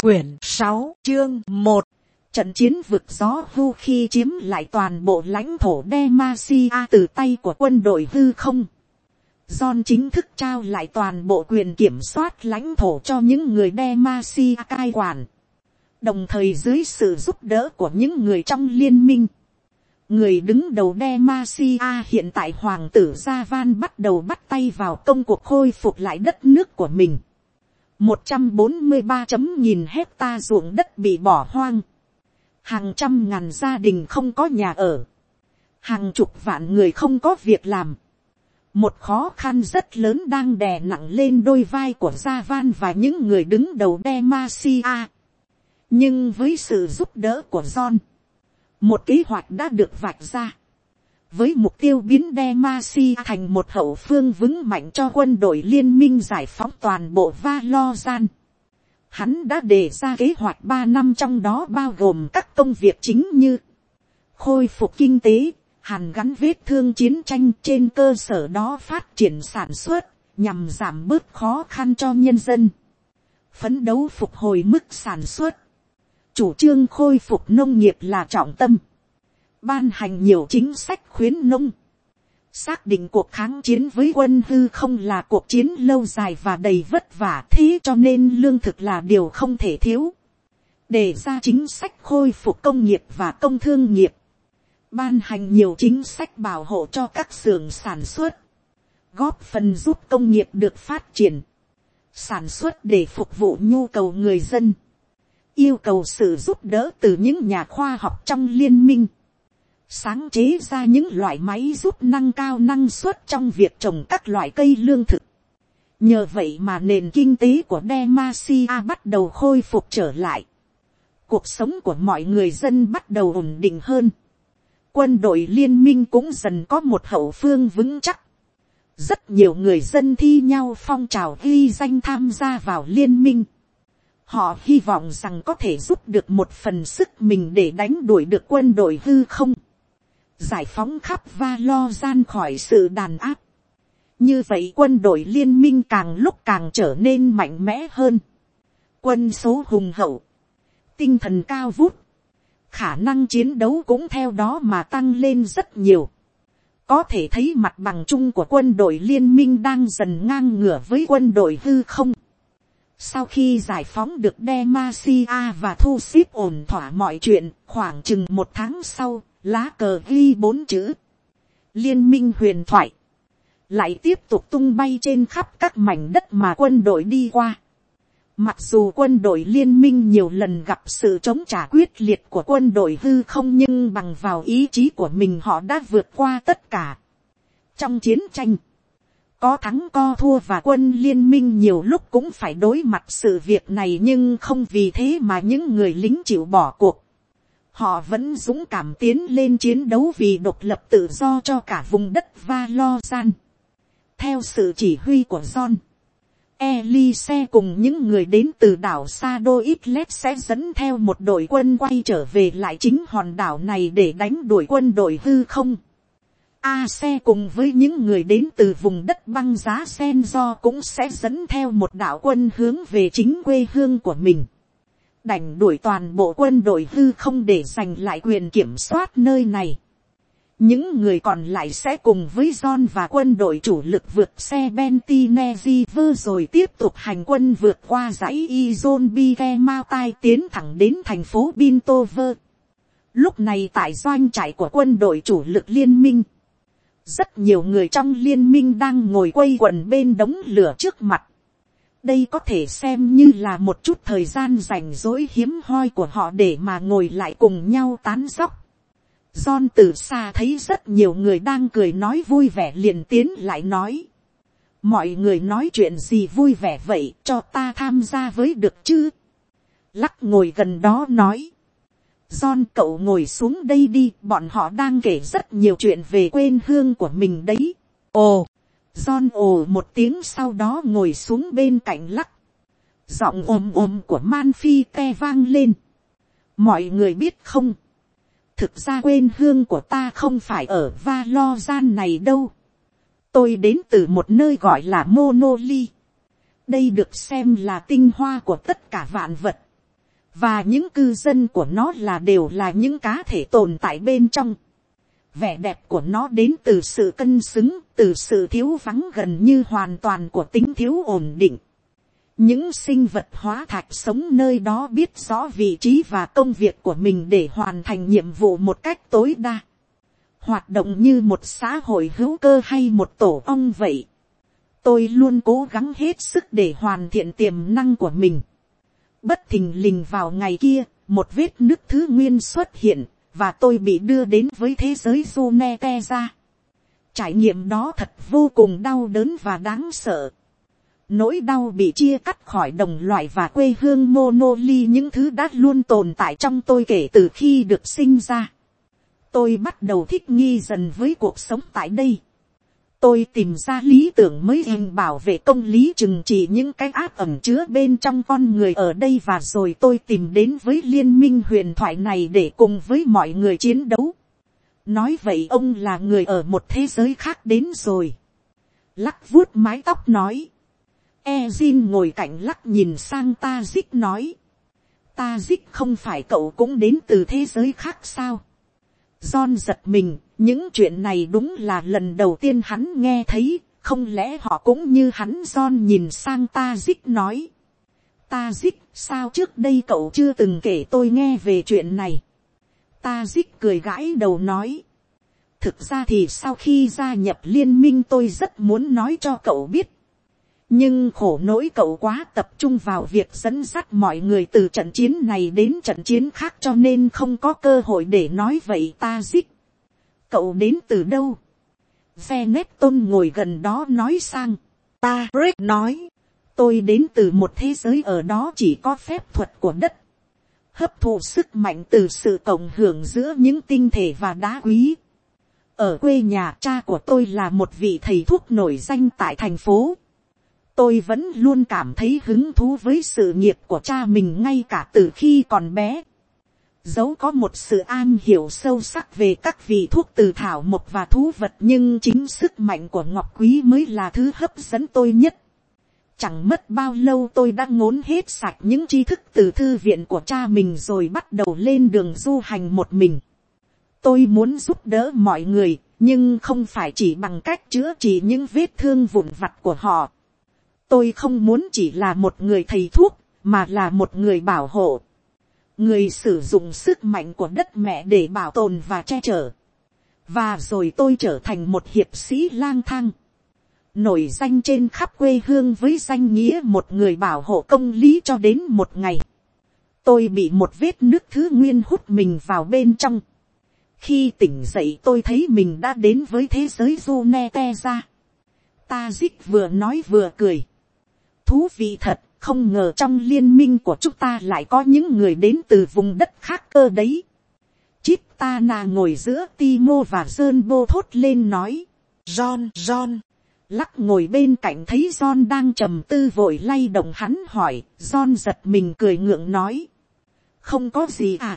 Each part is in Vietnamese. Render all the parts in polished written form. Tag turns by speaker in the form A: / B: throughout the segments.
A: Quyển 6 chương 1. Trận chiến vực gió hưu khi chiếm lại toàn bộ lãnh thổ Demacia từ tay của quân đội hư không. John chính thức trao lại toàn bộ quyền kiểm soát lãnh thổ cho những người Demacia cai quản. Đồng thời dưới sự giúp đỡ của những người trong liên minh. Người đứng đầu Demacia hiện tại hoàng tử Javan bắt đầu bắt tay vào công cuộc khôi phục lại đất nước của mình. 143.000 hecta ruộng đất bị bỏ hoang. Hàng trăm ngàn gia đình không có nhà ở. Hàng chục vạn người không có việc làm. Một khó khăn rất lớn đang đè nặng lên đôi vai của Javan và những người đứng đầu Demacia. Nhưng với sự giúp đỡ của John, một kế hoạch đã được vạch ra. Với mục tiêu biến Demacia thành một hậu phương vững mạnh cho quân đội liên minh giải phóng toàn bộ Valoran. Hắn đã đề ra kế hoạch 3 năm, trong đó bao gồm các công việc chính như khôi phục kinh tế, hàn gắn vết thương chiến tranh, trên cơ sở đó phát triển sản xuất nhằm giảm bớt khó khăn cho nhân dân, phấn đấu phục hồi mức sản xuất, chủ trương khôi phục nông nghiệp là trọng tâm, ban hành nhiều chính sách khuyến nông, xác định cuộc kháng chiến với quân hư không là cuộc chiến lâu dài và đầy vất vả, thế cho nên lương thực là điều không thể thiếu, đề ra chính sách khôi phục công nghiệp và công thương nghiệp, ban hành nhiều chính sách bảo hộ cho các xưởng sản xuất, góp phần giúp công nghiệp được phát triển, sản xuất để phục vụ nhu cầu người dân, yêu cầu sự giúp đỡ từ những nhà khoa học trong liên minh, sáng chế ra những loại máy giúp nâng cao năng suất trong việc trồng các loại cây lương thực. Nhờ vậy mà nền kinh tế của Demacia bắt đầu khôi phục trở lại. Cuộc sống của mọi người dân bắt đầu ổn định hơn. Quân đội liên minh cũng dần có một hậu phương vững chắc. Rất nhiều người dân thi nhau phong trào ghi danh tham gia vào liên minh. Họ hy vọng rằng có thể giúp được một phần sức mình để đánh đuổi được quân đội hư không. Giải phóng khắp Valoran khỏi sự đàn áp. Như vậy quân đội liên minh càng lúc càng trở nên mạnh mẽ hơn. Quân số hùng hậu. Tinh thần cao vút. Khả năng chiến đấu cũng theo đó mà tăng lên rất nhiều. Có thể thấy mặt bằng chung của quân đội liên minh đang dần ngang ngửa với quân đội hư không. Sau khi giải phóng được Demacia và thu xếp ổn thỏa mọi chuyện, khoảng chừng 1 tháng sau, lá cờ ghi 4 chữ Liên minh huyền thoại lại tiếp tục tung bay trên khắp các mảnh đất mà quân đội đi qua. Mặc dù quân đội liên minh nhiều lần gặp sự chống trả quyết liệt của quân đội hư không, nhưng bằng vào ý chí của mình họ đã vượt qua tất cả. Trong chiến tranh, có thắng có thua và quân liên minh nhiều lúc cũng phải đối mặt sự việc này, nhưng không vì thế mà những người lính chịu bỏ cuộc. Họ vẫn dũng cảm tiến lên chiến đấu vì độc lập tự do cho cả vùng đất Valoran. Theo sự chỉ huy của John, Elise cùng những người đến từ đảo Sado Islet sẽ dẫn theo một đội quân quay trở về lại chính hòn đảo này để đánh đuổi quân đội hư không. Ace cùng với những người đến từ vùng đất băng giá Senjo cũng sẽ dẫn theo một đạo quân hướng về chính quê hương của mình. Đánh đuổi toàn bộ quân đội hư không để giành lại quyền kiểm soát nơi này. Những người còn lại sẽ cùng với John và quân đội chủ lực vượt xe Bentineziver rồi tiếp tục hành quân vượt qua dãy Izon Bike Mautai tiến thẳng đến thành phố Bintover. Lúc này tại doanh trại của quân đội chủ lực liên minh, rất nhiều người trong liên minh đang ngồi quây quần bên đống lửa trước mặt. Đây có thể xem như là một chút thời gian rảnh rỗi hiếm hoi của họ để mà ngồi lại cùng nhau tán dóc. John từ xa thấy rất nhiều người đang cười nói vui vẻ liền tiến lại nói. Mọi người nói chuyện gì vui vẻ vậy, cho ta tham gia với được chứ? Lắc ngồi gần đó nói. John, cậu ngồi xuống đây đi, bọn họ đang kể rất nhiều chuyện về quê hương của mình đấy. Ồ, John ồ một tiếng sau đó ngồi xuống bên cạnh Lắc. Giọng ồm ồm của Man Phi te vang lên. Mọi người biết không? Thực ra quê hương của ta không phải ở Valoran này đâu. Tôi đến từ một nơi gọi là Monoli. Đây được xem là tinh hoa của tất cả vạn vật. và những cư dân của nó đều là những cá thể tồn tại bên trong. Vẻ đẹp của nó đến từ sự cân xứng, từ sự thiếu vắng gần như hoàn toàn của tính thiếu ổn định. Những sinh vật hóa thạch sống nơi đó biết rõ vị trí và công việc của mình để hoàn thành nhiệm vụ một cách tối đa. Hoạt động như một xã hội hữu cơ hay một tổ ong vậy. Tôi luôn cố gắng hết sức để hoàn thiện tiềm năng của mình. Bất thình lình vào ngày kia, một vết nứt thứ nguyên xuất hiện, và tôi bị đưa đến với thế giới Juneteza. Trải nghiệm đó thật vô cùng đau đớn và đáng sợ. Nỗi đau bị chia cắt khỏi đồng loại và quê hương Monoli, những thứ đã luôn tồn tại trong tôi kể từ khi được sinh ra. Tôi bắt đầu thích nghi dần với cuộc sống tại đây. Tôi tìm ra lý tưởng mới em bảo vệ công lý, trừng trị những cái ác ẩn chứa bên trong con người ở đây, và rồi tôi tìm đến với liên minh huyền thoại này để cùng với mọi người chiến đấu. Nói vậy ông là người ở một thế giới khác đến rồi. Lắc vuốt mái tóc nói. Ezin ngồi cạnh lắc nhìn sang Tazik nói. Tazik, không phải cậu cũng đến từ thế giới khác sao? John giật mình, những chuyện này đúng là lần đầu tiên hắn nghe thấy, không lẽ họ cũng như hắn? John nhìn sang Tazik nói. Tazik, sao trước đây cậu chưa từng kể tôi nghe về chuyện này? Tazik cười gãi đầu nói. Thực ra thì sau khi gia nhập liên minh tôi rất muốn nói cho cậu biết. Nhưng khổ nỗi cậu quá tập trung vào việc dẫn dắt mọi người từ trận chiến này đến trận chiến khác, cho nên không có cơ hội để nói vậy. Tazik, cậu đến từ đâu? Veneton ngồi gần đó nói sang. Tarik nói. Tôi đến từ một thế giới ở đó chỉ có phép thuật của đất. Hấp thụ sức mạnh từ sự cộng hưởng giữa những tinh thể và đá quý. Ở quê nhà, cha của tôi là một vị thầy thuốc nổi danh tại thành phố. Tôi vẫn luôn cảm thấy hứng thú với sự nghiệp của cha mình ngay cả từ khi còn bé. Dẫu có một sự am hiểu sâu sắc về các vị thuốc từ thảo mộc và thú vật, nhưng chính sức mạnh của ngọc quý mới là thứ hấp dẫn tôi nhất. Chẳng mất bao lâu tôi đã ngốn hết sạch những tri thức từ thư viện của cha mình rồi bắt đầu lên đường du hành một mình. Tôi muốn giúp đỡ mọi người, nhưng không phải chỉ bằng cách chữa trị những vết thương vụn vặt của họ. Tôi không muốn chỉ là một người thầy thuốc, mà là một người bảo hộ. Người sử dụng sức mạnh của đất mẹ để bảo tồn và che chở. Và rồi tôi trở thành một hiệp sĩ lang thang. Nổi danh trên khắp quê hương với danh nghĩa một người bảo hộ công lý, cho đến một ngày. Tôi bị một vết nứt thứ nguyên hút mình vào bên trong. Khi tỉnh dậy tôi thấy mình đã đến với thế giới Juneteza. Tazik vừa nói vừa cười. Thú vị thật, không ngờ trong liên minh của chúng ta lại có những người đến từ vùng đất khác cơ đấy. Chitana ngồi giữa Timo và Zernbo thốt lên nói. John. Lắc ngồi bên cạnh thấy John đang trầm tư vội lay động hắn hỏi. John giật mình cười ngượng nói. Không có gì à.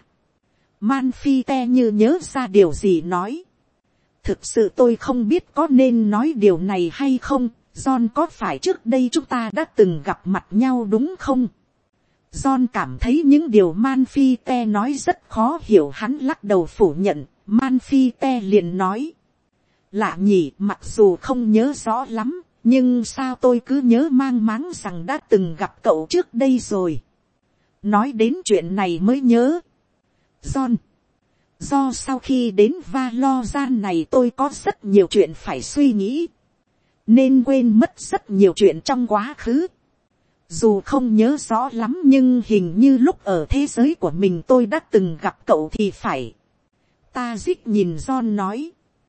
A: Manfite như nhớ ra điều gì nói. Thực sự tôi không biết có nên nói điều này hay không. John, có phải trước đây chúng ta đã từng gặp mặt nhau đúng không? John cảm thấy những điều Manfite nói rất khó hiểu, hắn lắc đầu phủ nhận. Manfite liền nói. Lạ nhỉ, mặc dù không nhớ rõ lắm, nhưng sao tôi cứ nhớ mang máng rằng đã từng gặp cậu trước đây rồi. Nói đến chuyện này mới nhớ. John, do sau khi đến Valorant này tôi có rất nhiều chuyện phải suy nghĩ, nên quên mất rất nhiều chuyện trong quá khứ. Dù không nhớ rõ lắm nhưng hình như lúc ở thế giới của mình tôi đã từng gặp cậu thì phải. Tazik nhìn John nói.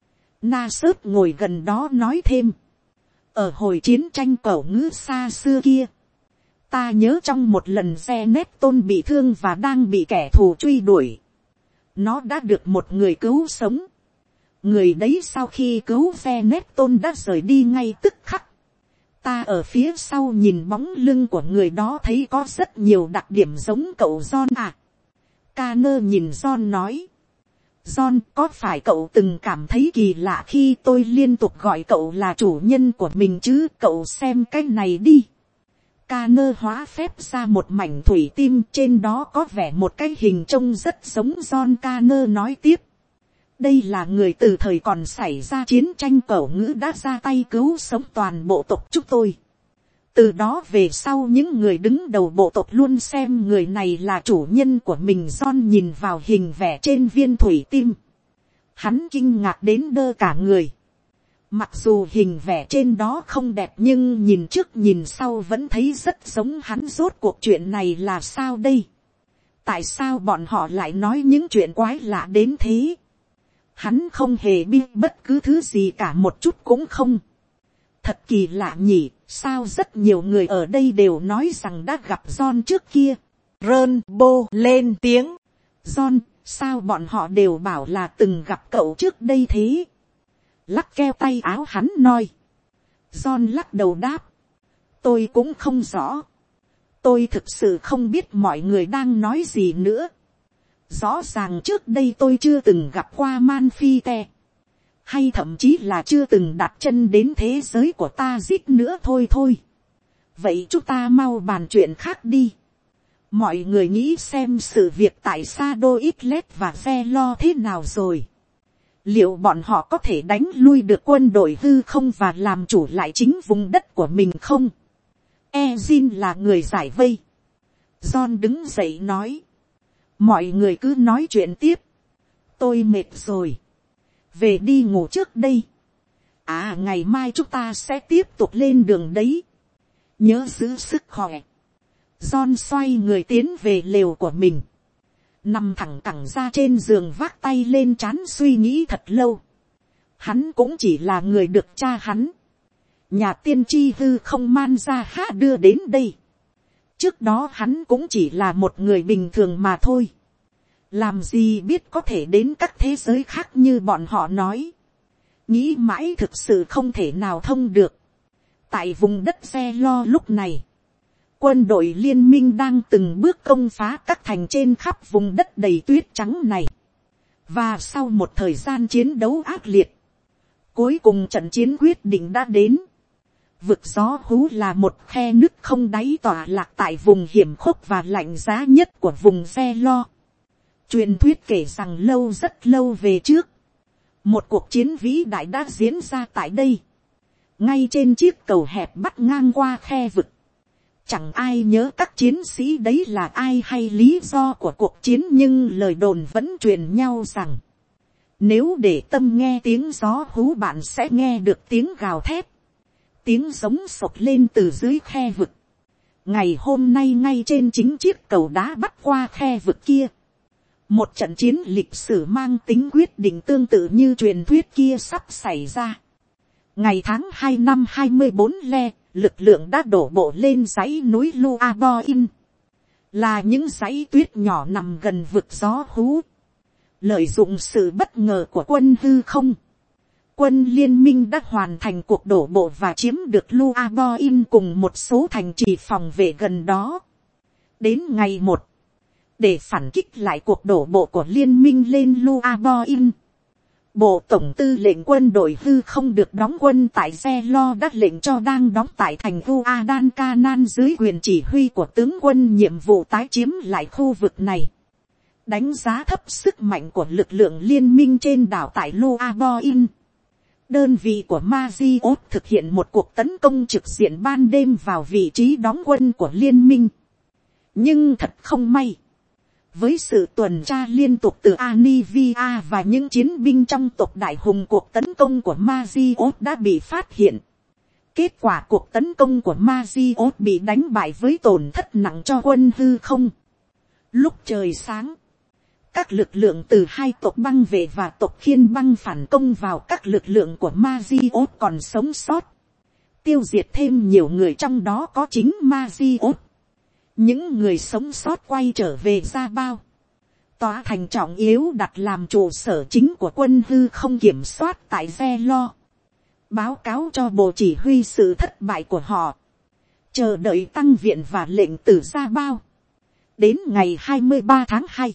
A: Nasut ngồi gần đó nói thêm. Ở hồi chiến tranh cẩu ngữ xa xưa kia, ta nhớ trong một lần Veneton bị thương và đang bị kẻ thù truy đuổi. Nó đã được một người cứu sống. Người đấy sau khi cứu Veneton đã rời đi ngay tức khắc. Ta ở phía sau nhìn bóng lưng của người đó thấy có rất nhiều đặc điểm giống cậu John à. Canner nhìn John nói. John, có phải cậu từng cảm thấy kỳ lạ khi tôi liên tục gọi cậu là chủ nhân của mình chứ? Cậu xem cái này đi. Ca nơ hóa phép ra một mảnh thủy tim, trên đó có vẻ một cái hình trông rất giống John. Ca nơ nói tiếp, đây là người từ thời còn xảy ra chiến tranh cẩu ngữ đã ra tay cứu sống toàn bộ tộc chúng tôi. Từ đó về sau những người đứng đầu bộ tộc luôn xem người này là chủ nhân của mình. John nhìn vào hình vẽ trên viên thủy tim, hắn kinh ngạc đến đơ cả người. Mặc dù hình vẽ trên đó không đẹp nhưng nhìn trước nhìn sau vẫn thấy rất giống hắn. Rốt cuộc chuyện này là sao đây? Tại sao bọn họ lại nói những chuyện quái lạ đến thế? Hắn không hề biết bất cứ thứ gì cả, một chút cũng không. Thật kỳ lạ nhỉ, sao rất nhiều người ở đây đều nói rằng đã gặp John trước kia. Rơn-bô lên tiếng. John, sao bọn họ đều bảo là từng gặp cậu trước đây thế? Lắc keo tay áo hắn nói. John lắc đầu đáp, tôi cũng không rõ. Tôi thực sự không biết mọi người đang nói gì nữa. Rõ ràng trước đây tôi chưa từng gặp qua Manfite, hay thậm chí là chưa từng đặt chân đến thế giới của ta giết nữa. Thôi, vậy chúng ta mau bàn chuyện khác đi. Mọi người nghĩ xem sự việc tại Sado Islet và Velo thế nào rồi. Liệu bọn họ có thể đánh lui được quân đội hư không và làm chủ lại chính vùng đất của mình không? Ezin là người giải vây. John đứng dậy nói, mọi người cứ nói chuyện tiếp, tôi mệt rồi, về đi ngủ trước đây. Ngày mai chúng ta sẽ tiếp tục lên đường đấy, nhớ giữ sức khỏe. John xoay người tiến về lều của mình, nằm thẳng cẳng ra trên giường vác tay lên trán suy nghĩ thật lâu. Hắn cũng chỉ là người được cha hắn, nhà tiên tri hư không man ra há đưa đến đây. Trước đó hắn cũng chỉ là một người bình thường mà thôi. Làm gì biết có thể đến các thế giới khác như bọn họ nói. Nghĩ mãi thực sự không thể nào thông được. Tại vùng đất xe lo lúc này, quân đội liên minh đang từng bước công phá các thành trên khắp vùng đất đầy tuyết trắng này. Và sau một thời gian chiến đấu ác liệt, cuối cùng trận chiến quyết định đã đến. Vực gió hú là một khe nứt không đáy tọa lạc tại vùng hiểm khốc và lạnh giá nhất của vùng xe lo. Truyền thuyết kể rằng lâu rất lâu về trước, một cuộc chiến vĩ đại đã diễn ra tại đây, ngay trên chiếc cầu hẹp bắc ngang qua khe vực. Chẳng ai nhớ các chiến sĩ đấy là ai hay lý do của cuộc chiến, nhưng lời đồn vẫn truyền nhau rằng, nếu để tâm nghe tiếng gió hú bạn sẽ nghe được tiếng gào thét, tiếng giống sộc lên từ dưới khe vực. Ngày hôm nay ngay trên chính chiếc cầu đá bắc qua khe vực kia, một trận chiến lịch sử mang tính quyết định tương tự như truyền thuyết kia sắp xảy ra. Ngày tháng 2 năm 24 le, lực lượng đã đổ bộ lên dãy núi Luaboin, là những dãy tuyết nhỏ nằm gần vực gió hú. Lợi dụng sự bất ngờ của quân hư không, quân liên minh đã hoàn thành cuộc đổ bộ và chiếm được Luaboin cùng một số thành trì phòng vệ gần đó. Đến ngày 1, để phản kích lại cuộc đổ bộ của liên minh lên Luaboin, Bộ Tổng tư lệnh quân đội hư không được đóng quân tại Zelo đã lệnh cho đang đóng tại thành Uadan Kanan dưới quyền chỉ huy của tướng quân nhiệm vụ tái chiếm lại khu vực này. Đánh giá thấp sức mạnh của lực lượng liên minh trên đảo tại Luaboin, đơn vị của Maziot thực hiện một cuộc tấn công trực diện ban đêm vào vị trí đóng quân của liên minh. Nhưng thật không may, với sự tuần tra liên tục từ Anivia và những chiến binh trong tộc đại hùng, cuộc tấn công của Maziot đã bị phát hiện. Kết quả cuộc tấn công của Maziot bị đánh bại với tổn thất nặng cho quân hư không. Lúc trời sáng, các lực lượng từ hai tộc băng vệ và tộc khiên băng phản công vào các lực lượng của Maziot còn sống sót, tiêu diệt thêm nhiều người, trong đó có chính Maziot. Những người sống sót quay trở về Gia Bao, tòa thành trọng yếu đặt làm trụ sở chính của quân hư không kiểm soát tại Zelo, báo cáo cho bộ chỉ huy sự thất bại của họ, chờ đợi tăng viện và lệnh từ Gia Bao. Đến ngày 23 tháng 2,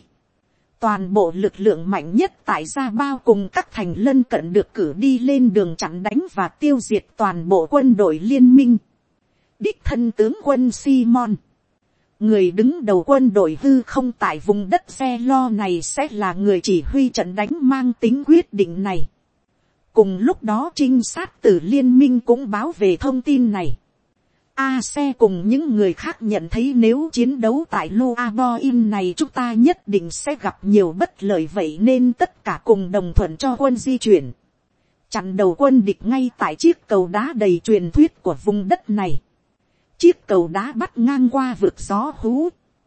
A: toàn bộ lực lượng mạnh nhất tại Gia Bao cùng các thành lân cận được cử đi lên đường chặn đánh và tiêu diệt toàn bộ quân đội liên minh. đích thân tướng quân Simon, người đứng đầu quân đội hư không tại vùng đất xe lo này sẽ là người chỉ huy trận đánh mang tính quyết định này. Cùng lúc đó trinh sát từ liên minh cũng báo về thông tin này. A-se cùng những người khác nhận thấy nếu chiến đấu tại Loaboin này chúng ta nhất định sẽ gặp nhiều bất lợi, vậy nên tất cả cùng đồng thuận cho quân di chuyển, chặn đầu quân địch ngay tại chiếc cầu đá đầy truyền thuyết của vùng đất này. Chiếc cầu đá bắt ngang qua vực gió hú.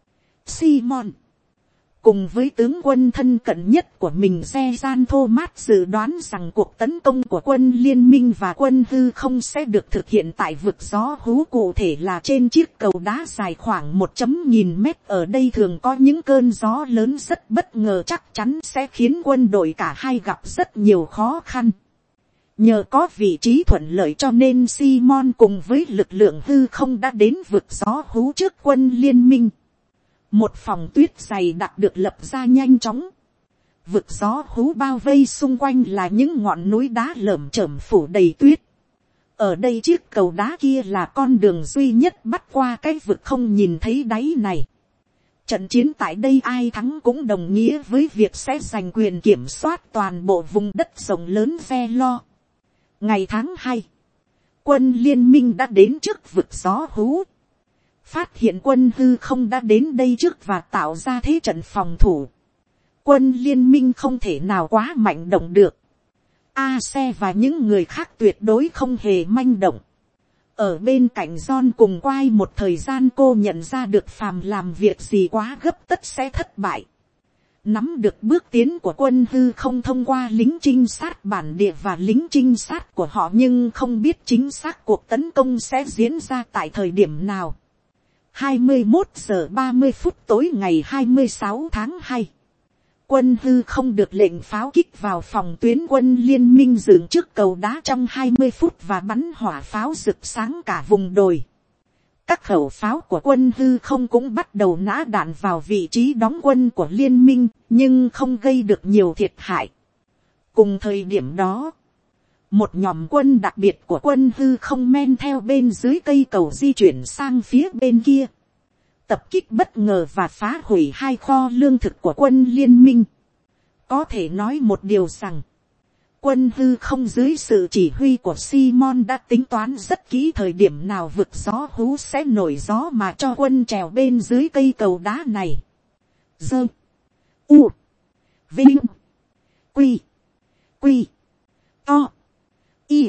A: Simon cùng với tướng quân thân cận nhất của mình Sezan Thomas dự đoán rằng cuộc tấn công của quân liên minh và quân hư không sẽ được thực hiện tại vực gió hú, cụ thể là trên chiếc cầu đá dài khoảng 1.000 mét. Ở đây thường có những cơn gió lớn rất bất ngờ, chắc chắn sẽ khiến quân đội cả hai gặp rất nhiều khó khăn. Nhờ có vị trí thuận lợi cho nên Simon cùng với lực lượng hư không đã đến vực gió hú trước quân liên minh. Một phòng tuyết dày đặc được lập ra nhanh chóng. Vực gió hú bao vây xung quanh là những ngọn núi đá lởm chởm phủ đầy tuyết. Ở đây chiếc cầu đá kia là con đường duy nhất bắt qua cái vực không nhìn thấy đáy này. Trận chiến tại đây ai thắng cũng đồng nghĩa với việc sẽ giành quyền kiểm soát toàn bộ vùng đất rộng lớn ve lo. Ngày tháng 2, quân liên minh đã đến trước vực gió hú. Phát hiện quân hư không đã đến đây trước và tạo ra thế trận phòng thủ. Quân liên minh không thể nào quá mạnh động được. A-se và những người khác tuyệt đối không hề manh động. Ở bên cạnh John cùng quay một thời gian, cô nhận ra được phàm làm việc gì quá gấp tất sẽ thất bại. Nắm được bước tiến của quân hư không thông qua lính trinh sát bản địa và lính trinh sát của họ, nhưng không biết chính xác cuộc tấn công sẽ diễn ra tại thời điểm nào. 21 giờ 30 phút tối ngày 26 tháng 2. Quân hư không được lệnh pháo kích vào phòng tuyến quân liên minh dựng trước cầu đá trong 20 phút và bắn hỏa pháo rực sáng cả vùng đồi. Các khẩu pháo của quân hư không cũng bắt đầu nã đạn vào vị trí đóng quân của liên minh, nhưng không gây được nhiều thiệt hại. Cùng thời điểm đó, một nhóm quân đặc biệt của quân hư không men theo bên dưới cây cầu di chuyển sang phía bên kia, tập kích bất ngờ và phá hủy 2 kho lương thực của quân liên minh. Có thể nói một điều rằng, quân hư không dưới sự chỉ huy của Simon đã tính toán rất kỹ thời điểm nào vực gió hú sẽ nổi gió mà cho quân trèo bên dưới cây cầu đá này. Dơ, U, Vinh, Quy, Quy, To, Y.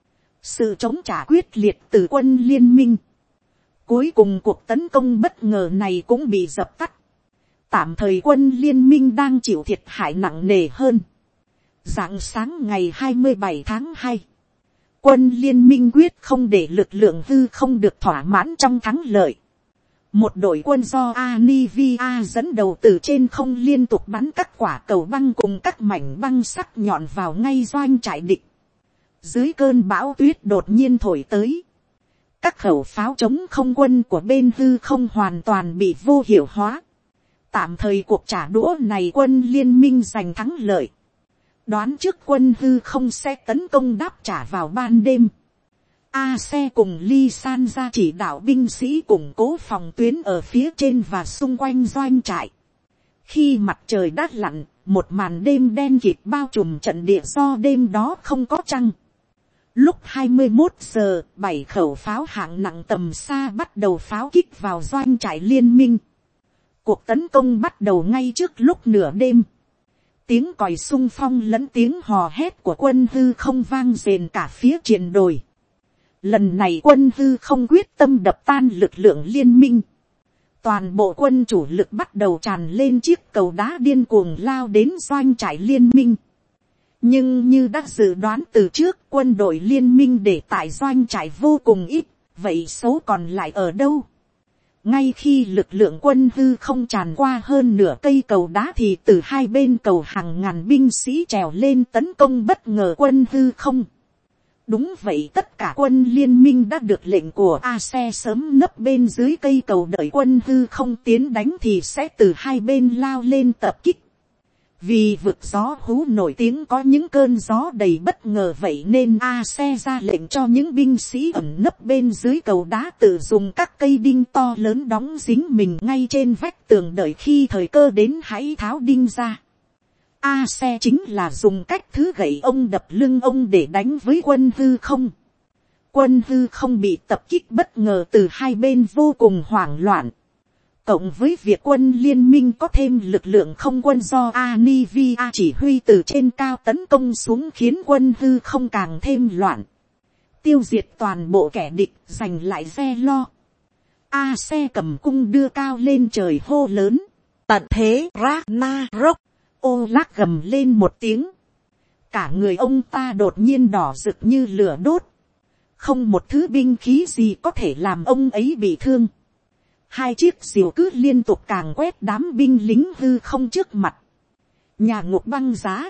A: Sự chống trả quyết liệt từ quân liên minh. Cuối cùng cuộc tấn công bất ngờ này cũng bị dập tắt. Tạm thời quân liên minh đang chịu thiệt hại nặng nề hơn. Rạng sáng ngày 27 tháng 2, quân liên minh quyết không để lực lượng hư không được thỏa mãn trong thắng lợi. Một đội quân do Anivia dẫn đầu từ trên không liên tục bắn các quả cầu băng cùng các mảnh băng sắc nhọn vào ngay doanh trại địch. Dưới cơn bão tuyết đột nhiên thổi tới, các khẩu pháo chống không quân của bên hư không hoàn toàn bị vô hiệu hóa. Tạm thời cuộc trả đũa này quân liên minh giành thắng lợi. Đoán trước quân hư không sẽ tấn công đáp trả vào ban đêm. A-se cùng Ly San ra chỉ đạo binh sĩ củng cố phòng tuyến ở phía trên và xung quanh doanh trại. Khi mặt trời đã lặn, một màn đêm đen kịt bao trùm trận địa do đêm đó không có trăng. Lúc 21 giờ, 7 khẩu pháo hạng nặng tầm xa bắt đầu pháo kích vào doanh trại liên minh. Cuộc tấn công bắt đầu ngay trước lúc nửa đêm. Tiếng còi xung phong lẫn tiếng hò hét của quân hư không vang rền cả phía triền đồi. Lần này quân hư không quyết tâm đập tan lực lượng liên minh. Toàn bộ quân chủ lực bắt đầu tràn lên chiếc cầu đá điên cuồng lao đến doanh trại liên minh. Nhưng như đã dự đoán từ trước, quân đội liên minh để tại doanh trại vô cùng ít, vậy số còn lại ở đâu? Ngay khi lực lượng quân hư không tràn qua hơn nửa cây cầu đá thì từ hai bên cầu hàng ngàn binh sĩ trèo lên tấn công bất ngờ quân hư không. Đúng vậy, tất cả quân liên minh đã được lệnh của A-se sớm nấp bên dưới cây cầu đợi quân hư không tiến đánh thì sẽ từ hai bên lao lên tập kích. Vì vực gió hú nổi tiếng có những cơn gió đầy bất ngờ, vậy nên A-se ra lệnh cho những binh sĩ ẩn nấp bên dưới cầu đá tự dùng các cây đinh to lớn đóng dính mình ngay trên vách tường, đợi khi thời cơ đến hãy tháo đinh ra. A-se chính là dùng cách thứ gậy ông đập lưng ông để đánh với quân hư không. Quân hư không bị tập kích bất ngờ từ hai bên vô cùng hoảng loạn. Cộng với việc quân liên minh có thêm lực lượng không quân do Anivia chỉ huy từ trên cao tấn công xuống, khiến quân hư không càng thêm loạn. Tiêu diệt toàn bộ kẻ địch, giành lại xe lo. A-se cầm cung đưa cao lên trời hô lớn. Tận thế Ragnarok. Ô lác gầm lên một tiếng. Cả người ông ta đột nhiên đỏ rực như lửa đốt. Không một thứ binh khí gì có thể làm ông ấy bị thương. Hai chiếc diều cứ liên tục càng quét đám binh lính hư không trước mặt. Nhà ngục băng giá.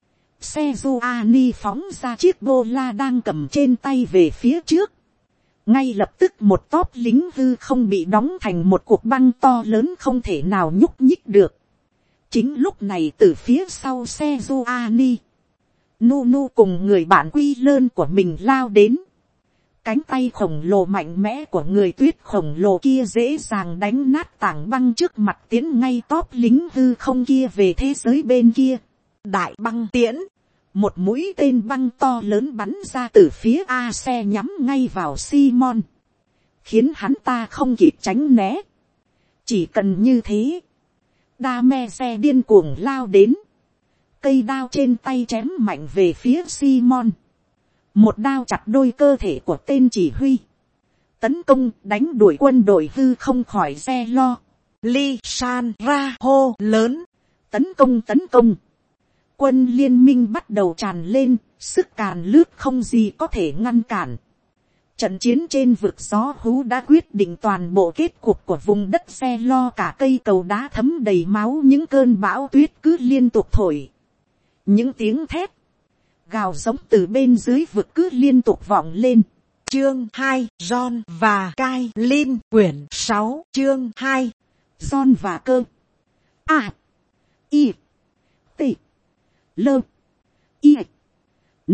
A: Sejuani phóng ra chiếc bô la đang cầm trên tay về phía trước. Ngay lập tức một tóp lính hư không bị đóng thành một cục băng to lớn không thể nào nhúc nhích được. Chính lúc này từ phía sau Sejuani, Nunu cùng người bạn Quy Lơn của mình lao đến. Cánh tay khổng lồ mạnh mẽ của người tuyết khổng lồ kia dễ dàng đánh nát tảng băng trước mặt, tiến ngay tóp lính hư không kia về thế giới bên kia. Đại băng tiễn, một mũi tên băng to lớn bắn ra từ phía A-se nhắm ngay vào Simon, khiến hắn ta không kịp tránh né. Chỉ cần như thế, Đa-me-se điên cuồng lao đến, cây đao trên tay chém mạnh về phía Simon. Một đao chặt đôi cơ thể của tên chỉ huy. Tấn công đánh đuổi quân đội hư không khỏi xe lo. Li San ra hô lớn. Tấn công tấn công. Quân liên minh bắt đầu tràn lên. Sức càn lướt không gì có thể ngăn cản. Trận chiến trên vực gió hú đã quyết định toàn bộ kết cục của vùng đất xe lo. Cả cây cầu đá thấm đầy máu. Những cơn bão tuyết cứ liên tục thổi. Những tiếng thét gào giống từ bên dưới vực cứ liên tục vọng lên. Chương 2, John và Kailin, quyển 6, chương 2, John và cơ. A, I, T, L, I, N,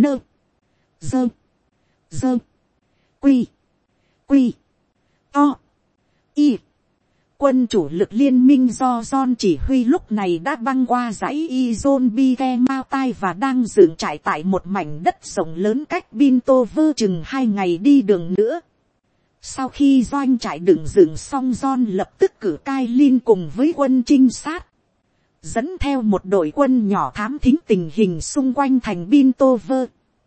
A: Dơ, Dơ, Quy, Quy, To, I. Quân chủ lực liên minh do John chỉ huy lúc này đã băng qua dãy Izonbike Mao Tai và đang dựng trại tại một mảnh đất rộng lớn cách Bintover chừng 2 ngày đi đường nữa. Sau khi doanh trại đừng dựng xong, John lập tức cử Kailin cùng với quân trinh sát, dẫn theo một đội quân nhỏ thám thính tình hình xung quanh thành Bintover.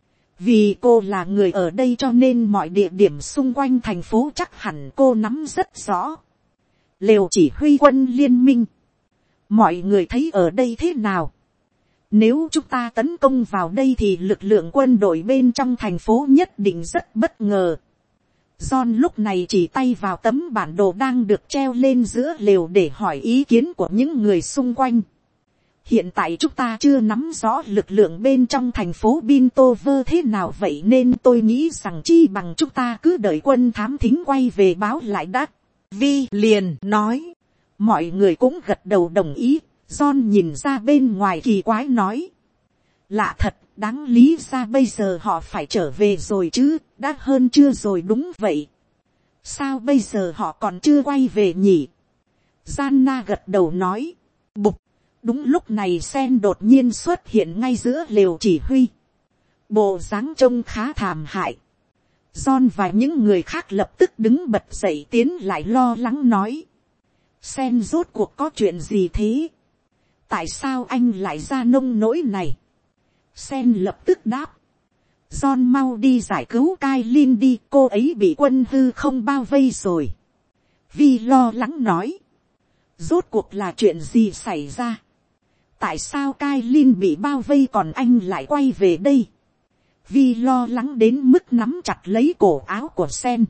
A: Vì cô là người ở đây cho nên mọi địa điểm xung quanh thành phố chắc hẳn cô nắm rất rõ. Lều chỉ huy quân liên minh, mọi người thấy ở đây thế nào? Nếu chúng ta tấn công vào đây thì lực lượng quân đội bên trong thành phố nhất định rất bất ngờ. John lúc này chỉ tay vào tấm bản đồ đang được treo lên giữa lều để hỏi ý kiến của những người xung quanh. Hiện tại chúng ta chưa nắm rõ lực lượng bên trong thành phố Bintover thế nào, vậy nên tôi nghĩ rằng chi bằng chúng ta cứ đợi quân thám thính quay về báo lại đã. Vi liền nói. Mọi người cũng gật đầu đồng ý. John nhìn ra bên ngoài kỳ quái nói. Lạ thật, đáng lý ra bây giờ họ phải trở về rồi chứ, đã hơn chưa rồi? Đúng vậy. Sao bây giờ họ còn chưa quay về nhỉ? Gianna gật đầu nói. Bụp. Đúng lúc này Sen đột nhiên xuất hiện ngay giữa lều chỉ huy. Bộ dáng trông khá thảm hại. John và những người khác lập tức đứng bật dậy tiến lại lo lắng nói. Sen rốt cuộc có chuyện gì thế? Tại sao anh lại ra nông nỗi này? Sen lập tức đáp. John mau đi giải cứu Kailin đi, cô ấy bị quân hư không bao vây rồi. Vi lo lắng nói. Rốt cuộc là chuyện gì xảy ra? Tại sao Kailin bị bao vây còn anh lại quay về đây? Vi lo lắng đến mức nắm chặt lấy cổ áo của Sen.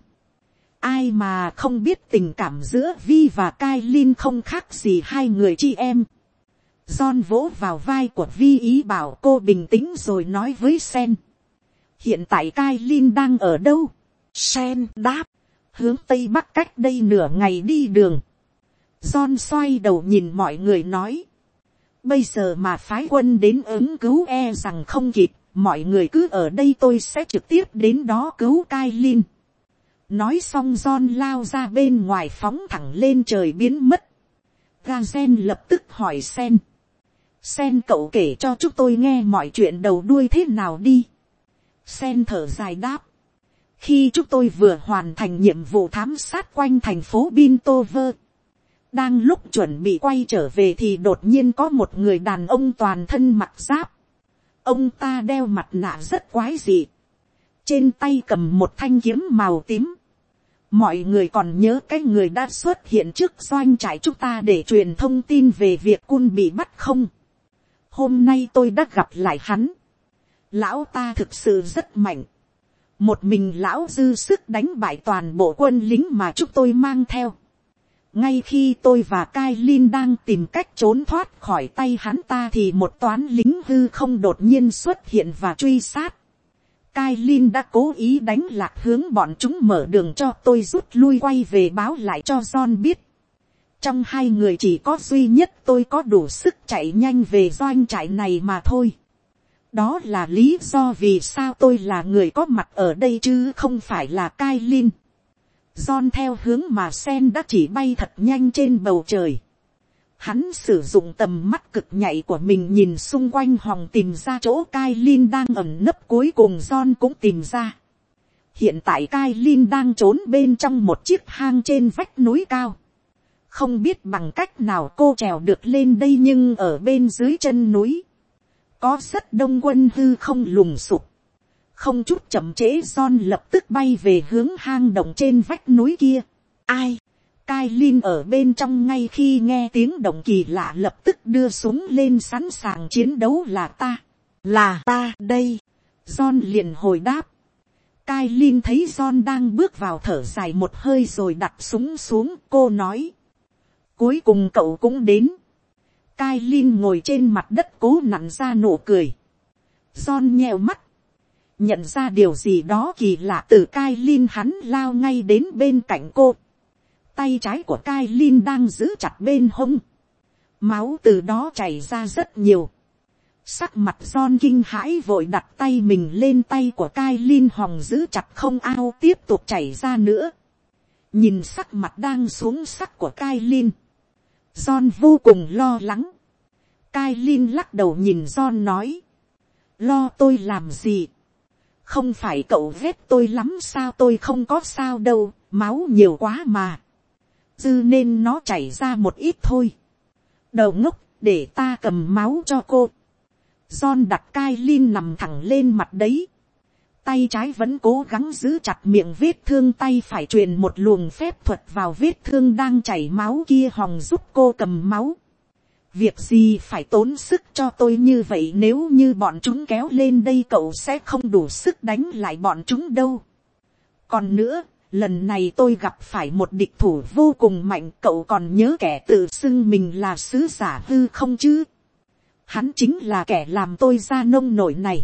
A: Ai mà không biết tình cảm giữa Vi và Kailin không khác gì hai người chị em. John vỗ vào vai của Vi ý bảo cô bình tĩnh rồi nói với Sen. Hiện tại Kailin đang ở đâu? Sen đáp. Hướng Tây Bắc cách đây nửa ngày đi đường. John xoay đầu nhìn mọi người nói. Bây giờ mà phái quân đến ứng cứu e rằng không kịp, mọi người cứ ở đây tôi sẽ trực tiếp đến đó cứu Kailin. Nói xong John lao ra bên ngoài phóng thẳng lên trời biến mất. Gazen lập tức hỏi Sen. Sen cậu kể cho chúng tôi nghe mọi chuyện đầu đuôi thế nào đi. Sen thở dài đáp. Khi chúng tôi vừa hoàn thành nhiệm vụ thám sát quanh thành phố Bintover, đang lúc chuẩn bị quay trở về thì đột nhiên có một người đàn ông toàn thân mặc giáp. Ông ta đeo mặt nạ rất quái dị. Trên tay cầm một thanh kiếm màu tím. Mọi người còn nhớ cái người đã xuất hiện trước doanh trại chúng ta để truyền thông tin về việc Kun bị bắt không? Hôm nay tôi đã gặp lại hắn. Lão ta thực sự rất mạnh. Một mình lão dư sức đánh bại toàn bộ quân lính mà chúng tôi mang theo. Ngay khi tôi và Kailin đang tìm cách trốn thoát khỏi tay hắn ta thì một toán lính hư không đột nhiên xuất hiện và truy sát. Kailin đã cố ý đánh lạc hướng bọn chúng, mở đường cho tôi rút lui quay về báo lại cho John biết. Trong hai người chỉ có duy nhất tôi có đủ sức chạy nhanh về doanh trại này mà thôi. Đó là lý do vì sao tôi là người có mặt ở đây chứ không phải là Kailin. John theo hướng mà Sen đã chỉ bay thật nhanh trên bầu trời. Hắn sử dụng tầm mắt cực nhạy của mình nhìn xung quanh hòng tìm ra chỗ Kailin đang ẩn nấp, cuối cùng John cũng tìm ra. Hiện tại Kailin đang trốn bên trong một chiếc hang trên vách núi cao. Không biết bằng cách nào cô trèo được lên đây, nhưng ở bên dưới chân núi có rất đông quân hư không lùng sụp. Không chút chậm trễ John lập tức bay về hướng hang động trên vách núi kia. Ai? Kailin ở bên trong ngay khi nghe tiếng động kỳ lạ lập tức đưa súng lên sẵn sàng chiến đấu. Là ta đây. John liền hồi đáp. Kailin thấy John đang bước vào thở dài một hơi rồi đặt súng xuống. Cô nói. Cuối cùng cậu cũng đến. Kailin ngồi trên mặt đất cố nặn ra nụ cười. John nheo mắt. Nhận ra điều gì đó kỳ lạ từ Kailin, hắn lao ngay đến bên cạnh cô. Tay trái của Kailin đang giữ chặt bên hông. Máu từ đó chảy ra rất nhiều. Sắc mặt John kinh hãi vội đặt tay mình lên tay của Kailin hòng giữ chặt không ao tiếp tục chảy ra nữa. Nhìn sắc mặt đang xuống sắc của Kailin, John vô cùng lo lắng. Kailin lắc đầu nhìn John nói. Lo tôi làm gì? Không phải cậu ghét tôi lắm sao? Tôi không có sao đâu, máu nhiều quá mà. Dư nên nó chảy ra một ít thôi. Đầu ngốc, để ta cầm máu cho cô. John đặt Kailin nằm thẳng lên mặt đấy. Tay trái vẫn cố gắng giữ chặt miệng vết thương, tay phải truyền một luồng phép thuật vào vết thương đang chảy máu kia hòng giúp cô cầm máu. Việc gì phải tốn sức cho tôi như vậy, nếu như bọn chúng kéo lên đây cậu sẽ không đủ sức đánh lại bọn chúng đâu. Còn nữa, lần này tôi gặp phải một địch thủ vô cùng mạnh, cậu còn nhớ kẻ tự xưng mình là sứ giả hư không chứ? Hắn chính là kẻ làm tôi ra nông nổi này.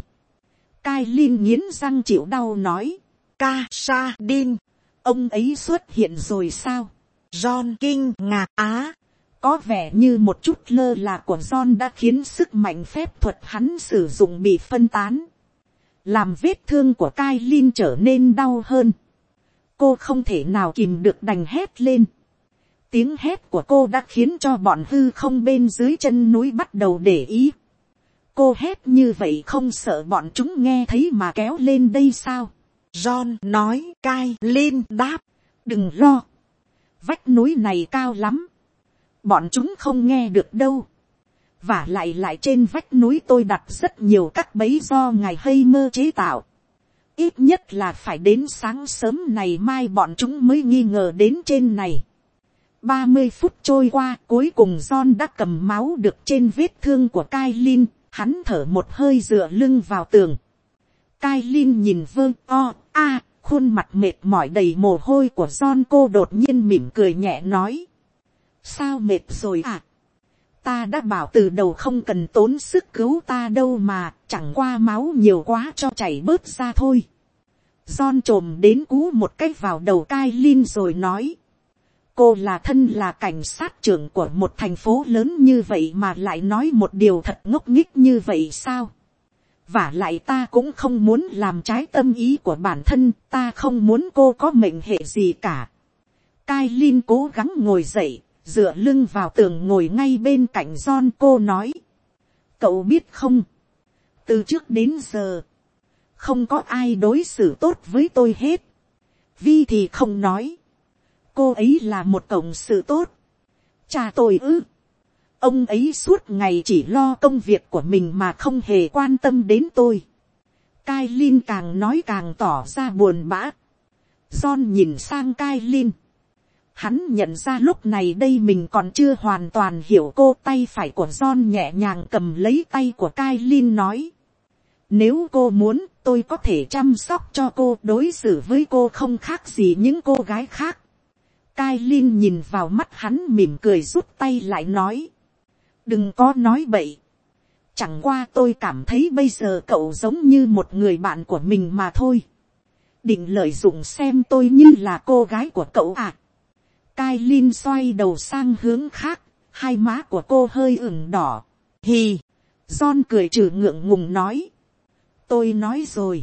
A: Kailin nghiến răng chịu đau nói. Kasadin, ông ấy xuất hiện rồi sao? John kinh ngạc. Có vẻ như một chút lơ là của John đã khiến sức mạnh phép thuật hắn sử dụng bị phân tán, làm vết thương của Kailin trở nên đau hơn. Cô không thể nào kìm được đành hét lên. Tiếng hét của cô đã khiến cho bọn hư không bên dưới chân núi bắt đầu để ý. Cô hét như vậy không sợ bọn chúng nghe thấy mà kéo lên đây sao? John nói. Kailin đáp. Đừng lo. Vách núi này cao lắm. Bọn chúng không nghe được đâu. Vả lại trên vách núi tôi đặt rất nhiều các bẫy do ngài hay mơ chế tạo. Ít nhất là phải đến sáng sớm ngày mai bọn chúng mới nghi ngờ đến trên này. 30 phút trôi qua, cuối cùng John đã cầm máu được trên vết thương của Kailin. Hắn thở một hơi dựa lưng vào tường. Kailin nhìn khuôn mặt mệt mỏi đầy mồ hôi của John, cô đột nhiên mỉm cười nhẹ nói. Sao mệt rồi à? Ta đã bảo từ đầu không cần tốn sức cứu ta đâu mà, chẳng qua máu nhiều quá cho chảy bớt ra thôi. John trồm đến cú một cái vào đầu Kailin rồi nói. Cô là thân là cảnh sát trưởng của một thành phố lớn như vậy mà lại nói một điều thật ngốc nghếch như vậy sao? Vả lại ta cũng không muốn làm trái tâm ý của bản thân, ta không muốn cô có mệnh hệ gì cả. Kailin cố gắng ngồi dậy, dựa lưng vào tường ngồi ngay bên cạnh John. Cô nói, cậu biết không, từ trước đến giờ, không có ai đối xử tốt với tôi hết. Vi thì không nói, cô ấy là một cộng sự tốt. Cha tôi ư? Ông ấy suốt ngày chỉ lo công việc của mình mà không hề quan tâm đến tôi. Kailin càng nói càng tỏ ra buồn bã. John nhìn sang Kailin. Hắn nhận ra lúc này đây mình còn chưa hoàn toàn hiểu cô. Tay phải của John nhẹ nhàng cầm lấy tay của Kailin nói. Nếu cô muốn, tôi có thể chăm sóc cho cô, đối xử với cô không khác gì những cô gái khác. Kailin nhìn vào mắt hắn mỉm cười rút tay lại nói. Đừng có nói bậy. Chẳng qua tôi cảm thấy bây giờ cậu giống như một người bạn của mình mà thôi. Định lợi dụng xem tôi như là cô gái của cậu à? Kailin xoay đầu sang hướng khác, hai má của cô hơi ửng đỏ. Hì, John cười trừ ngượng ngùng nói. Tôi nói rồi,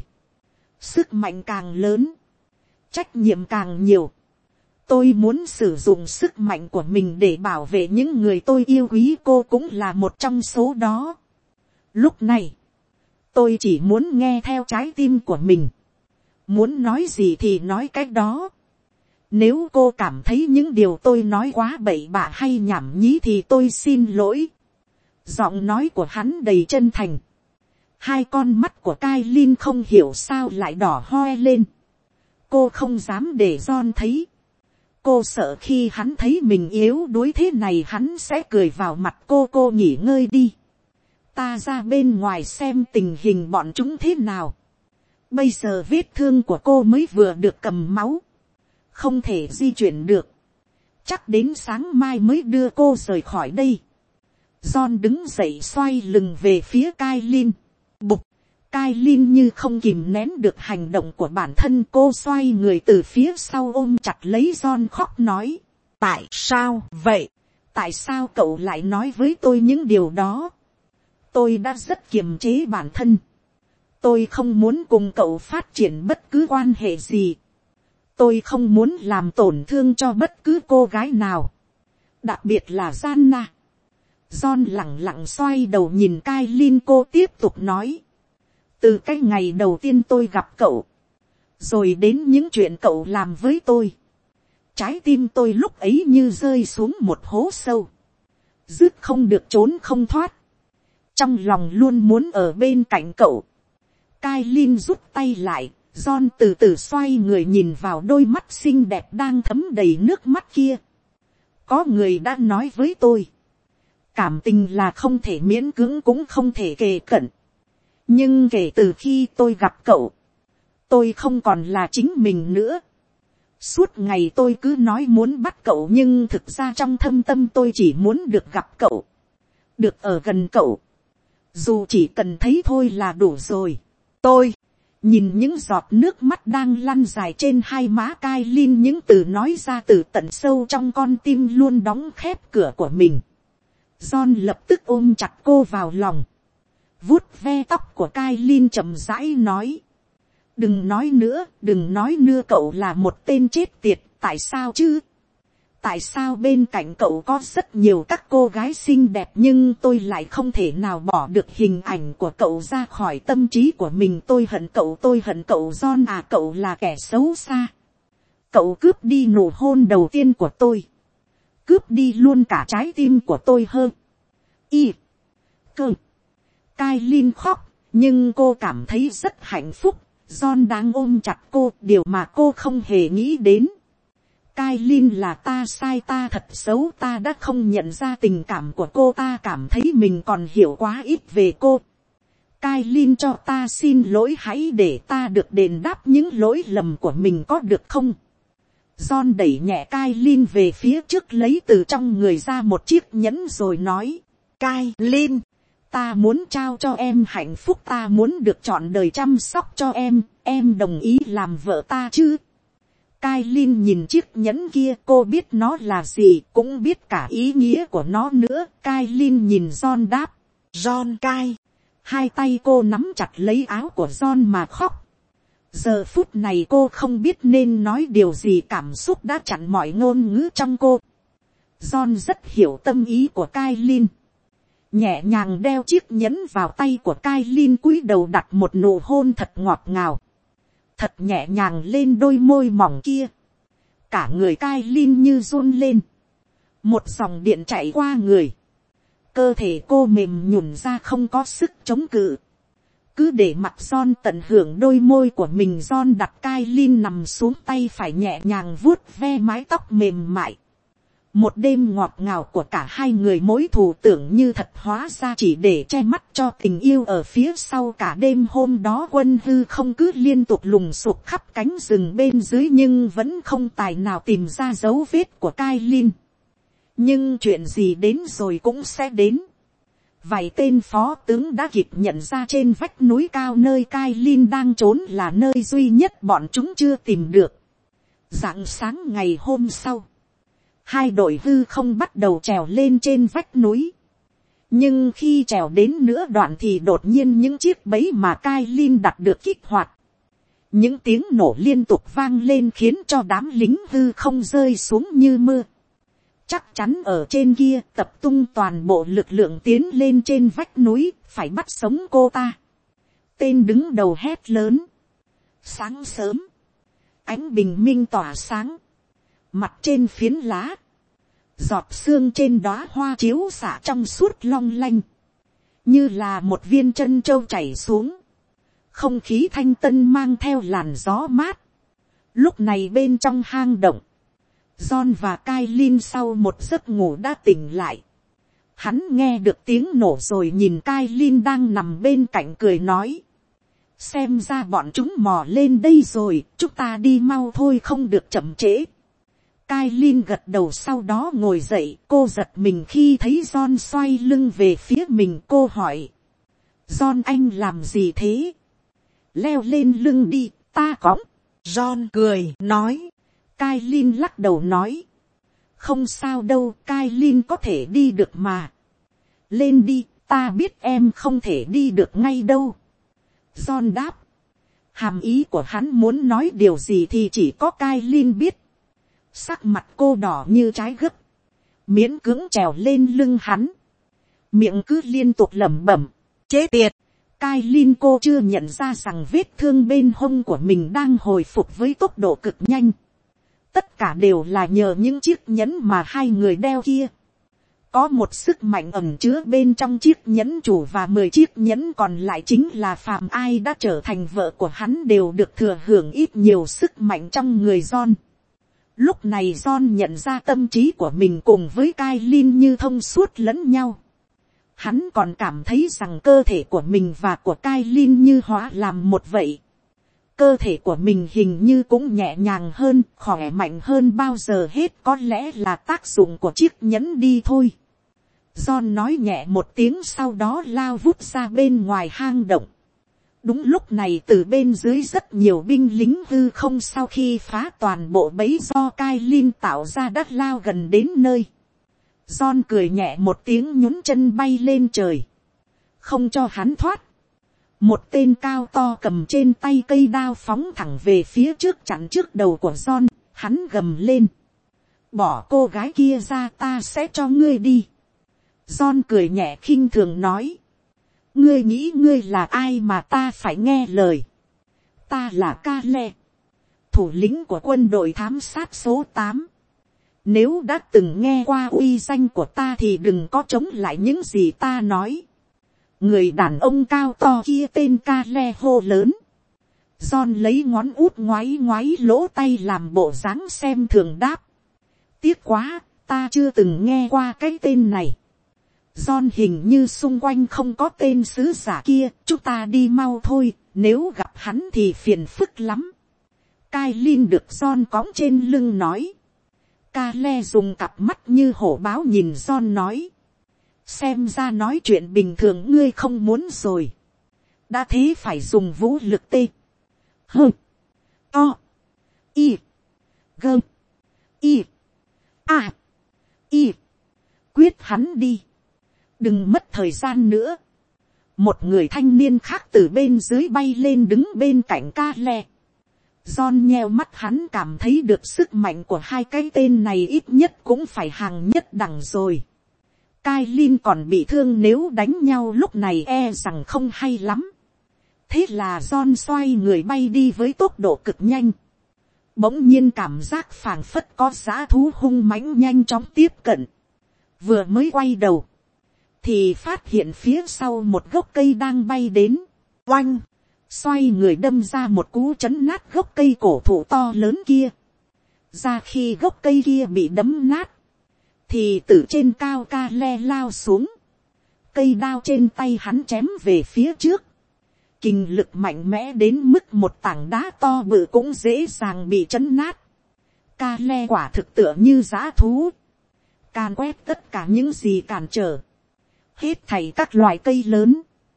A: sức mạnh càng lớn, trách nhiệm càng nhiều. Tôi muốn sử dụng sức mạnh của mình để bảo vệ những người tôi yêu quý, cô cũng là một trong số đó. Lúc này, tôi chỉ muốn nghe theo trái tim của mình. Muốn nói gì thì nói cái đó. Nếu cô cảm thấy những điều tôi nói quá bậy bạ hay nhảm nhí thì tôi xin lỗi. Giọng nói của hắn đầy chân thành. Hai con mắt của Kailin không hiểu sao lại đỏ hoe lên. Cô không dám để John thấy. Cô sợ khi hắn thấy mình yếu đuối thế này hắn sẽ cười vào mặt cô. Cô nghỉ ngơi đi. Ta ra bên ngoài xem tình hình bọn chúng thế nào. Bây giờ vết thương của cô mới vừa được cầm máu. Không thể di chuyển được. Chắc đến sáng mai mới đưa cô rời khỏi đây. John đứng dậy xoay lưng về phía Kailin. Bụp. Kailin như không kìm nén được hành động của bản thân. Cô xoay người từ phía sau ôm chặt lấy John khóc nói. Tại sao vậy? Tại sao cậu lại nói với tôi những điều đó? Tôi đã rất kiềm chế bản thân. Tôi không muốn cùng cậu phát triển bất cứ quan hệ gì. Tôi không muốn làm tổn thương cho bất cứ cô gái nào. Đặc biệt là Gianna. John lẳng lặng xoay đầu nhìn Kailin. Cô tiếp tục nói. Từ cái ngày đầu tiên tôi gặp cậu. Rồi đến những chuyện cậu làm với tôi. Trái tim tôi lúc ấy như rơi xuống một hố sâu. Dứt không được trốn không thoát. Trong lòng luôn muốn ở bên cạnh cậu. Kailin rút tay lại. John từ từ xoay người nhìn vào đôi mắt xinh đẹp đang thấm đầy nước mắt kia. Có người đã nói với tôi. Cảm tình là không thể miễn cưỡng cũng không thể kề cận. Nhưng kể từ khi tôi gặp cậu. Tôi không còn là chính mình nữa. Suốt ngày tôi cứ nói muốn bắt cậu. Nhưng thực ra trong thâm tâm tôi chỉ muốn được gặp cậu. Được ở gần cậu. Dù chỉ cần thấy thôi là đủ rồi. Tôi nhìn những giọt nước mắt đang lăn dài trên hai má Kailin. Những từ nói ra từ tận sâu trong con tim luôn đóng khép cửa của mình. John lập tức ôm chặt cô vào lòng. Vuốt ve tóc của Kailin chậm rãi nói. Đừng nói nữa, đừng nói nữa, cậu là một tên chết tiệt. Tại sao chứ? Tại sao bên cạnh cậu có rất nhiều các cô gái xinh đẹp nhưng tôi lại không thể nào bỏ được hình ảnh của cậu ra khỏi tâm trí của mình. Tôi hận cậu John à, cậu là kẻ xấu xa. Cậu cướp đi nụ hôn đầu tiên của tôi. Cướp đi luôn cả trái tim của tôi hơn. Y. Cơ. Kailin khóc, nhưng cô cảm thấy rất hạnh phúc. John đang ôm chặt cô, điều mà cô không hề nghĩ đến. Kailin, là ta sai, ta thật xấu, ta đã không nhận ra tình cảm của cô, ta cảm thấy mình còn hiểu quá ít về cô. Kailin, cho ta xin lỗi, hãy để ta được đền đáp những lỗi lầm của mình có được không? John đẩy nhẹ Kailin về phía trước, lấy từ trong người ra một chiếc nhẫn rồi nói. Kailin, ta muốn trao cho em hạnh phúc, ta muốn được trọn đời chăm sóc cho em đồng ý làm vợ ta chứ? Kailin nhìn chiếc nhẫn kia, cô biết nó là gì, cũng biết cả ý nghĩa của nó nữa. Kailin nhìn John đáp. John cai. Hai tay cô nắm chặt lấy áo của John mà khóc. Giờ phút này cô không biết nên nói điều gì, cảm xúc đã chặn mọi ngôn ngữ trong cô. John rất hiểu tâm ý của Kailin. Nhẹ nhàng đeo chiếc nhẫn vào tay của Kailin, cúi đầu đặt một nụ hôn thật ngọt ngào. Thật nhẹ nhàng lên đôi môi mỏng kia. Cả người Kailin như run lên. Một dòng điện chạy qua người. Cơ thể cô mềm nhũn ra, không có sức chống cự. Cứ để mặc John tận hưởng đôi môi của mình. John đặt Kailin nằm xuống, tay phải nhẹ nhàng vuốt ve mái tóc mềm mại. Một đêm ngọt ngào của cả hai người, mối thù tưởng như thật hóa ra chỉ để che mắt cho tình yêu ở phía sau. Cả đêm hôm đó Quân Hư không cứ liên tục lùng sục khắp cánh rừng bên dưới, nhưng vẫn không tài nào tìm ra dấu vết của Kailin. Nhưng chuyện gì đến rồi cũng sẽ đến. Vài tên phó tướng đã kịp nhận ra trên vách núi cao nơi Kailin đang trốn là nơi duy nhất bọn chúng chưa tìm được. Rạng sáng ngày hôm sau, hai đội hư không bắt đầu trèo lên trên vách núi. Nhưng khi trèo đến nửa đoạn thì đột nhiên những chiếc bẫy mà Kailin đặt được kích hoạt. Những tiếng nổ liên tục vang lên khiến cho đám lính hư không rơi xuống như mưa. Chắc chắn ở trên kia tập trung toàn bộ lực lượng tiến lên trên vách núi, phải bắt sống cô ta. Tên đứng đầu hét lớn. Sáng sớm, ánh bình minh tỏa sáng. Mặt trên phiến lá, giọt sương trên đóa hoa chiếu xạ trong suốt long lanh, như là một viên chân châu chảy xuống. Không khí thanh tân mang theo làn gió mát. Lúc này bên trong hang động, John và Kailin sau một giấc ngủ đã tỉnh lại. Hắn nghe được tiếng nổ rồi nhìn Kailin đang nằm bên cạnh, cười nói. Xem ra bọn chúng mò lên đây rồi, chúng ta đi mau thôi, không được chậm trễ. Kailin gật đầu, sau đó ngồi dậy. Cô giật mình khi thấy John xoay lưng về phía mình. Cô hỏi. John, anh làm gì thế? Leo lên lưng đi, ta cõng. John cười, nói. Kailin lắc đầu nói. Không sao đâu, Kailin có thể đi được mà. Lên đi, ta biết em không thể đi được ngay đâu. John đáp. Hàm ý của hắn muốn nói điều gì thì chỉ có Kailin biết. Sắc mặt cô đỏ như trái gấc, miễn cưỡng trèo lên lưng hắn, miệng cứ liên tục lẩm bẩm. Chết tiệt! Kailin cô chưa nhận ra rằng vết thương bên hông của mình đang hồi phục với tốc độ cực nhanh. Tất cả đều là nhờ những chiếc nhẫn mà hai người đeo kia. Có một sức mạnh ẩn chứa bên trong chiếc nhẫn chủ, và 10 chiếc nhẫn còn lại chính là phàm ai đã trở thành vợ của hắn đều được thừa hưởng ít nhiều sức mạnh trong người John. Lúc này John nhận ra tâm trí của mình cùng với Kailin như thông suốt lẫn nhau. Hắn còn cảm thấy rằng cơ thể của mình và của Kailin như hóa làm một vậy. Cơ thể của mình hình như cũng nhẹ nhàng hơn, khỏe mạnh hơn bao giờ hết, có lẽ là tác dụng của chiếc nhẫn đi thôi. John nói nhẹ một tiếng, sau đó lao vút ra bên ngoài hang động. Đúng lúc này từ bên dưới rất nhiều binh lính hư không sau khi phá toàn bộ bẫy do Kailin tạo ra đã lao gần đến nơi. John cười nhẹ một tiếng, nhún chân bay lên trời. Không cho hắn thoát. Một tên cao to cầm trên tay cây đao phóng thẳng về phía trước, chặn trước đầu của John. Hắn gầm lên. Bỏ cô gái kia ra, ta sẽ cho ngươi đi. John cười nhẹ khinh thường nói. Ngươi nghĩ ngươi là ai mà ta phải nghe lời? Ta là Kale, thủ lĩnh của quân đội thám sát số 8. Nếu đã từng nghe qua uy danh của ta thì đừng có chống lại những gì ta nói. Người đàn ông cao to kia tên Kale hô lớn. John lấy ngón út ngoáy ngoáy lỗ tay làm bộ dáng xem thường đáp. Tiếc quá, ta chưa từng nghe qua cái tên này. John hình như xung quanh không có tên sứ giả kia, chúng ta đi mau thôi, nếu gặp hắn thì phiền phức lắm. Kailin được John cõng trên lưng nói. Kale dùng cặp mắt như hổ báo nhìn John nói. Xem ra nói chuyện bình thường ngươi không muốn rồi. Đã thế phải dùng vũ lực tê. Hơ. To. Y. Gơ. Y. A. Y. Quyết hắn đi. Đừng mất thời gian nữa. Một người thanh niên khác từ bên dưới bay lên đứng bên cạnh ca le. John nheo mắt, hắn cảm thấy được sức mạnh của hai cái tên này ít nhất cũng phải hàng nhất đẳng rồi. Kailin còn bị thương, nếu đánh nhau lúc này e rằng không hay lắm. Thế là John xoay người bay đi với tốc độ cực nhanh. Bỗng nhiên cảm giác phảng phất có dã thú hung mãnh nhanh chóng tiếp cận. Vừa mới quay đầu thì phát hiện phía sau một gốc cây đang bay đến. Oanh! Xoay người đâm ra một cú chấn nát gốc cây cổ thụ to lớn kia. Ra khi gốc cây kia bị đấm nát, thì từ trên cao ca le lao xuống. Cây đao trên tay hắn chém về phía trước. Kình lực mạnh mẽ đến mức một tảng đá to bự cũng dễ dàng bị chấn nát. Ca le quả thực tựa như dã thú. Càn quét tất cả những gì cản trở. Hết thảy các loại cây lớn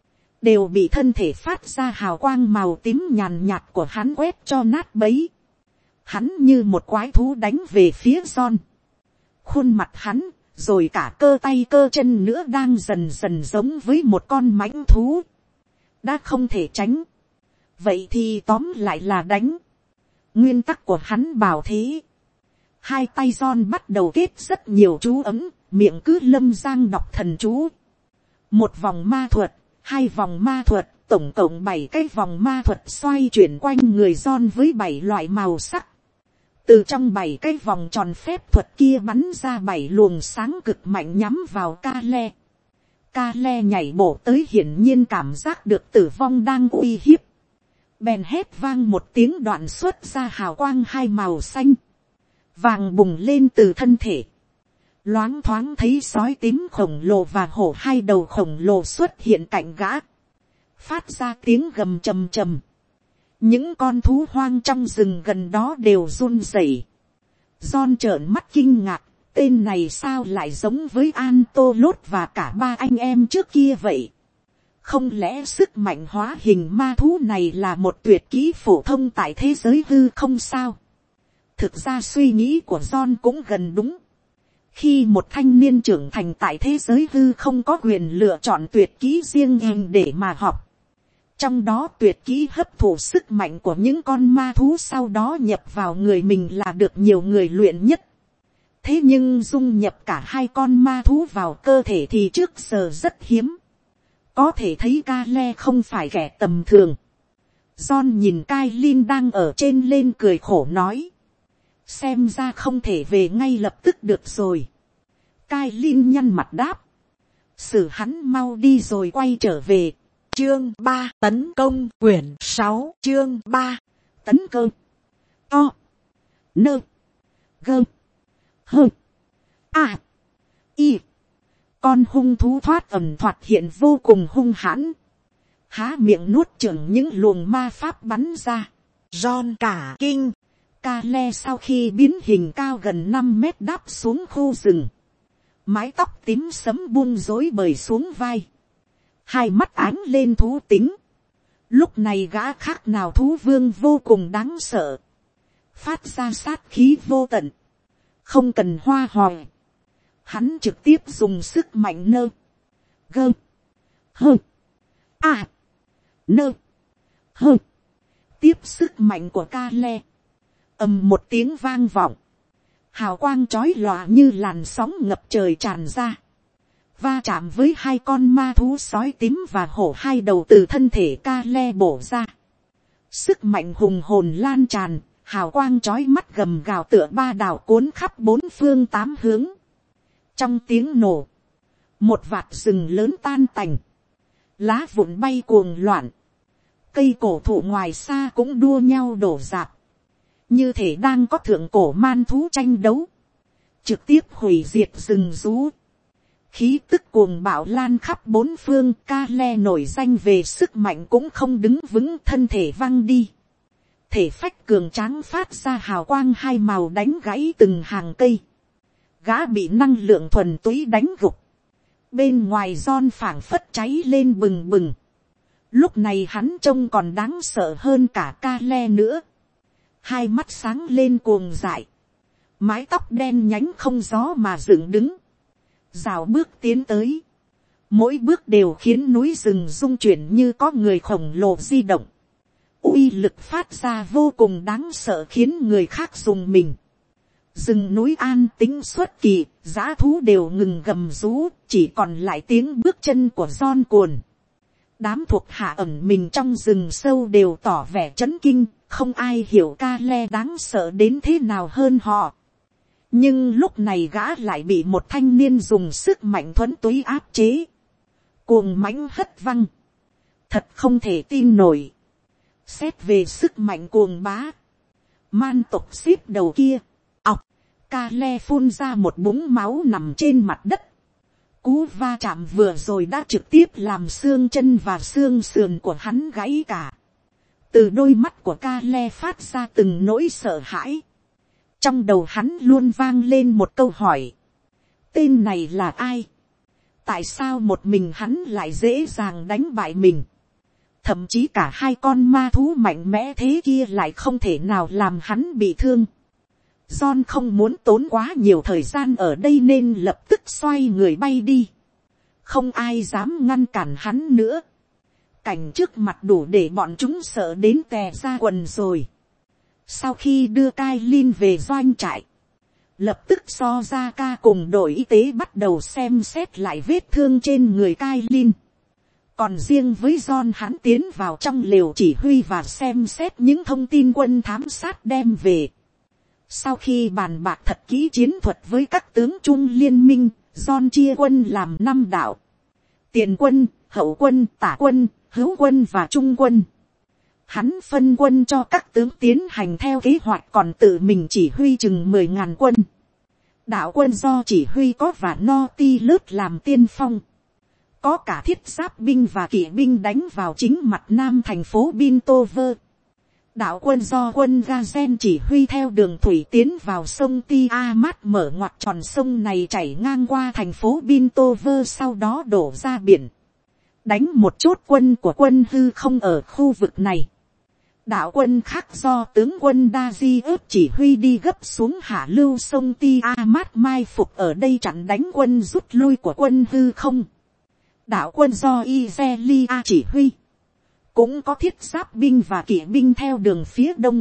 A: đều bị thân thể phát ra hào quang màu tím nhàn nhạt của hắn quét cho nát bấy. Hắn như một quái thú đánh về phía John. Khuôn mặt hắn, rồi cả cơ tay cơ chân nữa đang dần dần giống với một con mãnh thú. Đã không thể tránh. Vậy thì tóm lại là đánh. Nguyên tắc của hắn bảo thế. Hai tay John bắt đầu kết rất nhiều chú ấm, miệng cứ lâm giang đọc thần chú. Một vòng ma thuật, hai vòng ma thuật, tổng cộng 7 cái vòng ma thuật xoay chuyển quanh người John với 7 loại màu sắc. Từ trong 7 cái vòng tròn phép thuật kia bắn ra 7 luồng sáng cực mạnh nhắm vào ca le. Ca le nhảy bổ tới, hiển nhiên cảm giác được tử vong đang uy hiếp. Bèn hét vang một tiếng, đoạn xuất ra hào quang hai màu xanh vàng bùng lên từ thân thể. Loáng thoáng thấy sói tím khổng lồ và hổ hai đầu khổng lồ xuất hiện cạnh gã. Phát ra tiếng gầm trầm trầm. Những con thú hoang trong rừng gần đó đều run rẩy. John trợn mắt kinh ngạc. Tên này sao lại giống với Antolot và cả ba anh em trước kia vậy? Không lẽ sức mạnh hóa hình ma thú này là một tuyệt kỹ phổ thông tại thế giới hư không sao? Thực ra suy nghĩ của John cũng gần đúng. Khi một thanh niên trưởng thành tại thế giới hư không có quyền lựa chọn tuyệt kỹ riêng mình để mà học. Trong đó tuyệt kỹ hấp thụ sức mạnh của những con ma thú, sau đó nhập vào người mình là được nhiều người luyện nhất. Thế nhưng dung nhập cả hai con ma thú vào cơ thể thì trước giờ rất hiếm. Có thể thấy Kale không phải kẻ tầm thường. John nhìn Kailin đang ở trên lên cười khổ nói. Xem ra không thể về ngay lập tức được rồi. Kailin nhăn mặt đáp. Xử hắn mau đi rồi quay trở về. Chương 3 tấn công quyển 6 chương 3 tấn công. To. Nơ. Gơ. Hơ. A. Y. Con hung thú thoát ẩm thoạt hiện vô cùng hung hãn. Há miệng nuốt chửng những luồng ma pháp bắn ra. John cả kinh. Kale sau khi biến hình cao gần 5 mét đáp xuống khu rừng. Mái tóc tím sẫm buông rối bời xuống vai. Hai mắt ánh lên thú tính. Lúc này gã khác nào thú vương vô cùng đáng sợ. Phát ra sát khí vô tận. Không cần hoa hòe. Hắn trực tiếp dùng sức mạnh nơ. Gơ. Hơ. A. Nơ. Hơ. Tiếp sức mạnh của Kale. Ầm một tiếng vang vọng. Hào quang chói lòa như làn sóng ngập trời tràn ra. Va chạm với hai con ma thú sói tím và hổ hai đầu từ thân thể Kale bổ ra. Sức mạnh hùng hồn lan tràn. Hào quang chói mắt gầm gào tựa ba đảo cuốn khắp 4 phương 8 hướng. Trong tiếng nổ, một vạt rừng lớn tan tành. Lá vụn bay cuồng loạn. Cây cổ thụ ngoài xa cũng đua nhau đổ rạp. Như thể đang có thượng cổ man thú tranh đấu. Trực tiếp hủy diệt rừng rú. Khí tức cuồng bạo lan khắp 4 phương. Kale nổi danh về sức mạnh cũng không đứng vững, thân thể văng đi. Thể phách cường tráng phát ra hào quang hai màu đánh gãy từng hàng cây. Gã bị năng lượng thuần túy đánh gục. Bên ngoài John phảng phất cháy lên bừng bừng. Lúc này hắn trông còn đáng sợ hơn cả Kale nữa. Hai mắt sáng lên cuồng dại. mái tóc đen nhánh không gió mà dựng đứng, rào bước tiến tới, mỗi bước đều khiến núi rừng rung chuyển như có người khổng lồ di động, uy lực phát ra vô cùng đáng sợ khiến người khác dùng mình. Rừng núi an tĩnh suốt kỳ, dã thú đều ngừng gầm rú, chỉ còn lại tiếng bước chân của John cuồn. Đám thuộc hạ ẩn mình trong rừng sâu đều tỏ vẻ chấn kinh, không ai hiểu Ca-le đáng sợ đến thế nào hơn họ. Nhưng lúc này gã lại bị một thanh niên dùng sức mạnh thuẫn túy áp chế, cuồng mãnh hất văng. Thật không thể tin nổi. Xét về sức mạnh cuồng bá, man tộc xếp đầu kia, Ca-le phun ra một búng máu nằm trên mặt đất. Cú va chạm vừa rồi đã trực tiếp làm xương chân và xương sườn của hắn gãy cả. Từ đôi mắt của Ca-le phát ra từng nỗi sợ hãi. Trong đầu hắn luôn vang lên một câu hỏi. Tên này là ai? Tại sao một mình hắn lại dễ dàng đánh bại mình? Thậm chí cả hai con ma thú mạnh mẽ thế kia lại không thể nào làm hắn bị thương. John không muốn tốn quá nhiều thời gian ở đây nên lập tức xoay người bay đi. Không ai dám ngăn cản hắn nữa. Cảnh trước mặt đủ để bọn chúng sợ đến tè ra quần rồi. Sau khi đưa Kailin về doanh trại, lập tức So ra ca cùng đội y tế bắt đầu xem xét lại vết thương trên người Kailin. Còn riêng với John, hắn tiến vào trong lều chỉ huy và xem xét những thông tin quân thám sát đem về. Sau khi bàn bạc thật kỹ chiến thuật với các tướng chung liên minh, John chia quân làm 5 đạo. Tiền quân, hậu quân, tả quân, hữu quân và trung quân. Hắn phân quân cho các tướng tiến hành theo kế hoạch, còn tự mình chỉ huy chừng 10.000 quân. Đạo quân do chỉ huy có và no ti lướt làm tiên phong. Có cả thiết giáp binh và kỵ binh đánh vào chính mặt nam thành phố Bintover. Đạo quân do quân Gazen chỉ huy theo đường thủy tiến vào sông Tiamat, mở ngoặt tròn sông này chảy ngang qua thành phố Bintover, sau đó đổ ra biển. Đánh một chốt quân của quân hư không ở khu vực này. Đạo quân khác do tướng quân Daji ướp chỉ huy đi gấp xuống hạ lưu sông Tiamat, mai phục ở đây chặn đánh quân rút lui của quân hư không. Đạo quân do Izelia chỉ huy, cũng có thiết giáp binh và kỵ binh theo đường phía đông,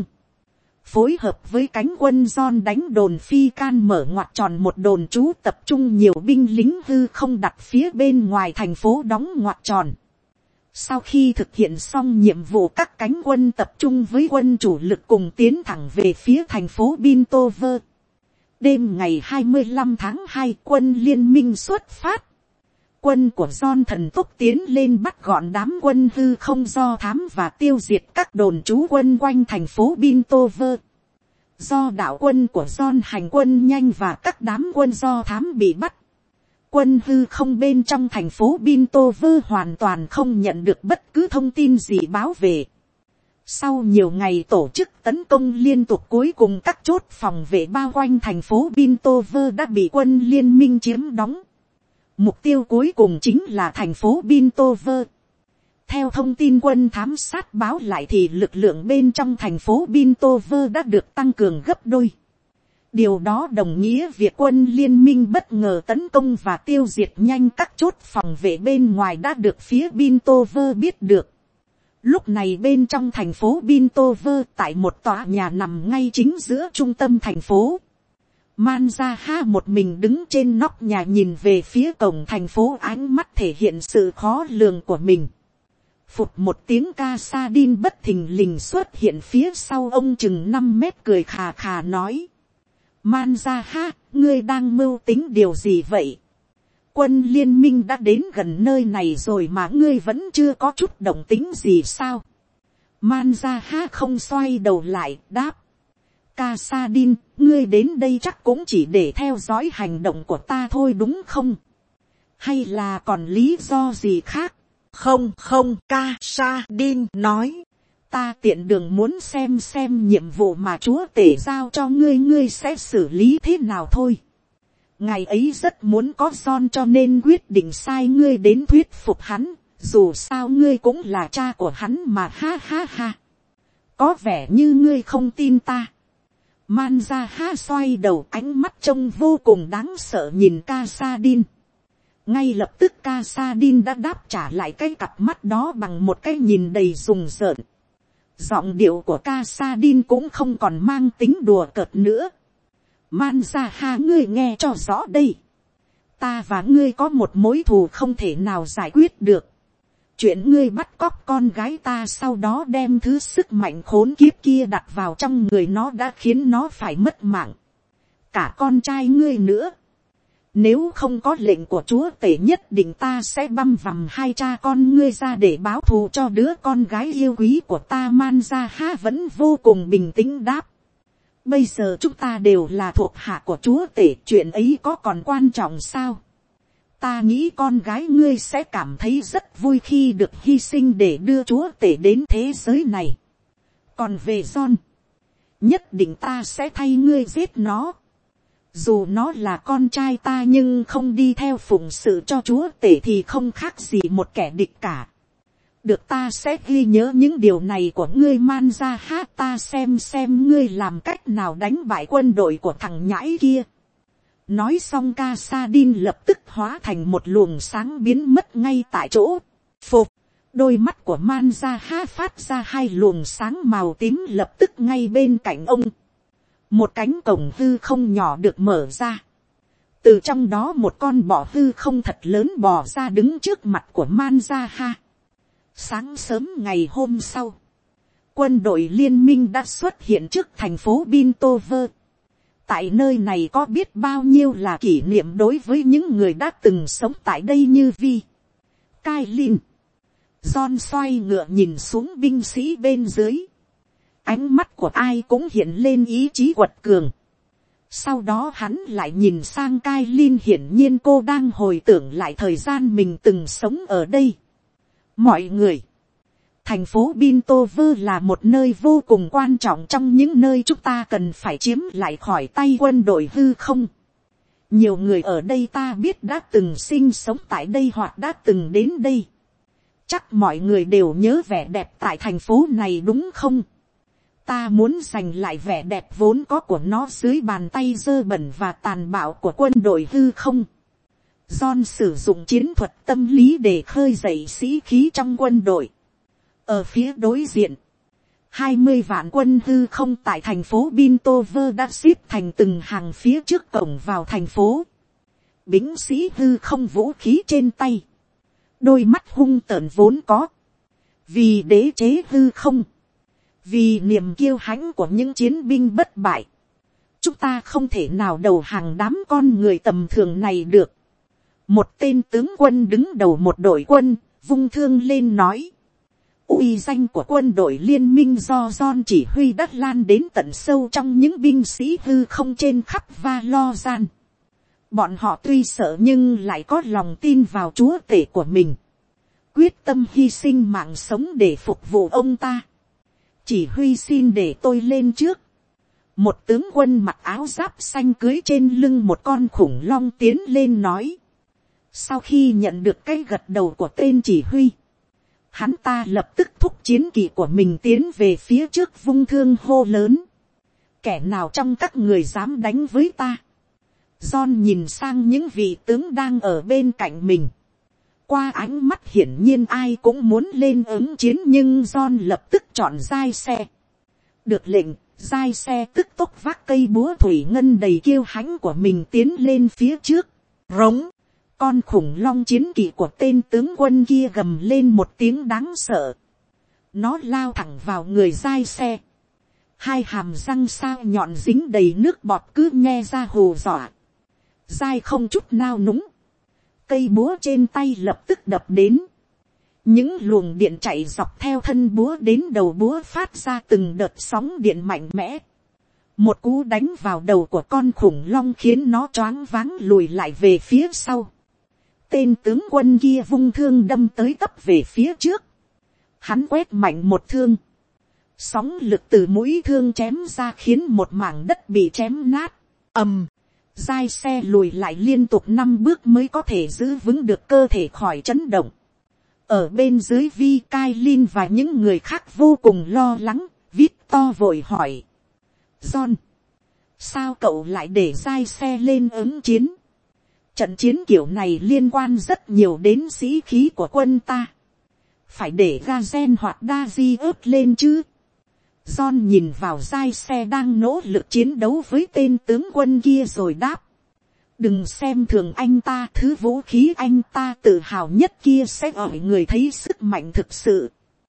A: phối hợp với cánh quân John đánh đồn Phi Can, mở ngoặt tròn một đồn trú tập trung nhiều binh lính hư không đặt phía bên ngoài thành phố đóng ngoặt tròn. Sau khi thực hiện xong nhiệm vụ, các cánh quân tập trung với quân chủ lực cùng tiến thẳng về phía thành phố Bintover. Đêm ngày 25 tháng 2, quân liên minh xuất phát. Quân của John thần tốc tiến lên bắt gọn đám quân hư không do thám và tiêu diệt các đồn trú quân quanh thành phố Bintover. Do đạo quân của John hành quân nhanh và các đám quân do thám bị bắt, quân hư không bên trong thành phố Bintover hoàn toàn không nhận được bất cứ thông tin gì báo về. Sau nhiều ngày tổ chức tấn công liên tục, cuối cùng các chốt phòng vệ bao quanh thành phố Bintover đã bị quân liên minh chiếm đóng. Mục tiêu cuối cùng chính là thành phố Bintover. Theo thông tin quân thám sát báo lại thì lực lượng bên trong thành phố Bintover đã được tăng cường gấp đôi. Điều đó đồng nghĩa việc quân liên minh bất ngờ tấn công và tiêu diệt nhanh các chốt phòng vệ bên ngoài đã được phía Bintover biết được. Lúc này bên trong thành phố Bintover, tại một tòa nhà nằm ngay chính giữa trung tâm thành phố, Manzaha một mình đứng trên nóc nhà nhìn về phía cổng thành phố, ánh mắt thể hiện sự khó lường của mình. Phụt một tiếng, Casadin bất thình lình xuất hiện phía sau ông chừng 5 mét, cười khà khà nói: Manzaha, ngươi đang mưu tính điều gì vậy? Quân liên minh đã đến gần nơi này rồi mà ngươi vẫn chưa có chút động tính gì sao? Manzaha không xoay đầu lại, đáp: Casadin, ngươi đến đây chắc cũng chỉ để theo dõi hành động của ta thôi đúng không? Hay là còn lý do gì khác?
B: Không, Casadin nói:
A: ta tiện đường muốn xem nhiệm vụ mà chúa tể giao cho ngươi, ngươi sẽ xử lý thế nào thôi. Ngày ấy rất muốn có John cho nên quyết định sai ngươi đến thuyết phục hắn, dù sao ngươi cũng là cha của hắn mà, ha ha ha. Có vẻ như ngươi không tin ta. Manza xoay đầu, ánh mắt trông vô cùng đáng sợ nhìn Casadin. Ngay lập tức Casadin đã đáp trả lại cái cặp mắt đó bằng một cái nhìn đầy rùng rợn. Giọng điệu của Casadin cũng không còn mang tính đùa cợt nữa. Manza, ngươi nghe cho rõ đây. Ta và ngươi có một mối thù không thể nào giải quyết được. Chuyện ngươi bắt cóc con gái ta, sau đó đem thứ sức mạnh khốn kiếp kia đặt vào trong người nó, đã khiến nó phải mất mạng. Cả con trai ngươi nữa. Nếu không có lệnh của chúa tể, nhất định ta sẽ băm vằm hai cha con ngươi ra để báo thù cho đứa con gái yêu quý của ta. Manza vẫn vô cùng bình tĩnh đáp. Bây giờ chúng ta đều là thuộc hạ của chúa tể, chuyện ấy có còn quan trọng sao? Ta nghĩ con gái ngươi sẽ cảm thấy rất vui khi được hy sinh để đưa chúa tể đến thế giới này. Còn về John, nhất định ta sẽ thay ngươi giết nó. Dù nó là con trai ta nhưng không đi theo phụng sự cho chúa tể thì không khác gì một kẻ địch cả. Được, ta sẽ ghi nhớ những điều này của ngươi Manza, ta xem ngươi làm cách nào đánh bại quân đội của thằng nhãi kia. Nói xong Casadin lập tức hóa thành một luồng sáng biến mất ngay tại chỗ. Phục, đôi mắt của Manza phát ra hai luồng sáng màu tím lập tức ngay bên cạnh ông. Một cánh cổng hư không nhỏ được mở ra. Từ trong đó một con bò hư không thật lớn bò ra đứng trước mặt của Manza. Sáng sớm ngày hôm sau, quân đội liên minh đã xuất hiện trước thành phố Bintover. Tại nơi này có biết bao nhiêu là kỷ niệm đối với những người đã từng sống tại đây như Vi, Kailin. John xoay ngựa nhìn xuống binh sĩ bên dưới. Ánh mắt của ai cũng hiện lên ý chí quật cường. Sau đó hắn lại nhìn sang Kailin, hiển nhiên cô đang hồi tưởng lại thời gian mình từng sống ở đây. Mọi người, thành phố Bintover là một nơi vô cùng quan trọng trong những nơi chúng ta cần phải chiếm lại khỏi tay quân đội hư không. Nhiều người ở đây ta biết đã từng sinh sống tại đây hoặc đã từng đến đây. Chắc mọi người đều nhớ vẻ đẹp tại thành phố này đúng không? Ta muốn giành lại vẻ đẹp vốn có của nó dưới bàn tay dơ bẩn và tàn bạo của quân đội hư không. John sử dụng chiến thuật tâm lý để khơi dậy sĩ khí trong quân đội. Ở phía đối diện, 20 vạn quân hư không tại thành phố Bintover đã xếp thành từng hàng phía trước cổng vào thành phố. Binh sĩ hư không vũ khí trên tay, đôi mắt hung tợn vốn có. Vì đế chế hư không, vì niềm kiêu hãnh của những chiến binh bất bại, chúng ta không thể nào đầu hàng đám con người tầm thường này được. Một tên tướng quân đứng đầu một đội quân, vung thương lên nói. Uy danh của quân đội liên minh do John chỉ huy đã lan đến tận sâu trong những binh sĩ hư không trên khắp Valorant. Bọn họ tuy sợ nhưng lại có lòng tin vào chúa tể của mình. Quyết tâm hy sinh mạng sống để phục vụ ông ta. Chỉ huy xin để tôi lên trước. Một tướng quân mặc áo giáp xanh cưới trên lưng một con khủng long tiến lên nói. Sau khi nhận được cái gật đầu của tên chỉ huy, hắn ta lập tức thúc chiến kỵ của mình tiến về phía trước vung thương hô lớn. Kẻ nào trong các người dám đánh với ta? John nhìn sang những vị tướng đang ở bên cạnh mình. Qua ánh mắt hiển nhiên ai cũng muốn lên ứng chiến nhưng John lập tức chọn giai xe. Được lệnh, giai xe tức tốc vác cây búa thủy ngân đầy kiêu hãnh của mình tiến lên phía trước. Rống, con khủng long chiến kỵ của tên tướng quân kia gầm lên một tiếng đáng sợ. Nó lao thẳng vào người giai xe. Hai hàm răng sao nhọn dính đầy nước bọt cứ nghe ra hù dọa. Giai không chút nao núng. Cây búa trên tay lập tức đập đến. Những luồng điện chạy dọc theo thân búa đến đầu búa phát ra từng đợt sóng điện mạnh mẽ. Một cú đánh vào đầu của con khủng long khiến nó choáng váng lùi lại về phía sau. Tên tướng quân kia vung thương đâm tới tấp về phía trước. Hắn quét mạnh một thương. Sóng lực từ mũi thương chém ra khiến một mảng đất bị chém nát. Ầm. Giai xe lùi lại liên tục 5 bước mới có thể giữ vững được cơ thể khỏi chấn động. Ở bên dưới Vi, Kailin và những người khác vô cùng lo lắng. Victor vội hỏi. John, sao cậu lại để giai xe lên ứng chiến. Trận chiến kiểu này liên quan rất nhiều đến sĩ khí của quân ta. Phải để Gazen hoặc Daji ớt lên chứ. John nhìn vào giai xe đang nỗ lực chiến đấu với tên tướng quân kia rồi đáp. Đừng xem thường anh ta, thứ vũ khí anh ta tự hào nhất kia sẽ gọi người thấy sức mạnh thực sự.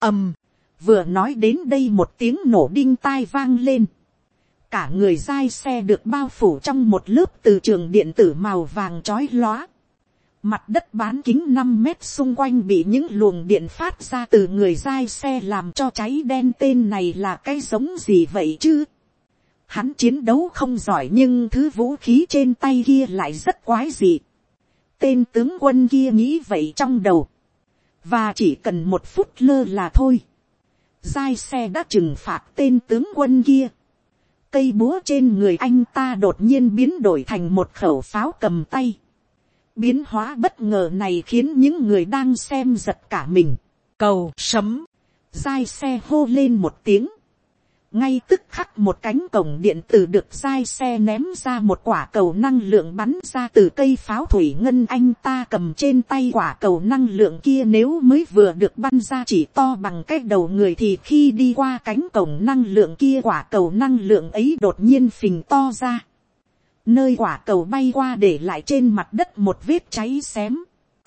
A: Vừa nói đến đây một tiếng nổ đinh tai vang lên. Cả người giai xe được bao phủ trong một lớp từ trường điện tử màu vàng chói lóa. Mặt đất bán kính 5 mét xung quanh bị những luồng điện phát ra từ người giai xe làm cho cháy đen. Tên này là cái giống gì vậy chứ? Hắn chiến đấu không giỏi nhưng thứ vũ khí trên tay kia lại rất quái dị. Tên tướng quân kia nghĩ vậy trong đầu. Và chỉ cần 1 phút lơ là thôi. Giai xe đã trừng phạt tên tướng quân kia. Cây búa trên người anh ta đột nhiên biến đổi thành một khẩu pháo cầm tay. Biến hóa bất ngờ này khiến những người đang xem giật cả mình. Cầu sấm. Giai xe hô lên một tiếng. Ngay tức khắc một cánh cổng điện tử được giai xe ném ra một quả cầu năng lượng bắn ra từ cây pháo thủy ngân. Anh ta cầm trên tay quả cầu năng lượng kia nếu mới vừa được bắn ra chỉ to bằng cái đầu người thì khi đi qua cánh cổng năng lượng kia quả cầu năng lượng ấy đột nhiên phình to ra. Nơi quả cầu bay qua để lại trên mặt đất một vết cháy xém.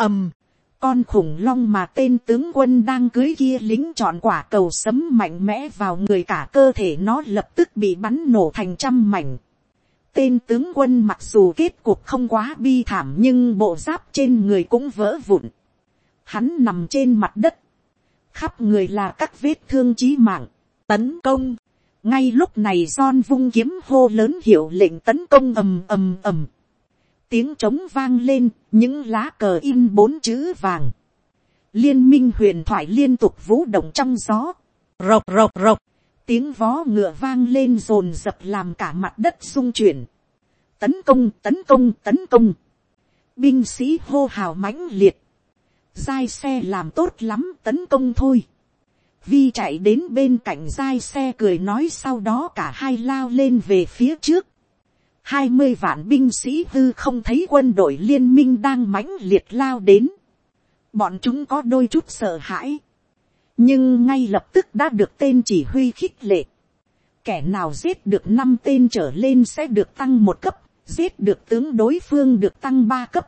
A: Con khủng long mà tên tướng quân đang cưới kia lính chọn quả cầu sấm mạnh mẽ vào người, cả cơ thể nó lập tức bị bắn nổ thành trăm mảnh. Tên tướng quân mặc dù kết cục không quá bi thảm nhưng bộ giáp trên người cũng vỡ vụn. Hắn nằm trên mặt đất. Khắp người là các vết thương chí mạng. Tấn công. Ngay lúc này John vung kiếm hô lớn hiệu lệnh tấn công. Ầm. Tiếng trống vang lên, những lá cờ in 4 chữ vàng. Liên minh huyền thoại liên tục vũ động trong gió. Rộc. Tiếng vó ngựa vang lên dồn dập làm cả mặt đất rung chuyển. Tấn công. Binh sĩ hô hào mãnh liệt. Giai xe làm tốt lắm, tấn công thôi. Vi chạy đến bên cạnh giai xe cười nói, sau đó cả hai lao lên về phía trước. 20 vạn binh sĩ hư không thấy quân đội liên minh đang mãnh liệt lao đến. Bọn chúng có đôi chút sợ hãi. Nhưng ngay lập tức đã được tên chỉ huy khích lệ. Kẻ nào giết được 5 tên trở lên sẽ được tăng 1 cấp. Giết được tướng đối phương được tăng 3 cấp.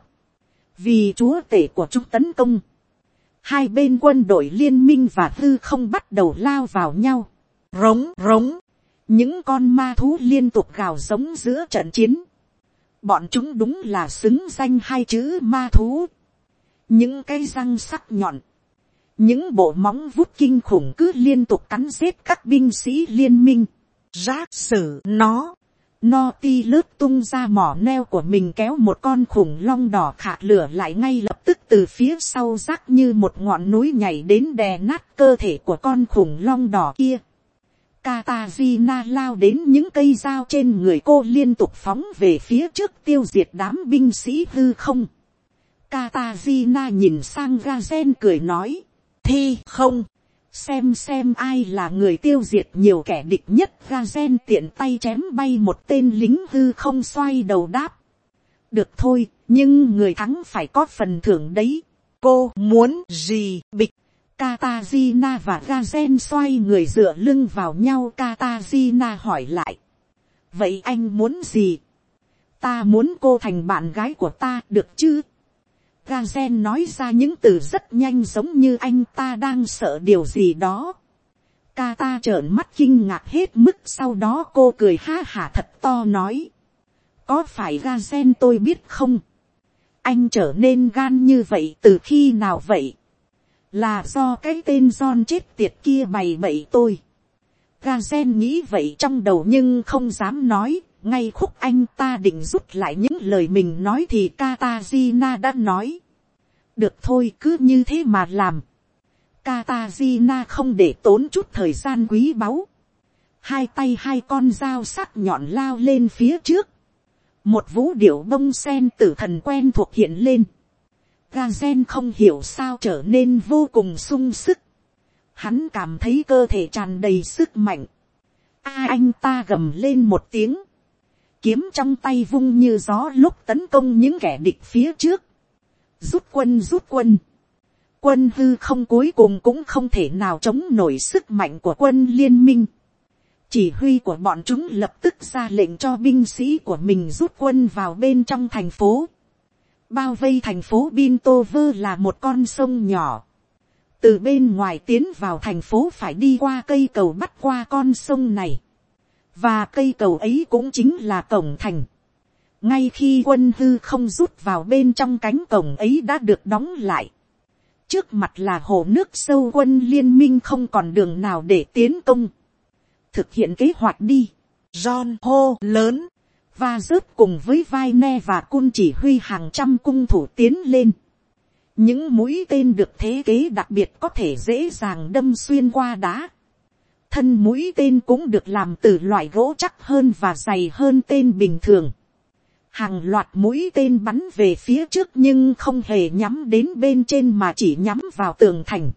A: Vì chúa tể của chúng tấn công. Hai bên quân đội liên minh và hư không bắt đầu lao vào nhau. Rống. Những con ma thú liên tục gào giống giữa trận chiến. Bọn chúng đúng là xứng danh 2 chữ ma thú. Những cái răng sắc nhọn. Những bộ móng vuốt kinh khủng cứ liên tục cắn giết các binh sĩ liên minh. Rác sử nó. Naughty lướt tung ra mỏ neo của mình kéo một con khủng long đỏ khạc lửa lại, ngay lập tức từ phía sau rác như một ngọn núi nhảy đến đè nát cơ thể của con khủng long đỏ kia. Katarina lao đến những cây dao trên người cô liên tục phóng về phía trước tiêu diệt đám binh sĩ hư không. Katarina nhìn sang Gazen cười nói. Thi không. Xem ai là người tiêu diệt nhiều kẻ địch nhất. Gazen tiện tay chém bay một tên lính hư không, xoay đầu đáp. Được thôi, nhưng người thắng phải có phần thưởng đấy. Cô muốn gì? Bịch. Katarina và Gazen xoay người dựa lưng vào nhau. Katarina hỏi lại. Vậy anh muốn gì? Ta muốn cô thành bạn gái của ta, được chứ? Gazen nói ra những từ rất nhanh giống như anh ta đang sợ điều gì đó. Kata trợn mắt kinh ngạc hết mức, sau đó cô cười ha hả thật to nói. Có phải Gazen tôi biết không? Anh trở nên gan như vậy từ khi nào vậy? Là do cái tên John chết tiệt kia bày bậy tôi. Gazen nghĩ vậy trong đầu nhưng không dám nói. Ngay khúc anh ta định rút lại những lời mình nói thì Katarina đã nói. Được thôi, cứ như thế mà làm. Katarina không để tốn chút thời gian quý báu. Hai tay hai con dao sắc nhọn lao lên phía trước. Một vũ điệu bông sen tử thần quen thuộc hiện lên. Gazen không hiểu sao trở nên vô cùng sung sức. Hắn cảm thấy cơ thể tràn đầy sức mạnh. Anh ta gầm lên một tiếng. kiếm trong tay vung như gió lúc tấn công những kẻ địch phía trước. Rút quân rút quân. Quân hư không cuối cùng cũng không thể nào chống nổi sức mạnh của quân liên minh. Chỉ huy của bọn chúng lập tức ra lệnh cho binh sĩ của mình rút quân vào bên trong thành phố. Bao vây thành phố Bintover là một con sông nhỏ. Từ bên ngoài tiến vào thành phố phải đi qua cây cầu bắt qua con sông này. Và cây cầu ấy cũng chính là cổng thành. Ngay khi quân hư không rút vào bên trong cánh cổng ấy đã được đóng lại. Trước mặt là hồ nước sâu, quân liên minh không còn đường nào để tiến công. Thực hiện kế hoạch đi.
B: John hô lớn.
A: Và rớt cùng với vai ne và cun chỉ huy hàng trăm cung thủ tiến lên. Những mũi tên được thiết kế đặc biệt có thể dễ dàng đâm xuyên qua đá. Thân mũi tên cũng được làm từ loại gỗ chắc hơn và dày hơn tên bình thường. Hàng loạt mũi tên bắn về phía trước nhưng không hề nhắm đến bên trên mà chỉ nhắm vào tường thành.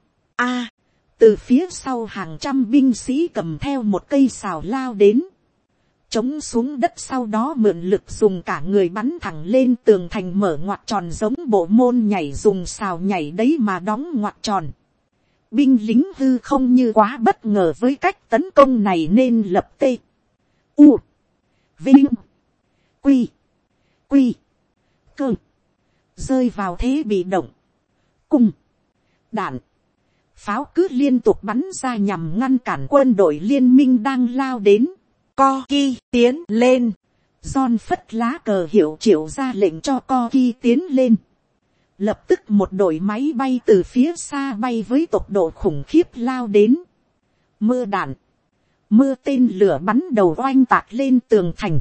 A: Từ phía sau hàng trăm binh sĩ cầm theo một cây sào lao đến. Chống xuống đất, sau đó mượn lực dùng cả người bắn thẳng lên tường thành, mở ngoặt tròn giống bộ môn nhảy dùng sào nhảy đấy mà đóng ngoặt tròn. Binh lính hư không như quá bất ngờ với cách tấn công này nên lập tê. U. Vinh. Quy. Quy. Cơ. Rơi vào thế bị động. Cung. Đạn. Pháo cứ liên tục bắn ra nhằm ngăn cản quân đội liên minh đang lao đến.
B: Corky tiến lên.
A: John phất lá cờ hiệu triệu ra lệnh cho Corky tiến lên. Lập tức một đội máy bay từ phía xa bay với tốc độ khủng khiếp lao đến. Mưa đạn, mưa tên lửa bắn đầu oanh tạc lên tường thành.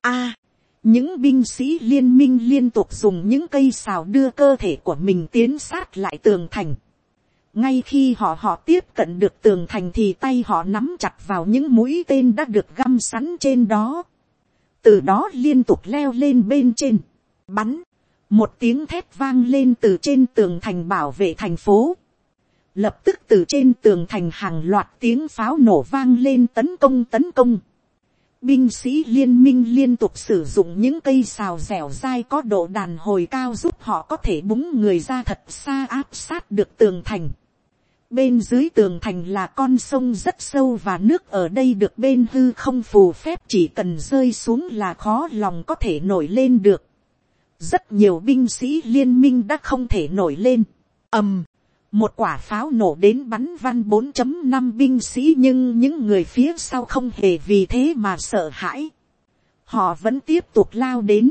A: Những binh sĩ liên minh liên tục dùng những cây sào đưa cơ thể của mình tiến sát lại tường thành. Ngay khi họ tiếp cận được tường thành thì tay họ nắm chặt vào những mũi tên đã được găm sẵn trên đó. Từ đó liên tục leo lên bên trên. Bắn. Một tiếng thét vang lên từ trên tường thành bảo vệ thành phố. Lập tức từ trên tường thành hàng loạt tiếng pháo nổ vang lên tấn công. Binh sĩ liên minh liên tục sử dụng những cây sào dẻo dai có độ đàn hồi cao giúp họ có thể búng người ra thật xa áp sát được tường thành. Bên dưới tường thành là con sông rất sâu và nước ở đây được bên hư không phù phép, chỉ cần rơi xuống là khó lòng có thể nổi lên được. Rất nhiều binh sĩ liên minh đã không thể nổi lên. Một quả pháo nổ đến bắn văn 4.5 binh sĩ nhưng những người phía sau không hề vì thế mà sợ hãi. Họ vẫn tiếp tục lao đến.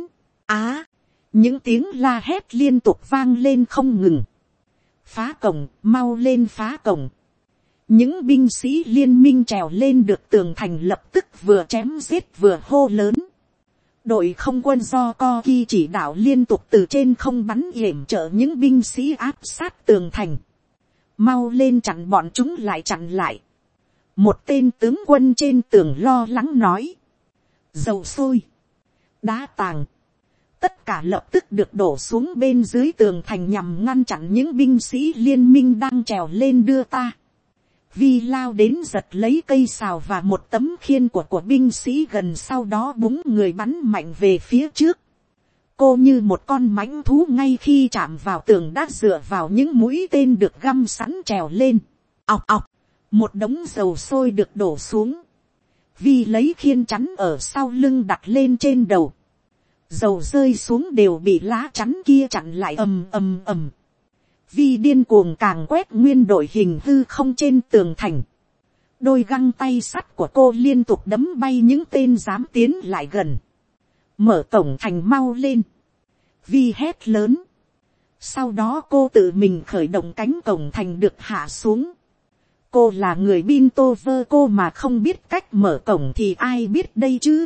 A: Những tiếng la hét liên tục vang lên không ngừng. Phá cổng, mau lên phá cổng. Những binh sĩ liên minh trèo lên được tường thành lập tức vừa chém giết vừa hô lớn. Đội không quân do Corky chỉ đạo liên tục từ trên không bắn yểm trợ những binh sĩ áp sát tường thành. Mau lên chặn bọn chúng lại, chặn lại. Một tên tướng quân trên tường lo lắng nói. Dầu sôi, đá tàng, tất cả lập tức được đổ xuống bên dưới tường thành nhằm ngăn chặn những binh sĩ liên minh đang trèo lên đưa ta. Vi lao đến giật lấy cây sào và một tấm khiên của binh sĩ gần, sau đó búng người bắn mạnh về phía trước. Cô như một con mãnh thú ngay khi chạm vào tường đã dựa vào những mũi tên được găm sẵn trèo lên. Ọc ọc, một đống dầu sôi được đổ xuống. Vi lấy khiên chắn ở sau lưng đặt lên trên đầu. Dầu rơi xuống đều bị lá chắn kia chặn lại. Ầm. Vi điên cuồng càng quét nguyên đội hình hư không trên tường thành. Đôi găng tay sắt của cô liên tục đấm bay những tên dám tiến lại gần. Mở cổng thành mau lên. Vi hét lớn. Sau đó cô tự mình khởi động cánh cổng thành được hạ xuống. Cô là người Bintover, cô mà không biết cách mở cổng thì ai biết đây chứ.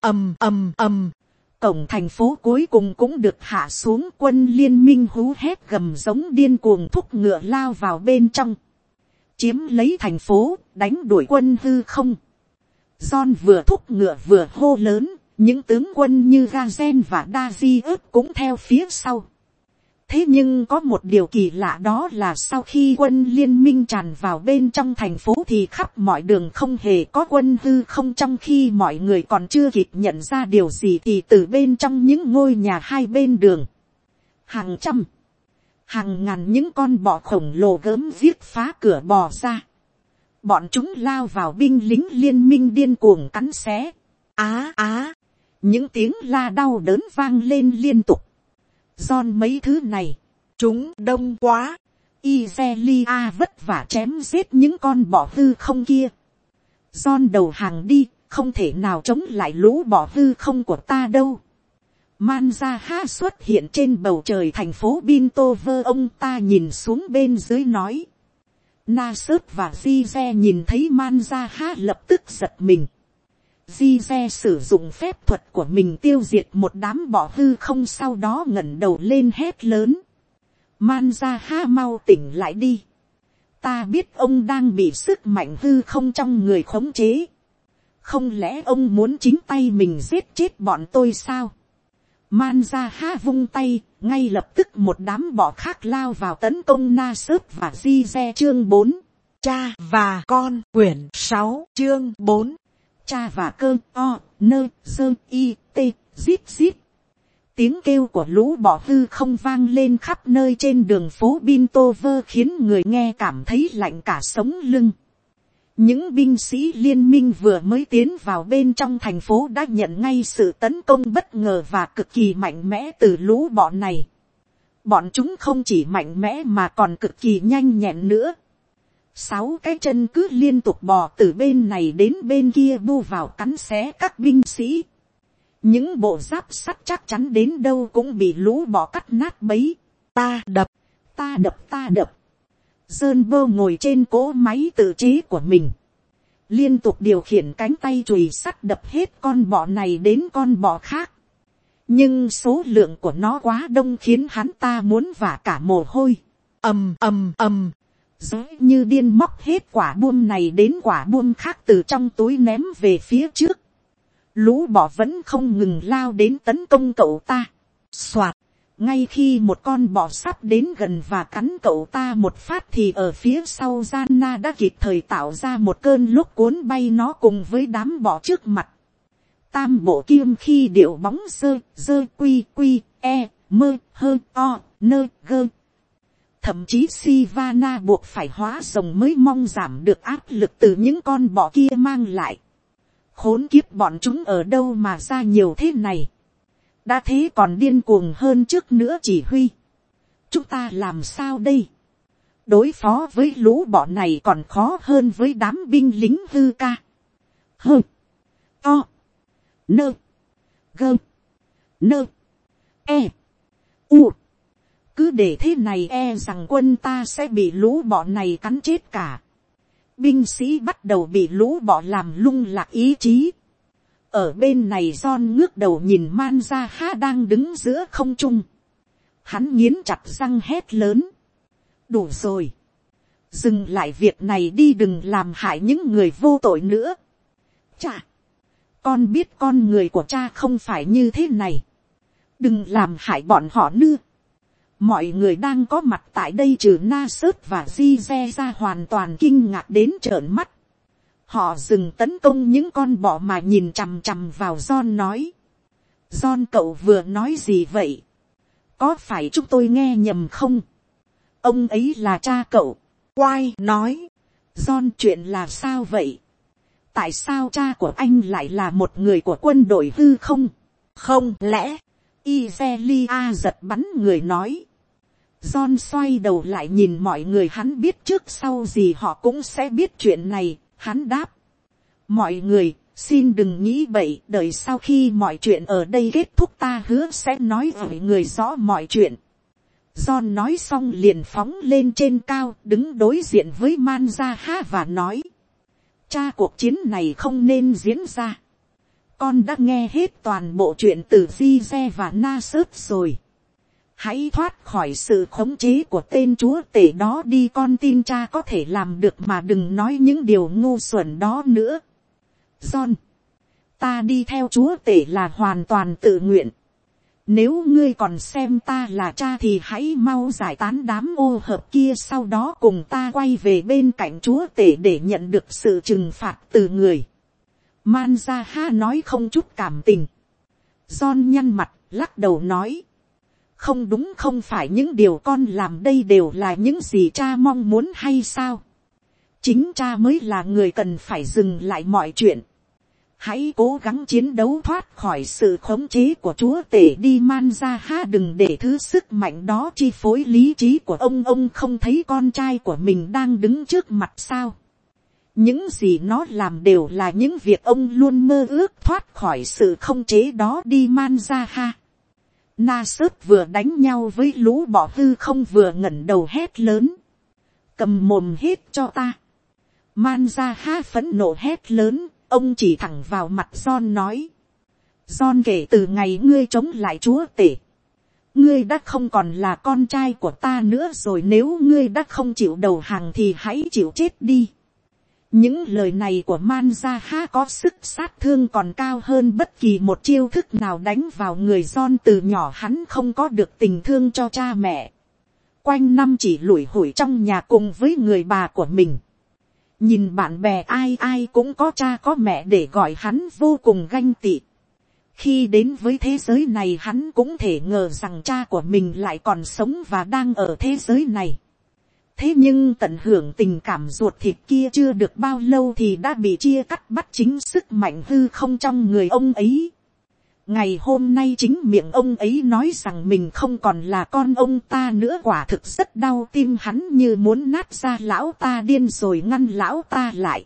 A: Ầm. Cổng thành phố cuối cùng cũng được hạ xuống. Quân liên minh hú hét gầm giống điên cuồng thúc ngựa lao vào bên trong. Chiếm lấy thành phố, đánh đuổi quân hư không. John vừa thúc ngựa vừa hô lớn. Những tướng quân như Gazen và Dazius cũng theo phía sau. Thế nhưng có một điều kỳ lạ, đó là sau khi quân liên minh tràn vào bên trong thành phố thì khắp mọi đường không hề có quân hư không, trong khi mọi người còn chưa kịp nhận ra điều gì thì từ bên trong những ngôi nhà hai bên đường, hàng trăm, hàng ngàn những con bọ khổng lồ gớm viết phá cửa bò ra. Bọn chúng lao vào binh lính liên minh điên cuồng cắn xé. Những tiếng la đau đớn vang lên liên tục. John, mấy thứ này,
B: chúng đông quá.
A: Izelia vất vả chém giết những con bọ hư không kia. John đầu hàng đi, không thể nào chống lại lũ bọ hư không của ta đâu. Manzaha xuất hiện trên bầu trời thành phố Bintover, ông ta nhìn xuống bên dưới nói. Nasut và Zize nhìn thấy Manzaha lập tức giật mình. Zize sử dụng phép thuật của mình tiêu diệt một đám bọ hư không, sau đó ngẩng đầu lên hét lớn. Manzaha, mau tỉnh lại đi. Ta biết ông đang bị sức mạnh hư không trong người khống chế. Không lẽ ông muốn chính tay mình giết chết bọn tôi sao? Manzaha vung tay, ngay lập tức một đám bọ khác lao vào tấn công Nasut và Zize. Chương 4.
B: Cha và con, quyển 6, chương 4.
A: Cha và cơ, o, nơ, dơ, y, tê, zip zip. Tiếng kêu của lũ bọ hư không vang lên khắp nơi trên đường phố Bintover, khiến người nghe cảm thấy lạnh cả sống lưng. Những binh sĩ liên minh vừa mới tiến vào bên trong thành phố đã nhận ngay sự tấn công bất ngờ và cực kỳ mạnh mẽ từ lũ bọ này. Bọn chúng không chỉ mạnh mẽ mà còn cực kỳ nhanh nhẹn nữa. 6 cái chân cứ liên tục bò từ bên này đến bên kia bu vào cắn xé các binh sĩ. Những bộ giáp sắt chắc chắn đến đâu cũng bị lũ bọ cắt nát bấy.
B: Ta đập,
A: ta đập, ta đập. Dơn bơ ngồi trên cỗ máy tự chế của mình, liên tục điều khiển cánh tay chùy sắt đập hết con bọ này đến con bọ khác. Nhưng số lượng của nó quá đông khiến hắn ta muốn vả cả mồ hôi.
B: ầm ầm ầm.
A: Giống như điên móc hết quả buông này đến quả buông khác từ trong túi ném về phía trước. Lũ bọ vẫn không ngừng lao đến tấn công cậu ta.
B: Soạt.
A: Ngay khi một con bọ sắp đến gần và cắn cậu ta một phát thì ở phía sau Gianna đã kịp thời tạo ra một cơn lốc cuốn bay nó cùng với đám bọ trước mặt. Tam bộ kim khi điệu bóng dơ quy quy e mơ hơ o nơ gơ. Thậm chí Sivana buộc phải hóa rồng mới mong giảm được áp lực từ những con bọ kia mang lại. Khốn kiếp, bọn chúng ở đâu mà ra nhiều thế này. Đã thế còn điên cuồng hơn trước nữa. Chỉ huy, chúng ta làm sao đây? Đối phó với lũ bọ này còn khó hơn với đám binh lính hư ca. Hơ, to, nơ, gơ, nơ, e, u. Cứ để thế này e rằng quân ta sẽ bị lũ bọ này cắn chết cả. Binh sĩ bắt đầu bị lũ bọ làm lung lạc ý chí. Ở bên này John ngước đầu nhìn Manzaha đang đứng giữa không trung. Hắn nghiến chặt răng hét lớn. Đủ rồi. Dừng lại việc này đi, đừng làm hại những người vô tội nữa. Cha, con biết con người của cha không phải như thế này. Đừng làm hại bọn họ nữa. Mọi người đang có mặt tại đây trừ Nasut và Zize ra hoàn toàn kinh ngạc đến trợn mắt. Họ dừng tấn công những con bọ mà nhìn chằm chằm vào John nói. John, cậu vừa nói gì vậy? Có phải chúng tôi nghe nhầm không? Ông ấy là cha cậu.
B: Quai nói.
A: John, chuyện là sao vậy? Tại sao cha của anh lại là một người của quân đội hư không?
B: Không lẽ?
A: Izelia giật bắn người nói. John xoay đầu lại nhìn mọi người, hắn biết trước sau gì họ cũng sẽ biết chuyện này. Hắn đáp. Mọi người, xin đừng nghĩ bậy, đợi sau khi mọi chuyện ở đây kết thúc ta hứa sẽ nói với người rõ mọi chuyện. John nói xong liền phóng lên trên cao, đứng đối diện với Manzaha và nói. Cha, cuộc chiến này không nên diễn ra. Con đã nghe hết toàn bộ chuyện từ Zize và Nasut rồi. Hãy thoát khỏi sự khống chế của tên chúa tể đó đi, con tin cha có thể làm được mà đừng nói những điều ngu xuẩn đó nữa. John, ta đi theo chúa tể là hoàn toàn tự nguyện. Nếu ngươi còn xem ta là cha thì hãy mau giải tán đám ô hợp kia, sau đó cùng ta quay về bên cạnh chúa tể để nhận được sự trừng phạt từ người. Manzaha nói không chút cảm tình. John nhăn mặt, lắc đầu nói. Không đúng, không phải những điều con làm đây đều là những gì cha mong muốn hay sao? Chính cha mới là người cần phải dừng lại mọi chuyện. Hãy cố gắng chiến đấu thoát khỏi sự khống chế của chúa tể đi. Manzaha đừng để thứ sức mạnh đó chi phối lý trí của ông không thấy con trai của mình đang đứng trước mặt sao? Những gì nó làm đều là những việc ông luôn mơ ước, thoát khỏi sự khống chế đó đi. Manzaha. Nasut vừa đánh nhau với lũ bọ hư không vừa ngẩng đầu hét lớn. Cầm mồm hết cho ta. Manzaha phẫn nộ hét lớn, ông chỉ thẳng vào mặt John nói. John, kể từ ngày ngươi chống lại chúa tể, ngươi đã không còn là con trai của ta nữa rồi. Nếu ngươi đã không chịu đầu hàng thì hãy chịu chết đi. Những lời này của Manzaha có sức sát thương còn cao hơn bất kỳ một chiêu thức nào đánh vào người John. Từ nhỏ hắn không có được tình thương cho cha mẹ. Quanh năm chỉ lủi hủi trong nhà cùng với người bà của mình. Nhìn bạn bè ai ai cũng có cha có mẹ để gọi hắn vô cùng ganh tị. Khi đến với thế giới này hắn cũng thể ngờ rằng cha của mình lại còn sống và đang ở thế giới này. Thế nhưng tận hưởng tình cảm ruột thịt kia chưa được bao lâu thì đã bị chia cắt bắt chính sức mạnh hư không trong người ông ấy. Ngày hôm nay chính miệng ông ấy nói rằng mình không còn là con ông ta nữa, quả thực rất đau tim hắn như muốn nát ra. Lão ta điên rồi, ngăn lão ta lại.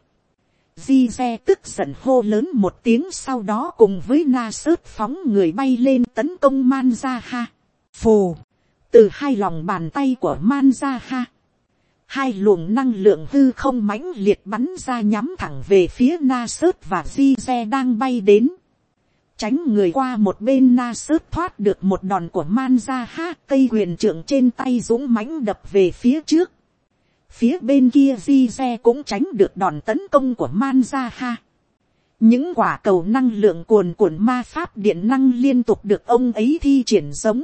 A: Zize tức giận hô lớn một tiếng, sau đó cùng với Nasut phóng người bay lên tấn công Manzaha. Phù, từ hai lòng bàn tay của Manzaha, hai luồng năng lượng hư không mãnh liệt bắn ra nhắm thẳng về phía Nasut và Zize đang bay đến. Tránh người qua một bên, Nasut thoát được một đòn của Manzaha, cây quyền trượng trên tay dũng mãnh đập về phía trước. Phía bên kia Zize cũng tránh được đòn tấn công của Manzaha. Những quả cầu năng lượng cuồn cuộn ma pháp điện năng liên tục được ông ấy thi triển giống.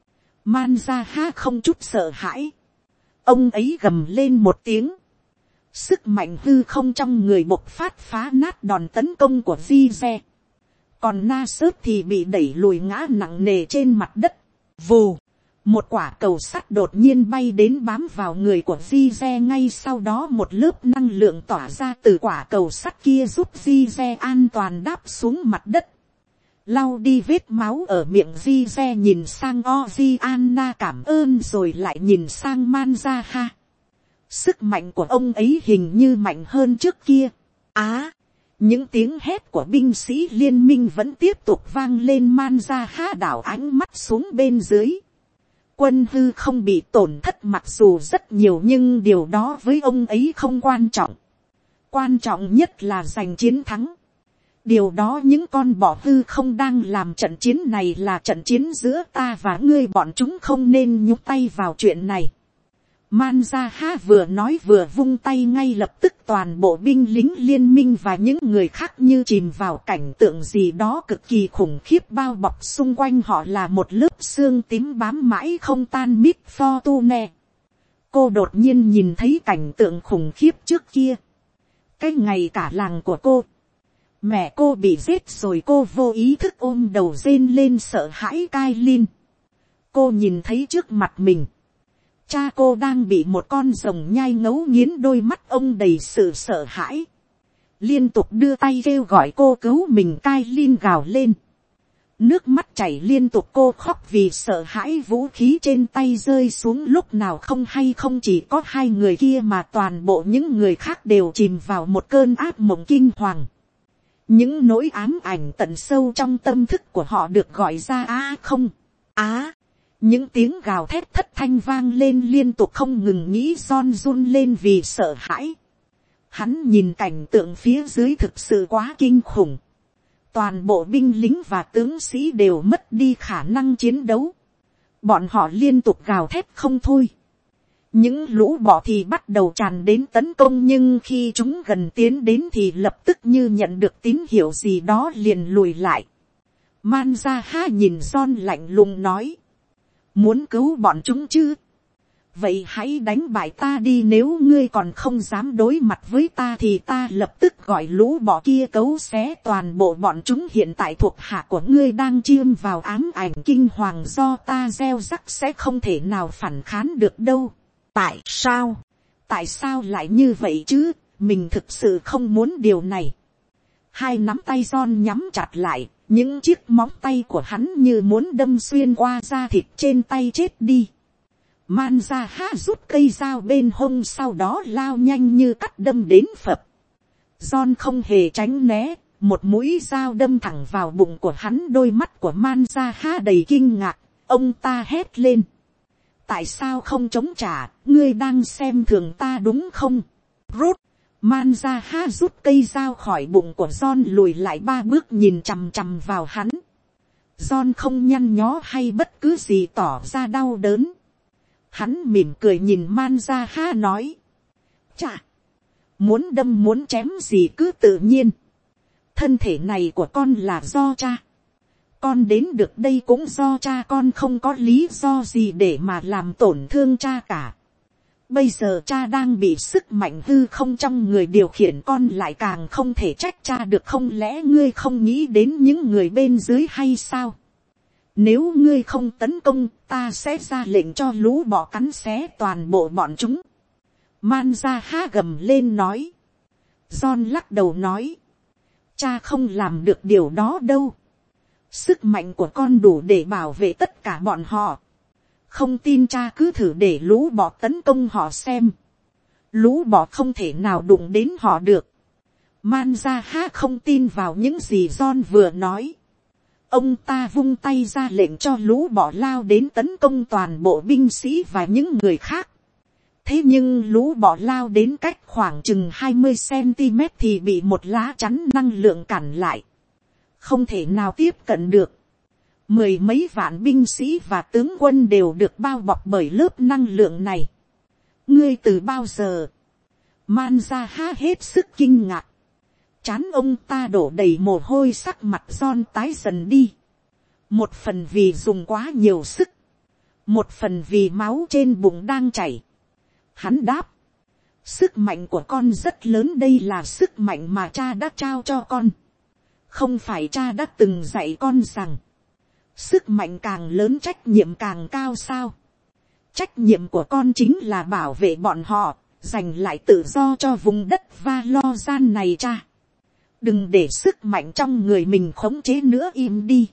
A: Manzaha không chút sợ hãi. Ông ấy gầm lên một tiếng. Sức mạnh hư không trong người bộc phát, phá nát đòn tấn công của Zize. Còn Nasut thì bị đẩy lùi ngã nặng nề trên mặt đất. Vù, một quả cầu sắt đột nhiên bay đến bám vào người của Zize. Ngay sau đó một lớp năng lượng tỏa ra từ quả cầu sắt kia giúp Zize an toàn đáp xuống mặt đất. Lau đi vết máu ở miệng, Zize nhìn sang Oziana cảm ơn rồi lại nhìn sang Manzaha. Sức mạnh của ông ấy hình như mạnh hơn trước kia. Những tiếng hét của binh sĩ liên minh vẫn tiếp tục vang lên. Manzaha đảo ánh mắt xuống bên dưới. Quân hư không bị tổn thất mặc dù rất nhiều, nhưng điều đó với ông ấy không quan trọng. Quan trọng nhất là giành chiến thắng. Điều đó những con bọ hư không đang làm. Trận chiến này là trận chiến giữa ta và ngươi, bọn chúng không nên nhúc tay vào chuyện này. Manzaha vừa nói vừa vung tay, ngay lập tức toàn bộ binh lính liên minh và những người khác như chìm vào cảnh tượng gì đó cực kỳ khủng khiếp, bao bọc xung quanh họ là một lớp xương tím bám mãi không tan. Miss Fortune, cô đột nhiên nhìn thấy cảnh tượng khủng khiếp trước kia. Cái ngày cả làng của cô, mẹ cô bị giết rồi. Cô vô ý thức ôm đầu rên lên sợ hãi. Kailin, cô nhìn thấy trước mặt mình, cha cô đang bị một con rồng nhai ngấu nghiến. Đôi mắt ông đầy sự sợ hãi, liên tục đưa tay kêu gọi cô cứu mình. Kailin gào lên, nước mắt chảy liên tục. Cô khóc vì sợ hãi. Vũ khí trên tay rơi xuống lúc nào không hay. Không chỉ có hai người kia mà toàn bộ những người khác đều chìm vào một cơn ác mộng kinh hoàng. Những nỗi ám ảnh tận sâu trong tâm thức của họ được gọi ra. Những tiếng gào thét thất thanh vang lên liên tục không ngừng. Nghĩ John run lên vì sợ hãi. Hắn nhìn cảnh tượng phía dưới thực sự quá kinh khủng. Toàn bộ binh lính và tướng sĩ đều mất đi khả năng chiến đấu. Bọn họ liên tục gào thét không thôi. Những lũ bọ thì bắt đầu tràn đến tấn công, nhưng khi chúng gần tiến đến thì lập tức như nhận được tín hiệu gì đó liền lùi lại. Manzaha nhìn John lạnh lùng nói. Muốn cứu bọn chúng chứ? Vậy hãy đánh bại ta đi, nếu ngươi còn không dám đối mặt với ta thì ta lập tức gọi lũ bọ kia cấu xé toàn bộ bọn chúng. Hiện tại thuộc hạ của ngươi đang chiêm vào ám ảnh kinh hoàng do ta gieo rắc, sẽ không thể nào phản kháng được đâu.
B: Tại sao?
A: Tại sao lại như vậy chứ? Mình thực sự không muốn điều này. Hai nắm tay John nhắm chặt lại, những chiếc móng tay của hắn như muốn đâm xuyên qua da thịt trên tay chết đi. Manzaha rút cây dao bên hông, sau đó lao nhanh như cắt đâm đến phập. John không hề tránh né, một mũi dao đâm thẳng vào bụng của hắn. Đôi mắt của Manzaha đầy kinh ngạc, ông ta hét lên. Tại sao không chống trả, ngươi đang xem thường ta đúng không? Rút. Manzaha rút cây dao khỏi bụng của John, lùi lại 3 bước nhìn chằm chằm vào hắn. John không nhăn nhó hay bất cứ gì tỏ ra đau đớn. Hắn mỉm cười nhìn Manzaha nói. Chà, muốn đâm muốn chém gì cứ tự nhiên. Thân thể này của con là do cha. Con đến được đây cũng do cha, con không có lý do gì để mà làm tổn thương cha cả. Bây giờ cha đang bị sức mạnh hư không trong người điều khiển, con lại càng không thể trách cha được. Không lẽ ngươi không nghĩ đến những người bên dưới hay sao? Nếu ngươi không tấn công, ta sẽ ra lệnh cho lũ bọ cắn xé toàn bộ bọn chúng. Manzaha gầm lên nói. John lắc đầu nói. Cha không làm được điều đó đâu. Sức mạnh của con đủ để bảo vệ tất cả bọn họ. Không tin cha cứ thử để lũ bọ tấn công họ xem. Lũ bọ không thể nào đụng đến họ được. Manzaha không tin vào những gì John vừa nói. Ông ta vung tay ra lệnh cho lũ bọ lao đến tấn công toàn bộ binh sĩ và những người khác. Thế nhưng lũ bọ lao đến cách khoảng chừng 20 cm thì bị một lá chắn năng lượng cản lại. Không thể nào tiếp cận được. 10 mấy vạn binh sĩ và tướng quân đều được bao bọc bởi lớp năng lượng này. Ngươi từ bao giờ? Manzaha hết sức kinh ngạc. Trán ông ta đổ đầy mồ hôi, sắc mặt John tái dần đi. Một phần vì dùng quá nhiều sức. Một phần vì máu trên bụng đang chảy. Hắn đáp. Sức mạnh của con rất lớn, đây là sức mạnh mà cha đã trao cho con. Không phải cha đã từng dạy con rằng. Sức mạnh càng lớn trách nhiệm càng cao sao? Trách nhiệm của con chính là bảo vệ bọn họ, giành lại tự do cho vùng đất Valozan này cha. Đừng để sức mạnh trong người mình khống chế nữa, im đi.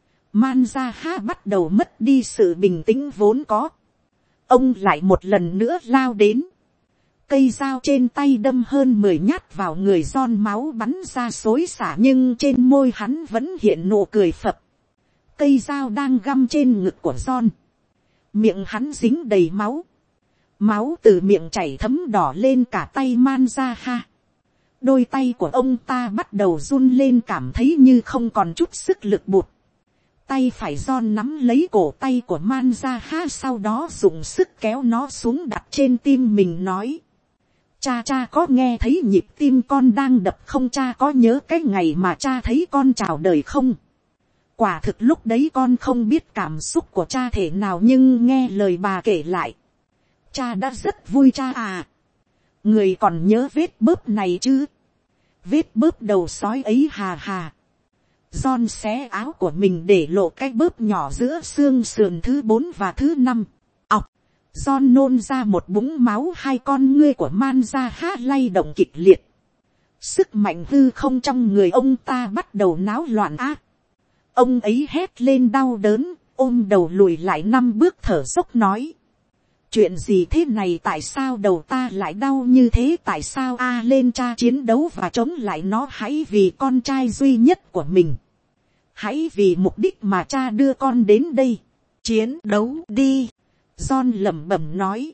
A: Manzaha bắt đầu mất đi sự bình tĩnh vốn có. Ông lại một lần nữa lao đến. Cây dao trên tay đâm hơn 10 nhát vào người John, máu bắn ra xối xả, nhưng trên môi hắn vẫn hiện nụ cười phập. Cây dao đang găm trên ngực của John. Miệng hắn dính đầy máu. Máu từ miệng chảy thấm đỏ lên cả tay Manzaha. Đôi tay của ông ta bắt đầu run lên, cảm thấy như không còn chút sức lực bụt. Tay phải John nắm lấy cổ tay của Manzaha, sau đó dùng sức kéo nó xuống đặt trên tim mình, nói. Cha có nghe thấy nhịp tim con đang đập không? Cha có nhớ cái ngày mà cha thấy con chào đời không? Quả thực lúc đấy con không biết cảm xúc của cha thể nào, nhưng nghe lời bà kể lại. Cha đã rất vui cha à. Người còn nhớ vết bớp này chứ? Vết bớp đầu sói ấy hà hà. John xé áo của mình để lộ cái bớp nhỏ giữa xương sườn thứ 4 và thứ 5. Ọc. John nôn ra một búng máu, hai con ngươi của Manzaha lay động kịch liệt. Sức mạnh hư không trong người ông ta bắt đầu náo loạn ác. Ông ấy hét lên đau đớn, ôm đầu lùi lại 5 bước thở dốc nói. Chuyện gì thế này, tại sao đầu ta lại đau như thế, tại sao lên cha chiến đấu và chống lại nó, hãy vì con trai duy nhất của mình. Hãy vì mục đích mà cha đưa con đến đây. Chiến đấu đi. John lẩm bẩm nói.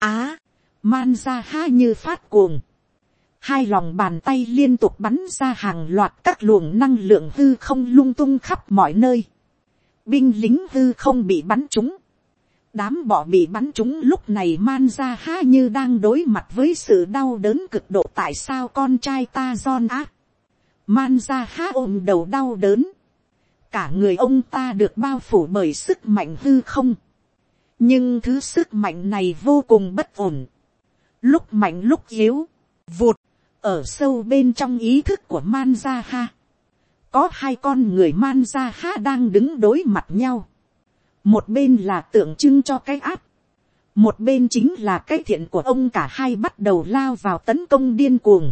A: Manzaha như phát cuồng. Hai lòng bàn tay liên tục bắn ra hàng loạt các luồng năng lượng hư không lung tung khắp mọi nơi. Binh lính hư không bị bắn trúng. Đám bọ bị bắn trúng, lúc này Manzaha như đang đối mặt với sự đau đớn cực độ. Tại sao con trai ta John Manzaha ôm đầu đau đớn. Cả người ông ta được bao phủ bởi sức mạnh hư không. Nhưng thứ sức mạnh này vô cùng bất ổn. Lúc mạnh lúc yếu. Vụt. Ở sâu bên trong ý thức của Manzaha. Có hai con người Manzaha đang đứng đối mặt nhau. Một bên là tượng trưng cho cái áp. Một bên chính là cái thiện của ông. Cả hai bắt đầu lao vào tấn công điên cuồng.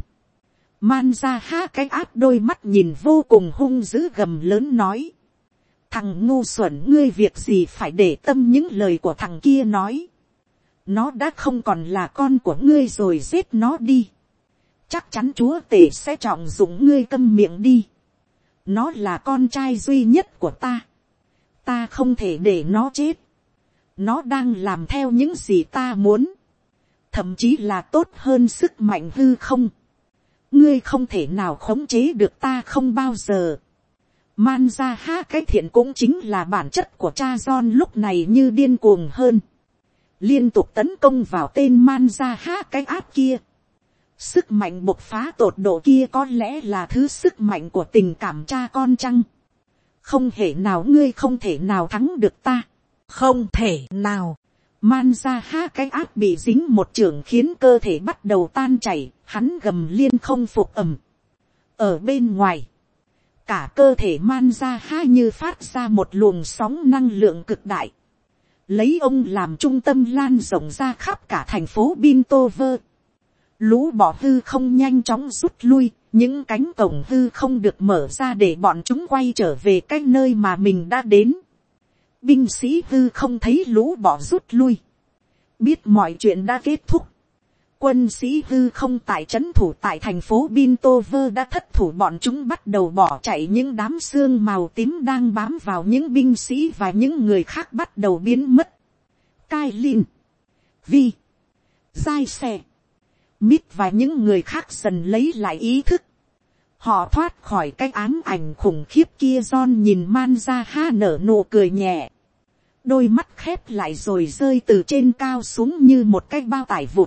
A: Manzaha cái áp đôi mắt nhìn vô cùng hung dữ gầm lớn nói. Thằng ngu xuẩn, ngươi việc gì phải để tâm những lời của thằng kia nói. Nó đã không còn là con của ngươi rồi, giết nó đi. Chắc chắn chúa tể sẽ trọng dụng ngươi, câm miệng đi. Nó là con trai duy nhất của ta. Ta không thể để nó chết. Nó đang làm theo những gì ta muốn. Thậm chí là tốt hơn sức mạnh hư không. Ngươi không thể nào khống chế được ta, không bao giờ. Manzaha cái thiện cũng chính là bản chất của cha John lúc này như điên cuồng hơn. Liên tục tấn công vào tên Manzaha cái áp kia. Sức mạnh bộc phá tột độ kia có lẽ là thứ sức mạnh của tình cảm cha con chăng? Không thể nào, ngươi không thể nào thắng được ta.
B: Không thể nào.
A: Manzaha cái áp bị dính một chưởng khiến cơ thể bắt đầu tan chảy, hắn gầm liên không phục ầm. Ở bên ngoài, cả cơ thể Manzaha như phát ra một luồng sóng năng lượng cực đại. Lấy ông làm trung tâm lan rộng ra khắp cả thành phố Bintover. Lũ bỏ hư không nhanh chóng rút lui, những cánh cổng hư không được mở ra để bọn chúng quay trở về cái nơi mà mình đã đến. Binh sĩ hư không thấy lũ bỏ rút lui, biết mọi chuyện đã kết thúc. Quân sĩ hư không tại trấn thủ tại thành phố Bintover đã thất thủ, bọn chúng bắt đầu bỏ chạy. Những đám xương màu tím đang bám vào những binh sĩ và những người khác bắt đầu biến mất. Kailin, Vi, Giai Xe, Mít và những người khác dần lấy lại ý thức. Họ thoát khỏi cái ám ảnh khủng khiếp kia. John nhìn Manzaha nở nụ cười nhẹ. Đôi mắt khép lại rồi rơi từ trên cao xuống như một cái bao tải vụt.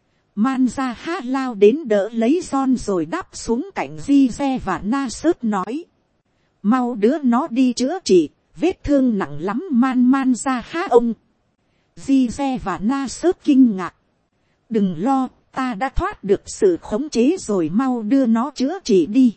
A: Manzaha lao đến đỡ lấy John rồi đáp xuống cạnh Zize và Nasut nói. Mau đưa nó đi chữa trị, vết thương nặng lắm Manzaha ông. Zize và Nasut kinh ngạc. Đừng lo, ta đã thoát được sự khống chế rồi, mau đưa nó chữa trị đi.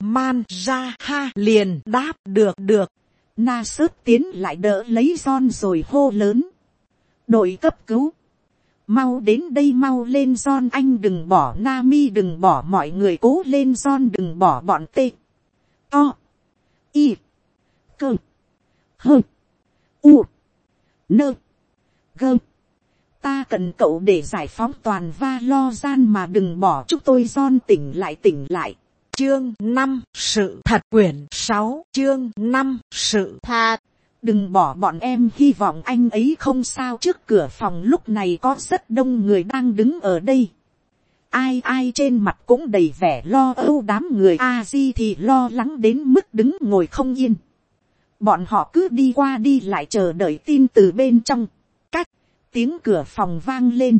B: Manzaha liền đáp được.
A: Nasut tiến lại đỡ lấy John rồi hô lớn. Đội cấp cứu, mau đến đây, mau lên John, anh đừng bỏ Nami, đừng bỏ mọi người, cố lên John, đừng bỏ bọn T, O, I, Cơ, Hơ, U, Nơ, Gơ. Ta cần cậu để giải phóng toàn Valoran mà đừng bỏ chúng tôi. John tỉnh lại.
B: Chương 5 sự thật quyển 6 chương 5 sự thật.
A: Đừng bỏ bọn em, hy vọng anh ấy không sao. Trước cửa phòng lúc này có rất đông người đang đứng ở đây. Ai trên mặt cũng đầy vẻ lo âu. Đám người A-di thì lo lắng đến mức đứng ngồi không yên. Bọn họ cứ đi qua đi lại chờ đợi tin từ bên trong. Tiếng cửa phòng vang lên.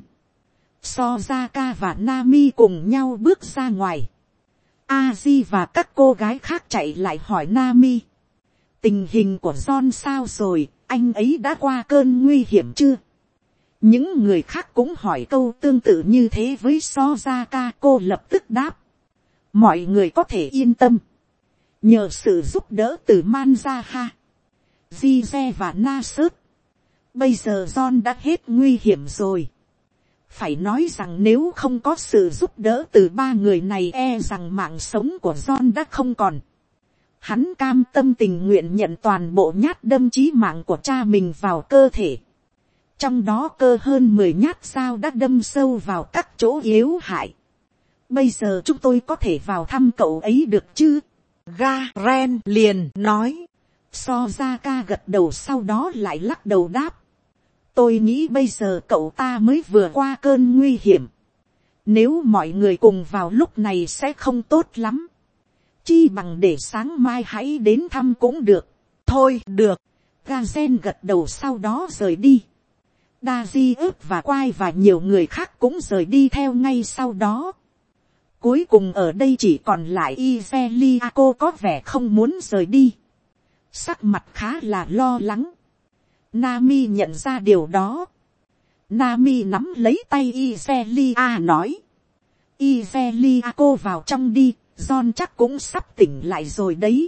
A: Sozaka và Nami cùng nhau bước ra ngoài. Aji và các cô gái khác chạy lại hỏi Nami. Tình hình của John sao rồi, anh ấy đã qua cơn nguy hiểm chưa? Những người khác cũng hỏi câu tương tự như thế với Sozaka. Cô lập tức đáp. Mọi người có thể yên tâm. Nhờ sự giúp đỡ từ Manzaha, Zize và Nasut, bây giờ John đã hết nguy hiểm rồi. Phải nói rằng nếu không có sự giúp đỡ từ ba người này, e rằng mạng sống của John đã không còn. Hắn cam tâm tình nguyện nhận toàn bộ nhát đâm chí mạng của cha mình vào cơ thể. Trong đó cơ hơn 10 nhát dao đã đâm sâu vào các chỗ yếu hại. Bây giờ chúng tôi có thể vào thăm cậu ấy được chứ?
B: Garen liền nói.
A: Sozaka gật đầu, sau đó lại lắc đầu đáp. Tôi nghĩ bây giờ cậu ta mới vừa qua cơn nguy hiểm. Nếu mọi người cùng vào lúc này sẽ không tốt lắm. Chi bằng để sáng mai hãy đến thăm cũng được.
B: Thôi được.
A: Gazen gật đầu, sau đó rời đi. Daji ướp và Quai và nhiều người khác cũng rời đi theo ngay sau đó. Cuối cùng ở đây chỉ còn lại Izeliako có vẻ không muốn rời đi. sắc mặt khá là lo lắng. Nami nhận ra điều đó. Nami nắm lấy tay Izelia nói. Izelia, cô vào trong đi, John chắc cũng sắp tỉnh lại rồi đấy.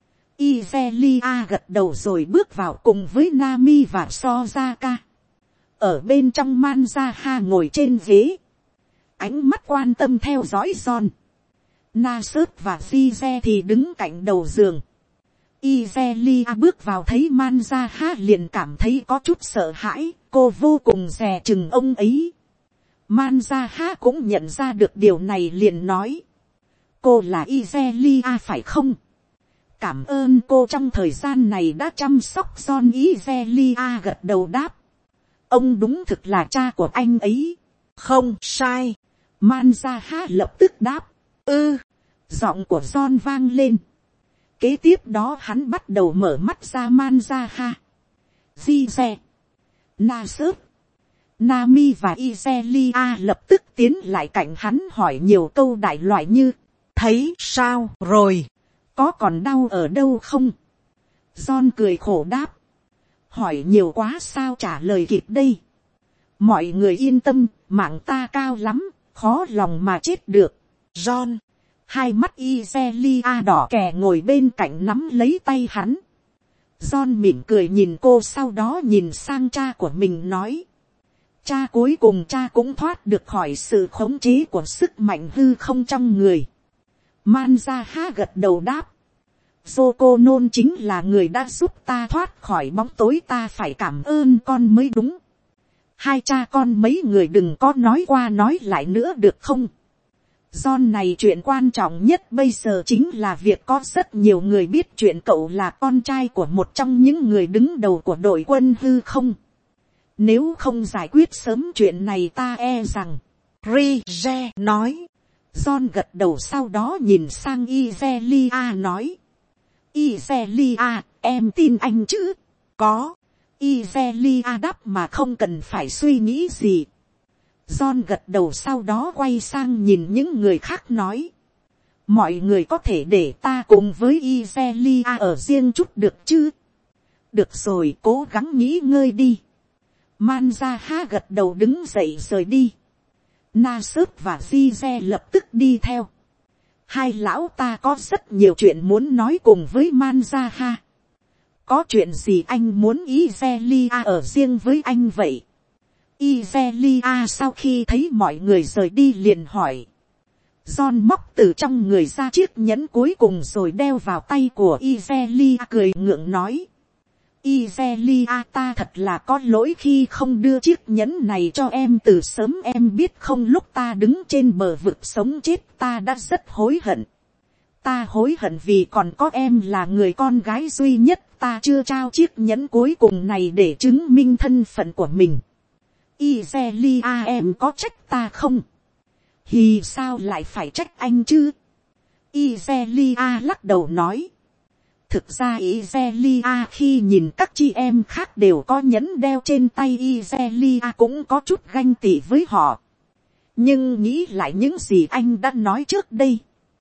A: Izelia gật đầu rồi bước vào cùng với Nami và Sojaka. Ở bên trong Manzaha ngồi trên ghế. Ánh mắt quan tâm theo dõi John. Nasut và Zize thì đứng cạnh đầu giường. Izelia bước vào thấy Manzaha liền cảm thấy có chút sợ hãi. Cô vô cùng dè chừng ông ấy. Manzaha cũng nhận ra được điều này liền nói. Cô là Izelia phải không? Cảm ơn cô trong thời gian này đã chăm sóc John. Izelia gật đầu đáp. Ông đúng thực là cha của anh ấy.
B: Không sai.
A: Manzaha lập tức đáp. Giọng của John vang lên. Kế tiếp đó hắn bắt đầu mở mắt ra. Manzaha, Zize, Nasut, Nami và Izelia lập tức tiến lại cạnh hắn hỏi nhiều câu đại loại như.
B: Thấy sao rồi?
A: Có còn đau ở đâu không? John cười khổ đáp. Hỏi nhiều quá sao trả lời kịp đây. Mọi người yên tâm, mạng ta cao lắm, khó lòng mà chết được.
B: John.
A: Hai mắt Izelia đỏ kè ngồi bên cạnh nắm lấy tay hắn. John mỉm cười nhìn cô, sau đó nhìn sang cha của mình nói. Cha, cuối cùng cha cũng thoát được khỏi sự khống chế của sức mạnh hư không trong người. Manzaha gật đầu đáp. Zokonon chính là người đã giúp ta thoát khỏi bóng tối, ta phải cảm ơn con mới đúng. Hai cha con mấy người đừng có nói qua nói lại nữa được không? John này, chuyện quan trọng nhất bây giờ chính là việc có rất nhiều người biết chuyện cậu là con trai của một trong những người đứng đầu của đội quân hư không. Nếu không giải quyết sớm chuyện này ta e rằng.
B: Rize nói.
A: John gật đầu sau đó nhìn sang Izelia nói. Izelia, em tin anh chứ?
B: Có.
A: Izelia đáp mà không cần phải suy nghĩ gì. John gật đầu sau đó quay sang nhìn những người khác nói. Mọi người có thể để ta cùng với Izelia ở riêng chút được chứ? Được rồi, cố gắng nghỉ ngơi đi. Manzaha gật đầu đứng dậy rời đi. Nasut và Zize lập tức đi theo. Hai lão ta có rất nhiều chuyện muốn nói cùng với Manzaha. Có chuyện gì anh muốn Izelia ở riêng với anh vậy? Izelia sau khi thấy mọi người rời đi liền hỏi. John móc từ trong người ra chiếc nhẫn cuối cùng rồi đeo vào tay của Izelia, cười ngượng nói. Izelia, ta thật là có lỗi khi không đưa chiếc nhẫn này cho em từ sớm, em biết không, lúc ta đứng trên bờ vực sống chết ta đã rất hối hận. Ta hối hận vì còn có em là người con gái duy nhất, ta chưa trao chiếc nhẫn cuối cùng này để chứng minh thân phận của mình. Izelia, em có trách ta không? Hì, sao lại phải trách anh chứ? Izelia lắc đầu nói. Thực ra Izelia khi nhìn các chị em khác đều có nhẫn đeo trên tay, Izelia cũng có chút ganh tị với họ. Nhưng nghĩ lại những gì anh đã nói trước đây.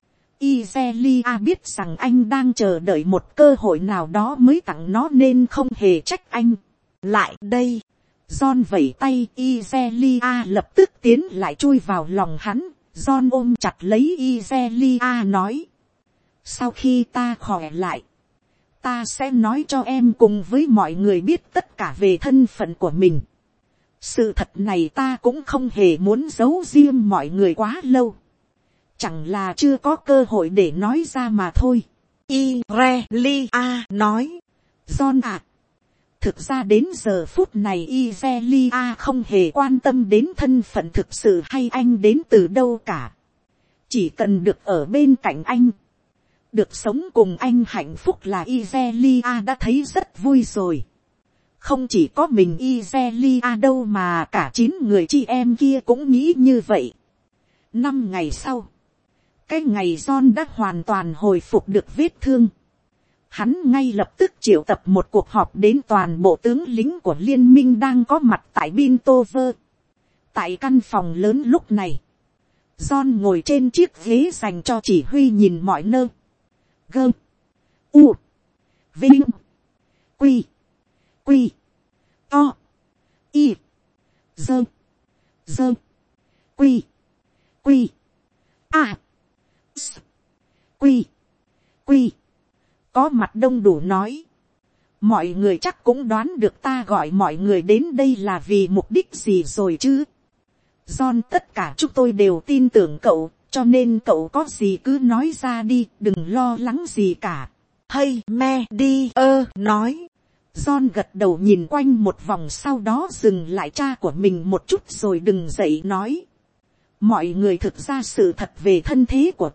A: Izelia biết rằng anh đang chờ đợi một cơ hội nào đó mới tặng nó nên không hề trách anh. Lại đây. John vẩy tay, Izelia lập tức tiến lại chui vào lòng hắn. John ôm chặt lấy Izelia nói. Sau khi ta khỏe lại, ta sẽ nói cho em cùng với mọi người biết tất cả về thân phận của mình. Sự thật này ta cũng không hề muốn giấu riêng mọi người quá lâu. Chẳng là chưa có cơ hội để nói ra mà thôi.
B: Izelia nói.
A: John à. Thực ra đến giờ phút này Izelia không hề quan tâm đến thân phận thực sự hay anh đến từ đâu cả. Chỉ cần được ở bên cạnh anh, được sống cùng anh hạnh phúc là Izelia đã thấy rất vui rồi. Không chỉ có mình Izelia đâu mà cả 9 người chị em kia cũng nghĩ như vậy. 5 ngày sau, cái ngày John đã hoàn toàn hồi phục được vết thương. Hắn ngay lập tức triệu tập một cuộc họp đến toàn bộ tướng lính của liên minh đang có mặt tại Bintover. Tại căn phòng lớn lúc này, John ngồi trên chiếc ghế dành cho chỉ huy nhìn mọi nơi. Gơ. U. Vinh. Quy. Quy. To. Y. Dơ. Dơ. Quy. Quy. A. S. Quy. Quy. Có mặt đông đủ nói. Mọi người chắc cũng đoán được ta gọi mọi người đến đây là vì mục đích gì rồi chứ. John, tất cả chúng tôi đều tin tưởng cậu, cho nên cậu có gì cứ nói ra đi, đừng lo lắng gì cả.
B: Hay me đi nói.
A: John gật đầu nhìn quanh một vòng, sau đó dừng lại cha của mình một chút rồi đứng dậy nói. Mọi người, thực ra sự thật về thân thế của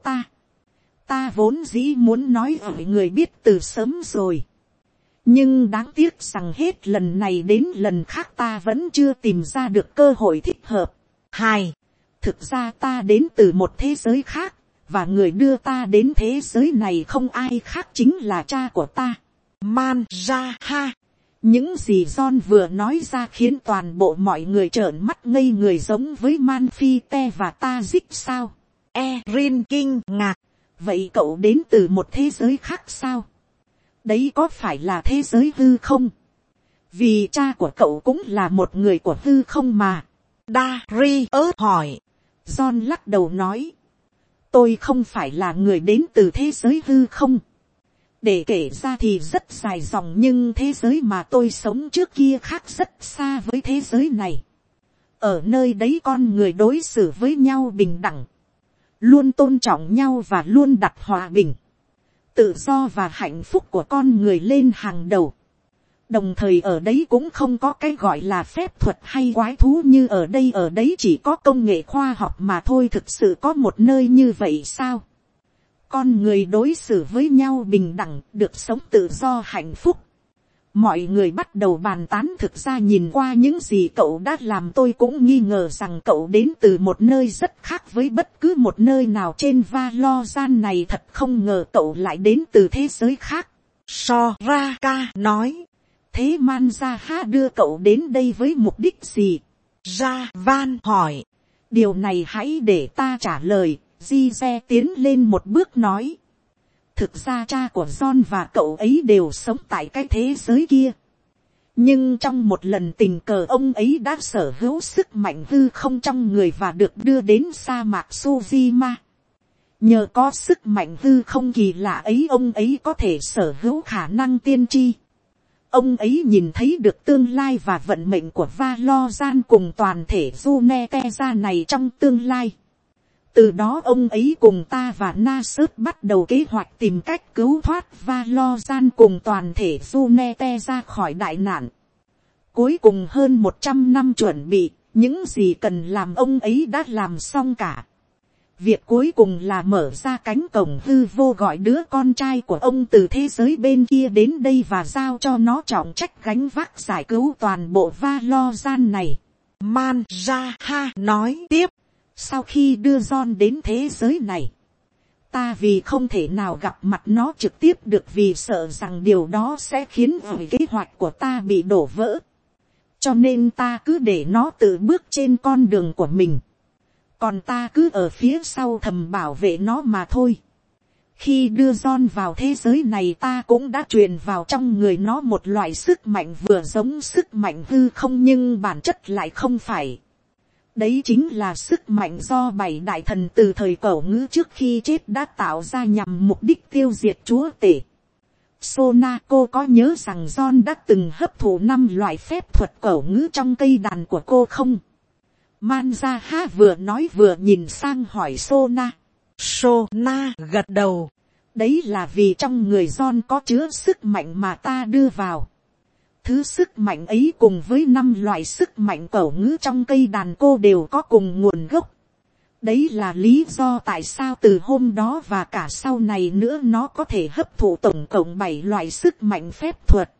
A: ta vốn dĩ muốn nói ở người biết từ sớm rồi. Nhưng đáng tiếc rằng hết lần này đến lần khác ta vẫn chưa tìm ra được cơ hội thích hợp. Thực ra ta đến từ một thế giới khác, và người đưa ta đến thế giới này không ai khác chính là cha của ta.
B: Man ra ha.
A: Những gì John vừa nói ra khiến toàn bộ mọi người trợn mắt ngây người, giống với Man Phi Te và Ta Dích sao.
B: Erin kinh ngạc.
A: Vậy cậu đến từ một thế giới khác sao? Đấy có phải là thế giới hư không? Vì cha của cậu cũng là một người của hư không mà.
B: Darius hỏi.
A: John lắc đầu nói. Tôi không phải là người đến từ thế giới hư không. Để kể ra thì rất dài dòng, nhưng thế giới mà tôi sống trước kia khác rất xa với thế giới này. Ở nơi đấy con người đối xử với nhau bình đẳng, luôn tôn trọng nhau và luôn đặt hòa bình, tự do và hạnh phúc của con người lên hàng đầu. Đồng thời ở đấy cũng không có cái gọi là phép thuật hay quái thú như ở đây. Ở đấy chỉ có công nghệ khoa học mà thôi. Thực sự có một nơi như vậy sao? Con người đối xử với nhau bình đẳng, được sống tự do hạnh phúc. Mọi người bắt đầu bàn tán. Thực ra nhìn qua những gì cậu đã làm, tôi cũng nghi ngờ rằng cậu đến từ một nơi rất khác với bất cứ một nơi nào trên Valoran này. Thật không ngờ cậu lại đến từ thế giới khác.
B: Soraka nói.
A: Thế Manjaha đưa cậu đến đây với mục đích gì?
B: Javan hỏi.
A: Điều này hãy để ta trả lời. Jize tiến lên một bước nói. Thực ra cha của John và cậu ấy đều sống tại cái thế giới kia. Nhưng trong một lần tình cờ ông ấy đã sở hữu sức mạnh hư không trong người và được đưa đến sa mạc Sujima. Nhờ có sức mạnh hư không kỳ lạ ấy, ông ấy có thể sở hữu khả năng tiên tri. Ông ấy nhìn thấy được tương lai và vận mệnh của Valoran cùng toàn thể Runeterra này trong tương lai. Từ đó ông ấy cùng ta và Nasus bắt đầu kế hoạch tìm cách cứu thoát Valoran cùng toàn thể Runeterra khỏi đại nạn. Cuối cùng hơn 100 năm chuẩn bị, những gì cần làm ông ấy đã làm xong cả. Việc cuối cùng là mở ra cánh cổng hư vô, gọi đứa con trai của ông từ thế giới bên kia đến đây và giao cho nó trọng trách gánh vác giải cứu toàn bộ Valoran này.
B: Manjaha nói tiếp.
A: Sau khi đưa John đến thế giới này, ta vì không thể nào gặp mặt nó trực tiếp được, vì sợ rằng điều đó sẽ khiến kế hoạch của ta bị đổ vỡ. Cho nên ta cứ để nó tự bước trên con đường của mình. Còn ta cứ ở phía sau thầm bảo vệ nó mà thôi. Khi đưa John vào thế giới này, ta cũng đã truyền vào trong người nó một loại sức mạnh vừa giống sức mạnh hư không nhưng bản chất lại không phải. Đấy chính là sức mạnh do 7 đại thần từ thời Cẩu Ngữ trước khi chết đã tạo ra nhằm mục đích tiêu diệt chúa tể. Sonako có nhớ rằng John đã từng hấp thụ 5 loại phép thuật Cẩu Ngữ trong cây đàn của cô không? Manjaha vừa nói vừa nhìn sang hỏi Sona.
B: Sona gật đầu.
A: Đấy là vì trong người John có chứa sức mạnh mà ta đưa vào. Thứ sức mạnh ấy cùng với 5 loại sức mạnh Cẩu Ngữ trong cây đàn cô đều có cùng nguồn gốc. Đấy là lý do tại sao từ hôm đó và cả sau này nữa nó có thể hấp thụ tổng cộng 7 loại sức mạnh phép thuật.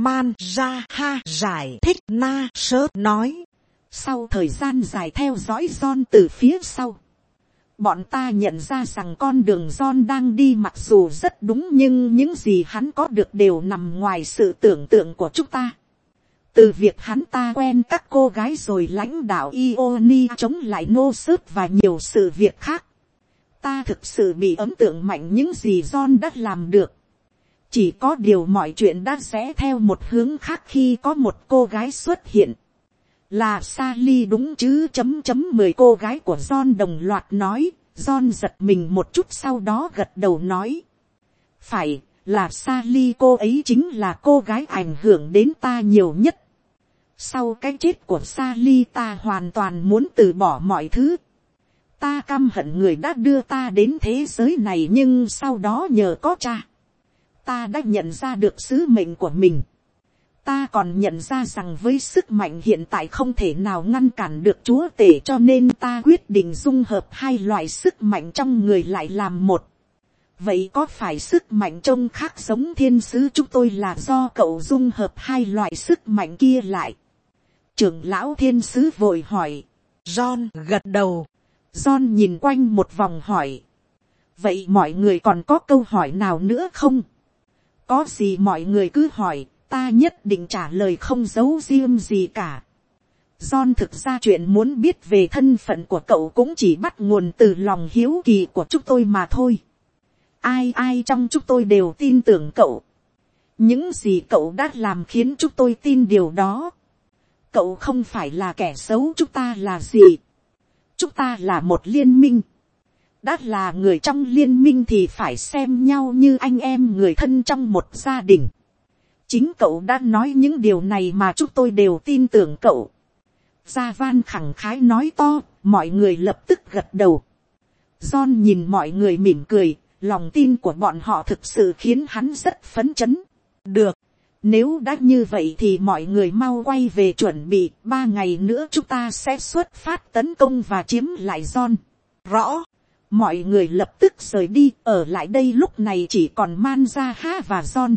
B: Manjaha giải thích. Nasus nói.
A: Sau thời gian dài theo dõi John từ phía sau, bọn ta nhận ra rằng con đường John đang đi mặc dù rất đúng, nhưng những gì hắn có được đều nằm ngoài sự tưởng tượng của chúng ta. Từ việc hắn ta quen các cô gái rồi lãnh đạo Ionia chống lại Nosus và nhiều sự việc khác, ta thực sự bị ấn tượng mạnh những gì John đã làm được. Chỉ có điều mọi chuyện đã rẽ theo một hướng khác khi có một cô gái xuất hiện. Là Sally đúng chứ .10 cô gái của John đồng loạt nói. John giật mình một chút sau đó gật đầu nói. Phải, là Sally, cô ấy chính là cô gái ảnh hưởng đến ta nhiều nhất. Sau cái chết của Sally ta hoàn toàn muốn từ bỏ mọi thứ. Ta căm hận người đã đưa ta đến thế giới này, nhưng sau đó nhờ có cha, ta đã nhận ra được sứ mệnh của mình. Ta còn nhận ra rằng với sức mạnh hiện tại không thể nào ngăn cản được chúa tể, cho nên ta quyết định dung hợp hai loại sức mạnh trong người lại làm một. Vậy có phải sức mạnh trông khác giống thiên sứ chúng tôi là do cậu dung hợp hai loại sức mạnh kia lại? Trưởng lão thiên sứ vội hỏi.
B: John gật đầu.
A: John nhìn quanh một vòng hỏi. Vậy mọi người còn có câu hỏi nào nữa không? Có gì mọi người cứ hỏi, ta nhất định trả lời không giấu riêng gì cả. John thực ra chuyện muốn biết về thân phận của cậu cũng chỉ bắt nguồn từ lòng hiếu kỳ của chúng tôi mà thôi. Ai trong chúng tôi đều tin tưởng cậu. Những gì cậu đã làm khiến chúng tôi tin điều đó. Cậu không phải là kẻ xấu, chúng ta là gì? Chúng ta là một liên minh. Đã là người trong liên minh thì phải xem nhau như anh em người thân trong một gia đình. Chính cậu đã nói những điều này mà chúng tôi đều tin tưởng cậu. Gia Van khẳng khái nói to, mọi người lập tức gật đầu. John nhìn mọi người mỉm cười, lòng tin của bọn họ thực sự khiến hắn rất phấn chấn. Được, nếu đã như vậy thì mọi người mau quay về chuẩn bị, 3 ngày nữa chúng ta sẽ xuất phát tấn công và chiếm lại John. Rõ. Mọi người lập tức rời đi, ở lại đây lúc này chỉ còn Manzaha và John.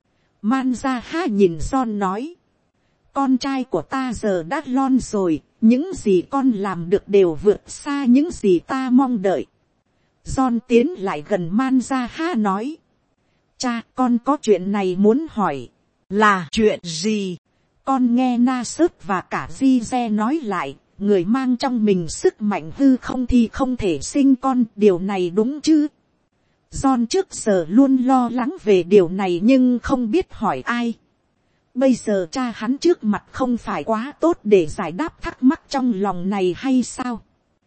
A: Manzaha nhìn John nói. Con trai của ta giờ đã lon rồi, những gì con làm được đều vượt xa những gì ta mong đợi. John tiến lại gần Manzaha nói. Cha, con có chuyện này muốn hỏi.
B: Là chuyện gì?
A: Con nghe Nasut và cả Zize nói lại, người mang trong mình sức mạnh hư không thì không thể sinh con, điều này đúng chứ? John trước giờ luôn lo lắng về điều này nhưng không biết hỏi ai. Bây giờ cha hắn trước mặt không phải quá tốt để giải đáp thắc mắc trong lòng này hay sao?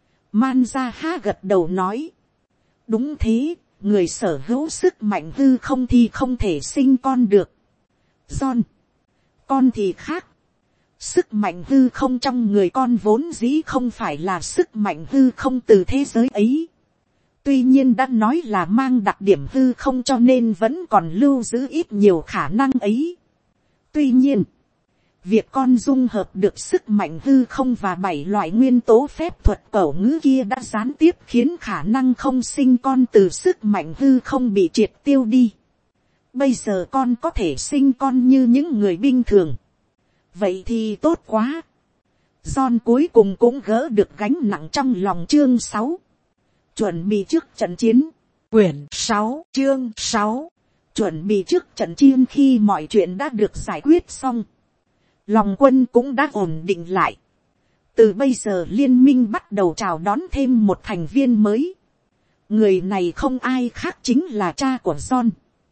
A: Manzaha gật đầu nói. Đúng thế, người sở hữu sức mạnh hư không thì không thể sinh con được. John, con thì khác. Sức mạnh hư không trong người con vốn dĩ không phải là sức mạnh hư không từ thế giới ấy. Tuy nhiên đã nói là mang đặc điểm hư không cho nên vẫn còn lưu giữ ít nhiều khả năng ấy. Tuy nhiên, việc con dung hợp được sức mạnh hư không và 7 loại nguyên tố phép thuật cẩu ngữ kia đã gián tiếp khiến khả năng không sinh con từ sức mạnh hư không bị triệt tiêu đi. Bây giờ con có thể sinh con như những người bình thường. Vậy thì tốt quá. John cuối cùng cũng gỡ được gánh nặng trong lòng. Chương 6. Chuẩn bị trước trận chiến.
B: Quyển 6 chương 6.
A: Chuẩn bị trước trận chiến. Khi mọi chuyện đã được giải quyết xong, lòng quân cũng đã ổn định lại. Từ bây giờ liên minh bắt đầu chào đón thêm một thành viên mới. Người này không ai khác chính là cha của John,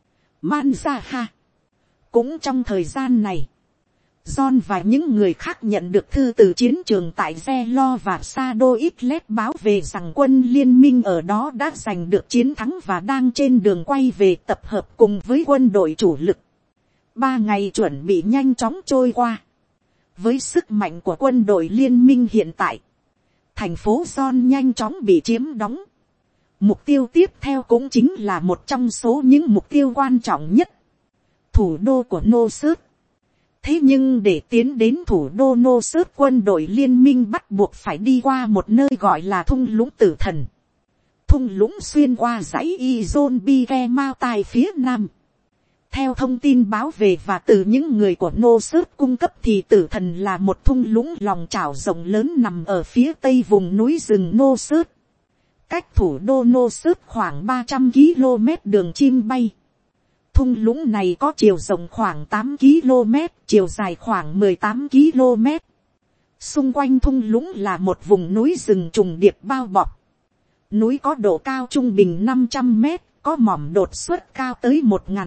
A: Manzaha. Cũng trong thời gian này, John và những người khác nhận được thư từ chiến trường tại Zelo và Sado Islet báo về rằng quân liên minh ở đó đã giành được chiến thắng và đang trên đường quay về tập hợp cùng với quân đội chủ lực. 3 ngày chuẩn bị nhanh chóng trôi qua. Với sức mạnh của quân đội liên minh hiện tại, thành phố John nhanh chóng bị chiếm đóng. Mục tiêu tiếp theo cũng chính là một trong số những mục tiêu quan trọng nhất, thủ đô của Nosut. Thế nhưng để tiến đến thủ đô Nosut, quân đội liên minh bắt buộc phải đi qua một nơi gọi là thung lũng tử thần. Thung lũng xuyên qua dãy Izon Bige Mao Tai phía nam. Theo thông tin báo về và từ những người của Nosut cung cấp thì tử thần là một thung lũng lòng chảo rộng lớn nằm ở phía tây vùng núi rừng Nosut. Cách thủ đô Nosut khoảng 300 km đường chim bay. Thung lũng này có chiều rộng khoảng 8 km, chiều dài khoảng 18 km. Xung quanh thung lũng là một vùng núi rừng trùng điệp bao bọc. Núi có độ cao trung bình 500 m, có mỏm đột xuất cao tới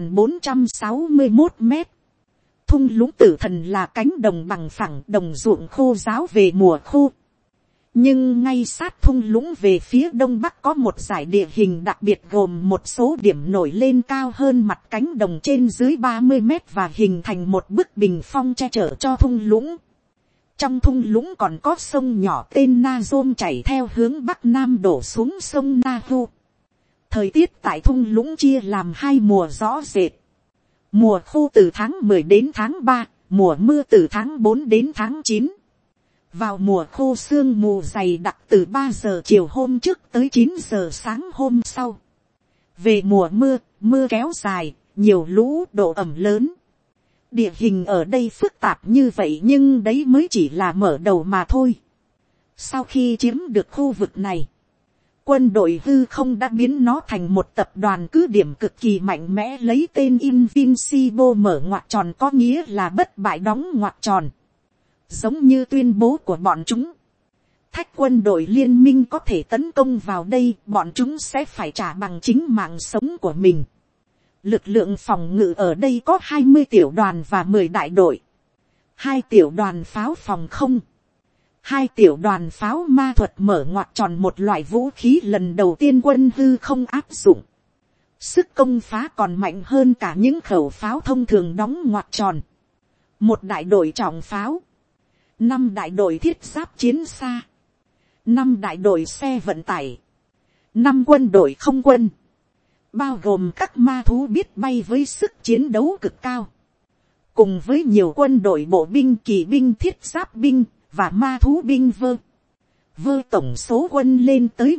A: 1461 mét. Thung lũng tử thần là cánh đồng bằng phẳng, đồng ruộng khô ráo về mùa khô. Nhưng ngay sát thung lũng về phía đông bắc có một dải địa hình đặc biệt gồm một số điểm nổi lên cao hơn mặt cánh đồng trên dưới 30 mét và hình thành một bức bình phong che chở cho thung lũng. Trong thung lũng còn có sông nhỏ tên Na Dôm chảy theo hướng bắc nam đổ xuống sông Na Hu. Thời tiết tại thung lũng chia làm hai mùa rõ rệt. Mùa khô từ tháng 10 đến tháng 3, mùa mưa từ tháng 4 đến tháng 9. Vào mùa khô sương mù dày đặc từ 3 giờ chiều hôm trước tới 9 giờ sáng hôm sau. Về mùa mưa, mưa kéo dài, nhiều lũ, độ ẩm lớn. Địa hình ở đây phức tạp như vậy nhưng đấy mới chỉ là mở đầu mà thôi. Sau khi chiếm được khu vực này, quân đội hư không đã biến nó thành một tập đoàn cứ điểm cực kỳ mạnh mẽ lấy tên Invincible mở ngoặc tròn, có nghĩa là bất bại đóng ngoặc tròn. Giống như tuyên bố của bọn chúng, thách quân đội liên minh có thể tấn công vào đây, bọn chúng sẽ phải trả bằng chính mạng sống của mình. Lực lượng phòng ngự ở đây có 20 tiểu đoàn và 10 đại đội, 2 tiểu đoàn pháo phòng không, 2 tiểu đoàn pháo ma thuật mở ngoặc tròn, một loại vũ khí lần đầu tiên quân hư không áp dụng. Sức công phá còn mạnh hơn cả những khẩu pháo thông thường đóng ngoặc tròn. 1 đại đội trọng pháo, 5 đại đội thiết giáp chiến xa, 5 đại đội xe vận tải, 5 quân đội không quân, bao gồm các ma thú biết bay với sức chiến đấu cực cao, cùng với nhiều quân đội bộ binh, kỳ binh, thiết giáp binh và ma thú binh vơ tổng số quân lên tới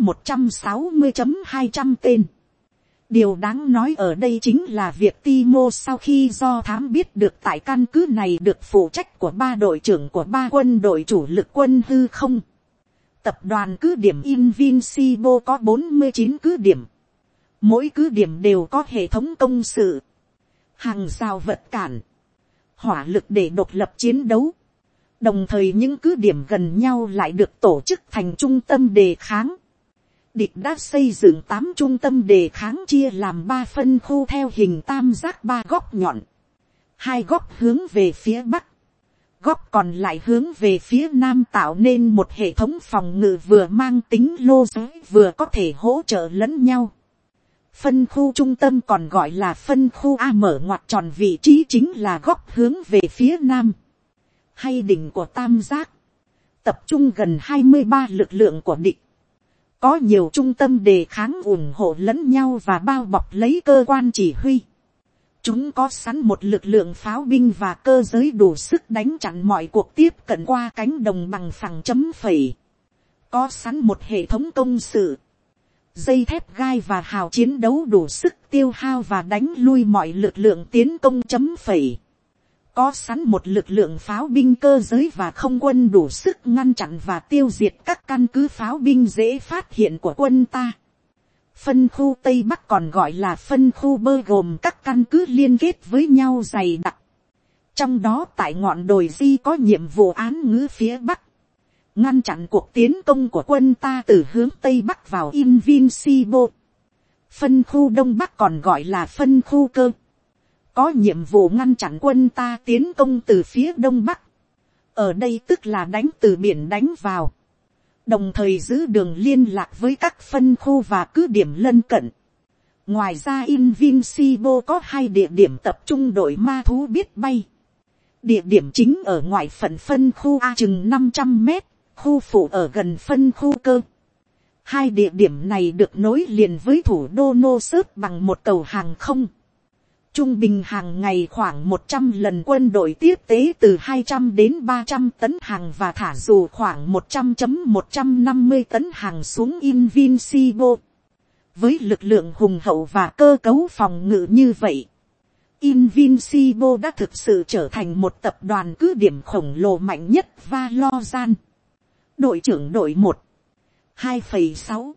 A: 160.200 tên. Điều đáng nói ở đây chính là việc Timo sau khi do thám biết được tại căn cứ này được phụ trách của 3 đội trưởng của 3 quân đội chủ lực quân hư không. Tập đoàn cứ điểm Invincible có 49 cứ điểm. Mỗi cứ điểm đều có hệ thống công sự, hàng rào vật cản, hỏa lực để độc lập chiến đấu. Đồng thời những cứ điểm gần nhau lại được tổ chức thành trung tâm đề kháng. Địch đã xây dựng 8 trung tâm đề kháng chia làm 3 phân khu theo hình tam giác 3 góc nhọn. 2 góc hướng về phía bắc, góc còn lại hướng về phía nam, tạo nên một hệ thống phòng ngự vừa mang tính lô giới vừa có thể hỗ trợ lẫn nhau. Phân khu trung tâm còn gọi là phân khu A mở ngoặc tròn, vị trí chính là góc hướng về phía nam. Hay đỉnh của tam giác, tập trung gần 23 lực lượng của địch. Có nhiều trung tâm đề kháng ủng hộ lẫn nhau và bao bọc lấy cơ quan chỉ huy. Chúng có sẵn một lực lượng pháo binh và cơ giới đủ sức đánh chặn mọi cuộc tiếp cận qua cánh đồng bằng phẳng chấm phẩy. Có sẵn một hệ thống công sự, dây thép gai và hào chiến đấu đủ sức tiêu hao và đánh lui mọi lực lượng tiến công chấm phẩy. Có sẵn một lực lượng pháo binh cơ giới và không quân đủ sức ngăn chặn và tiêu diệt các căn cứ pháo binh dễ phát hiện của quân ta. Phân khu Tây Bắc còn gọi là phân khu bơ, gồm các căn cứ liên kết với nhau dày đặc. Trong đó tại ngọn đồi Di có nhiệm vụ án ngữ phía Bắc, ngăn chặn cuộc tiến công của quân ta từ hướng Tây Bắc vào Invincible. Phân khu Đông Bắc còn gọi là phân khu cơ, có nhiệm vụ ngăn chặn quân ta tiến công từ phía Đông Bắc. Ở đây tức là đánh từ biển đánh vào, đồng thời giữ đường liên lạc với các phân khu và cứ điểm lân cận. Ngoài ra Invincible có 2 địa điểm tập trung đội ma thú biết bay. Địa điểm chính ở ngoại phận phân khu A chừng 500 mét, khu phụ ở gần phân khu cơ. 2 địa điểm này được nối liền với thủ đô Nô Sớt bằng một cầu hàng không. Trung bình hàng ngày khoảng 100 lần quân đội tiếp tế từ 200 đến 300 tấn hàng và thả dù khoảng 100-150 tấn hàng xuống Invincible. Với lực lượng hùng hậu và cơ cấu phòng ngự như vậy, Invincible đã thực sự trở thành một tập đoàn cứ điểm khổng lồ mạnh nhất Valorant. Đội trưởng đội 1, 2,6,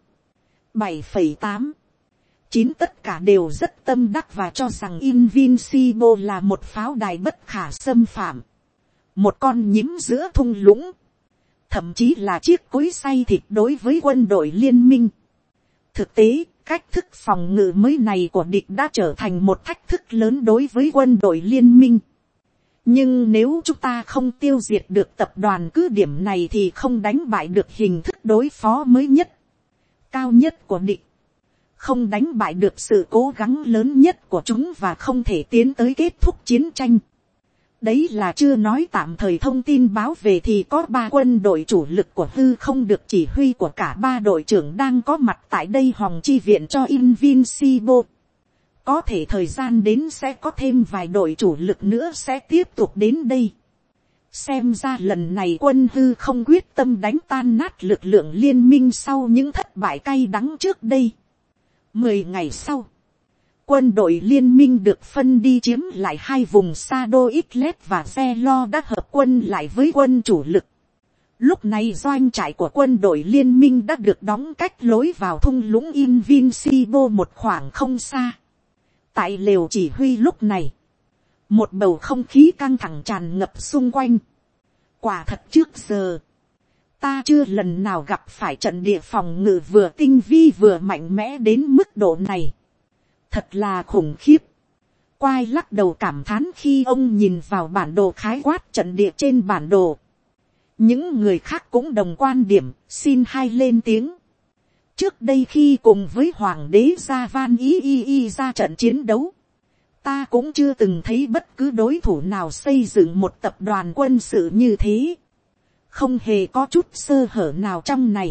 A: 7,8, 9 tất cả đều rất tâm đắc và cho rằng Invincible là một pháo đài bất khả xâm phạm, một con nhím giữa thung lũng, thậm chí là chiếc cối xay thịt đối với quân đội liên minh. Thực tế, cách thức phòng ngự mới này của địch đã trở thành một thách thức lớn đối với quân đội liên minh. Nhưng nếu chúng ta không tiêu diệt được tập đoàn cứ điểm này thì không đánh bại được hình thức đối phó mới nhất, cao nhất của địch. Không đánh bại được sự cố gắng lớn nhất của chúng và không thể tiến tới kết thúc chiến tranh. Đấy là chưa nói tạm thời thông tin báo về thì có 3 quân đội chủ lực của hư không được chỉ huy của cả 3 đội trưởng đang có mặt tại đây hòng chi viện cho Invincible. Có thể thời gian đến sẽ có thêm vài đội chủ lực nữa sẽ tiếp tục đến đây. Xem ra lần này quân hư không quyết tâm đánh tan nát lực lượng liên minh sau những thất bại cay đắng trước đây. 10 ngày sau, quân đội liên minh được phân đi chiếm lại 2 vùng Sado Islet và Zelo đã hợp quân lại với quân chủ lực. Lúc này doanh trại của quân đội liên minh đã được đóng cách lối vào thung lũng Invincible một khoảng không xa. Tại lều chỉ huy lúc này, một bầu không khí căng thẳng tràn ngập xung quanh. Quả thật trước giờ, ta chưa lần nào gặp phải trận địa phòng ngự vừa tinh vi vừa mạnh mẽ đến mức độ này. Thật là khủng khiếp. Quai lắc đầu cảm thán khi ông nhìn vào bản đồ khái quát trận địa trên bản đồ. Những người khác cũng đồng quan điểm, xin hai lên tiếng. Trước đây khi cùng với hoàng đế Gia Van Y ra trận chiến đấu, ta cũng chưa từng thấy bất cứ đối thủ nào xây dựng một tập đoàn quân sự như thế. Không hề có chút sơ hở nào trong này.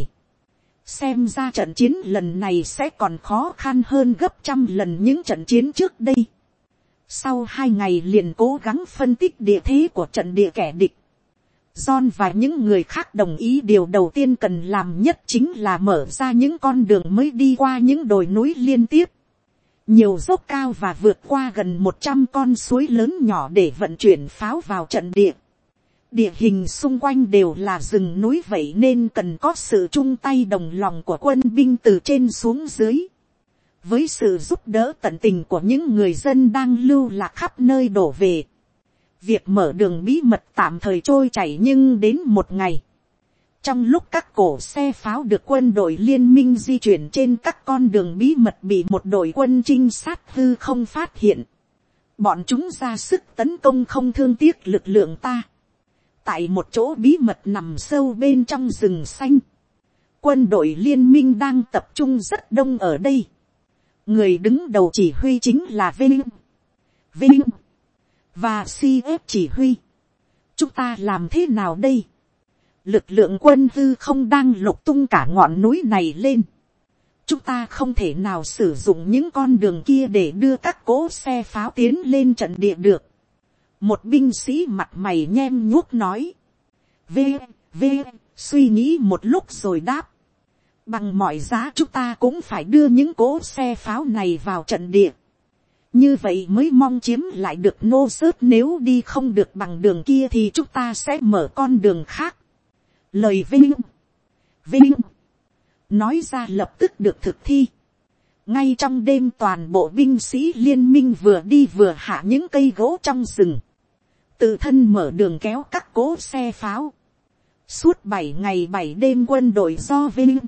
A: Xem ra trận chiến lần này sẽ còn khó khăn hơn gấp 100 lần những trận chiến trước đây. Sau 2 ngày liền cố gắng phân tích địa thế của trận địa kẻ địch, John và những người khác đồng ý điều đầu tiên cần làm nhất chính là mở ra những con đường mới đi qua những đồi núi liên tiếp. Nhiều dốc cao và vượt qua gần 100 con suối lớn nhỏ để vận chuyển pháo vào trận địa. Địa hình xung quanh đều là rừng núi vậy nên cần có sự chung tay đồng lòng của quân binh từ trên xuống dưới. Với sự giúp đỡ tận tình của những người dân đang lưu lạc khắp nơi đổ về, việc mở đường bí mật tạm thời trôi chảy, nhưng đến một ngày, trong lúc các cổ xe pháo được quân đội liên minh di chuyển trên các con đường bí mật bị một đội quân trinh sát hư không phát hiện, bọn chúng ra sức tấn công không thương tiếc lực lượng ta. Tại một chỗ bí mật nằm sâu bên trong rừng xanh, quân đội liên minh đang tập trung rất đông ở đây. Người đứng đầu chỉ huy chính là Vinh và CF chỉ huy. Chúng ta làm thế nào đây? Lực lượng quân hư không đang lục tung cả ngọn núi này lên. Chúng ta không thể nào sử dụng những con đường kia để đưa các cỗ xe pháo tiến lên trận địa được. Một binh sĩ mặt mày nhem nhuốc nói. Suy nghĩ một lúc rồi đáp. Bằng mọi giá chúng ta cũng phải đưa những cỗ xe pháo này vào trận địa. Như vậy mới mong chiếm lại được nô sớt, nếu đi không được bằng đường kia thì chúng ta sẽ mở con đường khác. Lời Vinh nói ra lập tức được thực thi. Ngay trong đêm toàn bộ binh sĩ liên minh vừa đi vừa hạ những cây gỗ trong rừng, tự thân mở đường kéo các cỗ xe pháo. Suốt 7 ngày 7 đêm quân đội do Vinh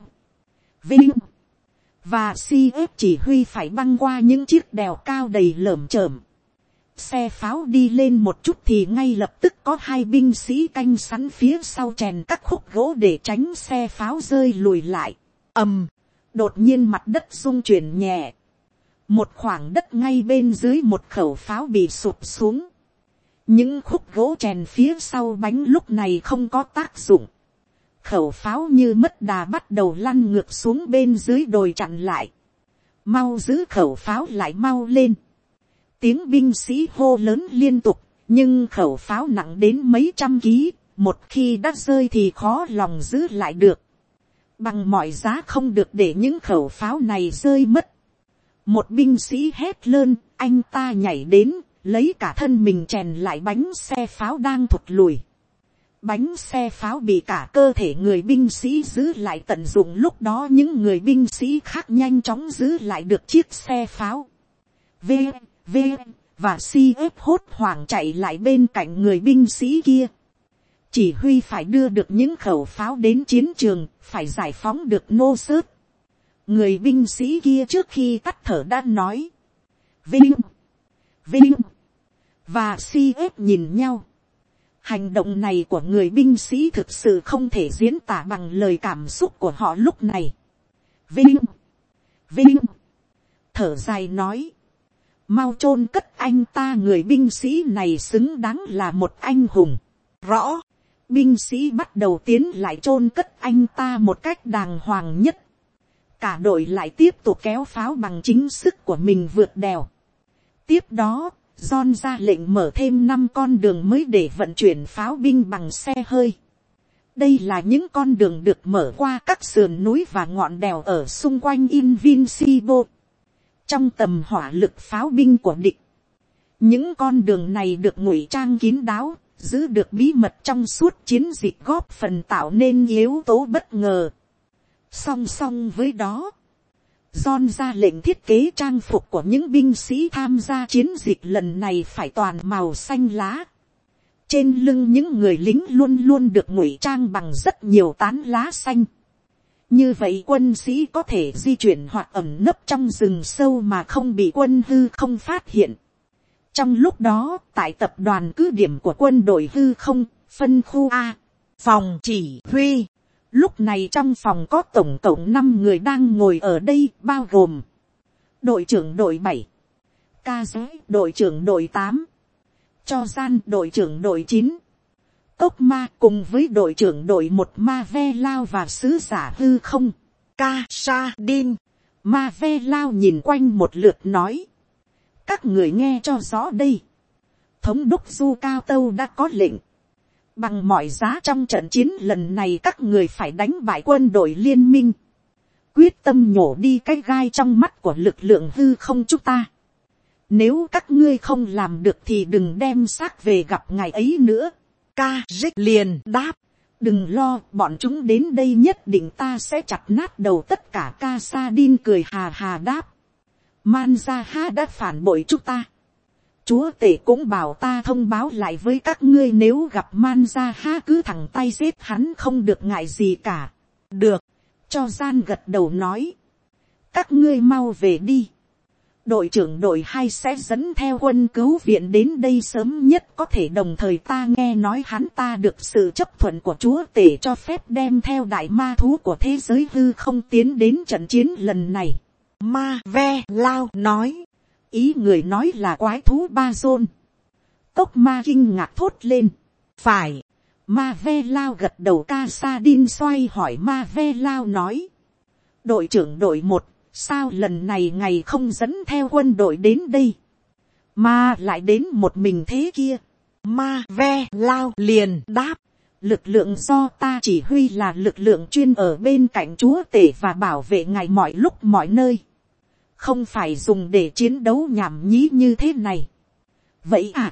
A: và CF chỉ huy phải băng qua những chiếc đèo cao đầy lởm chởm. Xe pháo đi lên một chút thì ngay lập tức có 2 binh sĩ canh sẵn phía sau chèn các khúc gỗ để tránh xe pháo rơi lùi lại. Đột nhiên mặt đất rung chuyển nhẹ. Một khoảng đất ngay bên dưới một khẩu pháo bị sụp xuống. Những khúc gỗ chèn phía sau bánh lúc này không có tác dụng. Khẩu pháo như mất đà bắt đầu lăn ngược xuống bên dưới đồi chặn lại. Mau giữ khẩu pháo lại, mau lên. Tiếng binh sĩ hô lớn liên tục, nhưng khẩu pháo nặng đến mấy trăm ký, một khi đã rơi thì khó lòng giữ lại được. Bằng mọi giá không được để những khẩu pháo này rơi mất. Một binh sĩ hét lên, anh ta nhảy đến, lấy cả thân mình chèn lại bánh xe pháo đang thụt lùi. Bánh xe pháo bị cả cơ thể người binh sĩ giữ lại tận dụng, lúc đó những người binh sĩ khác nhanh chóng giữ lại được chiếc xe pháo. Và CF hốt hoảng chạy lại bên cạnh người binh sĩ kia. Chỉ huy phải đưa được những khẩu pháo đến chiến trường, phải giải phóng được nô sớt. Người binh sĩ kia trước khi tắt thở đã nói. Vinh, Vinh và si ép nhìn nhau. Hành động này của người binh sĩ thực sự không thể diễn tả bằng lời cảm xúc của họ lúc này. Vinh, Vinh thở dài nói. Mau chôn cất anh ta, người binh sĩ này xứng đáng là một anh hùng. Rõ, binh sĩ bắt đầu tiến lại chôn cất anh ta một cách đàng hoàng nhất. Cả đội lại tiếp tục kéo pháo bằng chính sức của mình vượt đèo. Tiếp đó, John ra lệnh mở thêm 5 con đường mới để vận chuyển pháo binh bằng xe hơi. Đây là những con đường được mở qua các sườn núi và ngọn đèo ở xung quanh Invincible, trong tầm hỏa lực pháo binh của địch. Những con đường này được ngụy trang kín đáo, giữ được bí mật trong suốt chiến dịch, góp phần tạo nên yếu tố bất ngờ. Song song với đó, John ra lệnh thiết kế trang phục của những binh sĩ tham gia chiến dịch lần này phải toàn màu xanh lá. Trên lưng những người lính luôn luôn được ngụy trang bằng rất nhiều tán lá xanh. Như vậy quân sĩ có thể di chuyển hoặc ẩn nấp trong rừng sâu mà không bị quân hư không phát hiện. Trong lúc đó, tại tập đoàn cứ điểm của quân đội hư không, phân khu A, phòng chỉ huy. Lúc này trong phòng có tổng cộng 5 người đang ngồi ở đây, bao gồm đội trưởng đội 7, ca giới đội trưởng đội 8, cho gian đội trưởng đội 9, cốc ma cùng với đội trưởng đội 1 ma ve lao và sứ giả hư không, ca sa đin. Ma ve lao nhìn quanh một lượt nói. Các người nghe cho rõ đây. Thống đốc Du Cao Tâu đã có lệnh. Bằng mọi giá trong trận chiến lần này các người phải đánh bại quân đội liên minh. Quyết tâm nhổ đi cái gai trong mắt của lực lượng hư không chúng ta. Nếu các ngươi không làm được thì đừng đem xác về gặp ngài ấy nữa. Ca Dích liền đáp. Đừng lo, bọn chúng đến đây nhất định ta sẽ chặt nát đầu tất cả. Ca Sa Đin cười hà hà đáp. Manzaha đã phản bội chúng ta. Chúa tể cũng bảo ta thông báo lại với các ngươi, nếu gặp Manzaha cứ thẳng tay giết hắn, không được ngại gì cả. Được, cho gian gật đầu nói. Các ngươi mau về đi. Đội trưởng đội 2 sẽ dẫn theo quân cứu viện đến đây sớm nhất có thể. Đồng thời ta nghe nói hắn ta được sự chấp thuận của chúa tể cho phép đem theo đại ma thú của thế giới hư không tiến đến trận chiến lần này. Ma ve lao nói. Ý người nói là quái thú ba dôn. Cốc ma kinh ngạc thốt lên. Phải. Ma ve lao gật đầu. Ca Sa Đin xoay hỏi ma ve lao nói. Đội trưởng đội 1, sao lần này ngày không dẫn theo quân đội đến đây, mà lại đến một mình thế kia? Ma ve lao liền đáp. Lực lượng do ta chỉ huy là lực lượng chuyên ở bên cạnh chúa tể và bảo vệ ngài mọi lúc mọi nơi. Không phải dùng để chiến đấu nhảm nhí như thế này. Vậy à?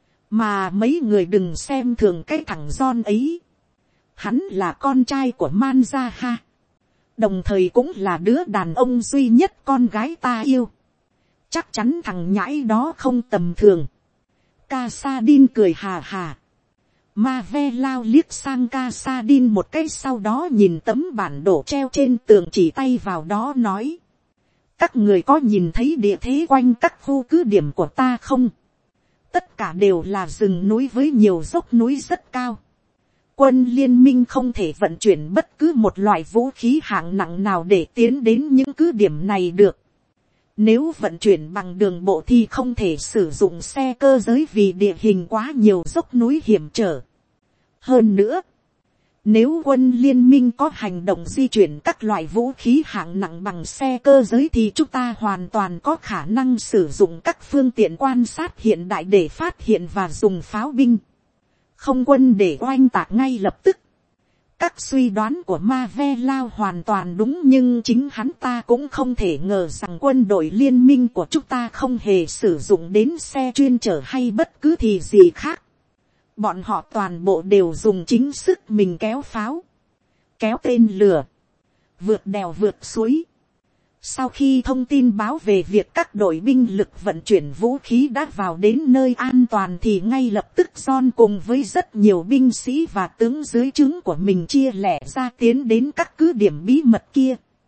A: Mà mấy người đừng xem thường cái thằng John ấy. Hắn là con trai của Manzaha. Đồng thời cũng là đứa đàn ông duy nhất con gái ta yêu. Chắc chắn thằng nhãi đó không tầm thường. Ca Sa Đin cười hà hà. Ma ve lao liếc sang Ca Sa Đin một cái, sau đó nhìn tấm bản đồ treo trên tường chỉ tay vào đó nói. Các người có nhìn thấy địa thế quanh các khu cứ điểm của ta không? Tất cả đều là rừng núi với nhiều dốc núi rất cao. Quân liên minh không thể vận chuyển bất cứ một loại vũ khí hạng nặng nào để tiến đến những cứ điểm này được. Nếu vận chuyển bằng đường bộ thì không thể sử dụng xe cơ giới vì địa hình quá nhiều dốc núi hiểm trở. Hơn nữa, nếu quân liên minh có hành động di chuyển các loại vũ khí hạng nặng bằng xe cơ giới thì chúng ta hoàn toàn có khả năng sử dụng các phương tiện quan sát hiện đại để phát hiện và dùng pháo binh không quân để oanh tạc ngay lập tức. Các suy đoán của Ma Ve Lao hoàn toàn đúng, nhưng chính hắn ta cũng không thể ngờ rằng quân đội liên minh của chúng ta không hề sử dụng đến xe chuyên chở hay bất cứ thì gì khác. Bọn họ toàn bộ đều dùng chính sức mình kéo pháo, kéo tên lửa, vượt đèo vượt suối. Sau khi thông tin báo về việc các đội binh lực vận chuyển vũ khí đã vào đến nơi an toàn thì ngay lập tức John cùng với rất nhiều binh sĩ và tướng dưới trướng của mình chia lẻ ra tiến đến các cứ điểm bí mật kia.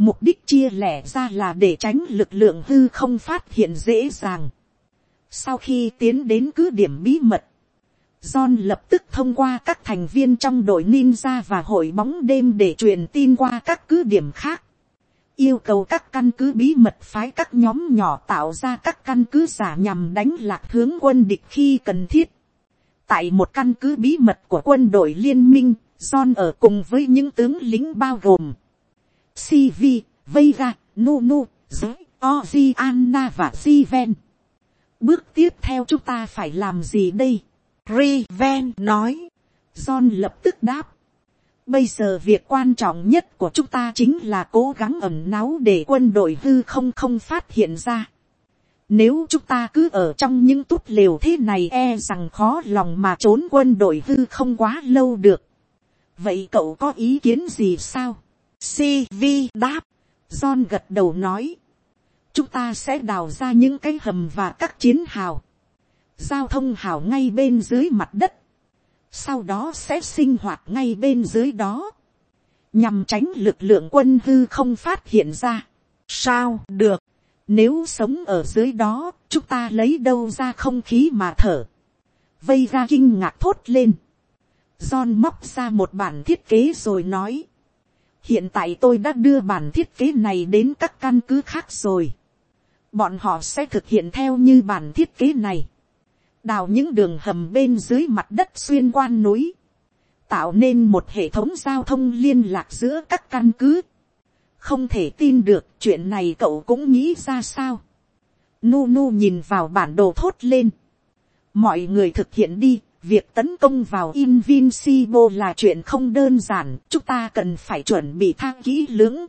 A: Mục đích chia lẻ ra là để tránh lực lượng hư không phát hiện dễ dàng. Sau khi tiến đến cứ điểm bí mật, John lập tức thông qua các thành viên trong đội ninja và hội bóng đêm để truyền tin qua các cứ điểm khác. Yêu cầu các căn cứ bí mật phái các nhóm nhỏ tạo ra các căn cứ giả nhằm đánh lạc hướng quân địch khi cần thiết. Tại một căn cứ bí mật của quân đội liên minh, John ở cùng với những tướng lính bao gồm CV, Veiga, Nunu, Zoi, Ozzy, Anna và Ziven. Bước tiếp theo chúng ta phải làm gì đây?
B: Riven nói.
A: John lập tức đáp. Bây giờ việc quan trọng nhất của chúng ta chính là cố gắng ẩn náu để quân đội hư không phát hiện ra. Nếu chúng ta cứ ở trong những túp lều thế này e rằng khó lòng mà trốn quân đội hư không quá lâu được. Vậy cậu có ý kiến gì sao?
B: CV đáp.
A: John gật đầu nói. Chúng ta sẽ đào ra những cái hầm và các chiến hào, giao thông hào ngay bên dưới mặt đất. Sau đó sẽ sinh hoạt ngay bên dưới đó, nhằm tránh lực lượng quân hư không phát hiện ra.
B: Sao được?
A: Nếu sống ở dưới đó, chúng ta lấy đâu ra không khí mà thở? Vây ra kinh ngạc thốt lên. John móc ra một bản thiết kế rồi nói. Hiện tại tôi đã đưa bản thiết kế này đến các căn cứ khác rồi. Bọn họ sẽ thực hiện theo như bản thiết kế này. Đào những đường hầm bên dưới mặt đất xuyên qua núi. Tạo nên một hệ thống giao thông liên lạc giữa các căn cứ. Không thể tin được chuyện này cậu cũng nghĩ ra sao? Nunu nhìn vào bản đồ thốt lên. Mọi người thực hiện đi. Việc tấn công vào Invincible là chuyện không đơn giản. Chúng ta cần phải chuẩn bị thang kỹ lưỡng.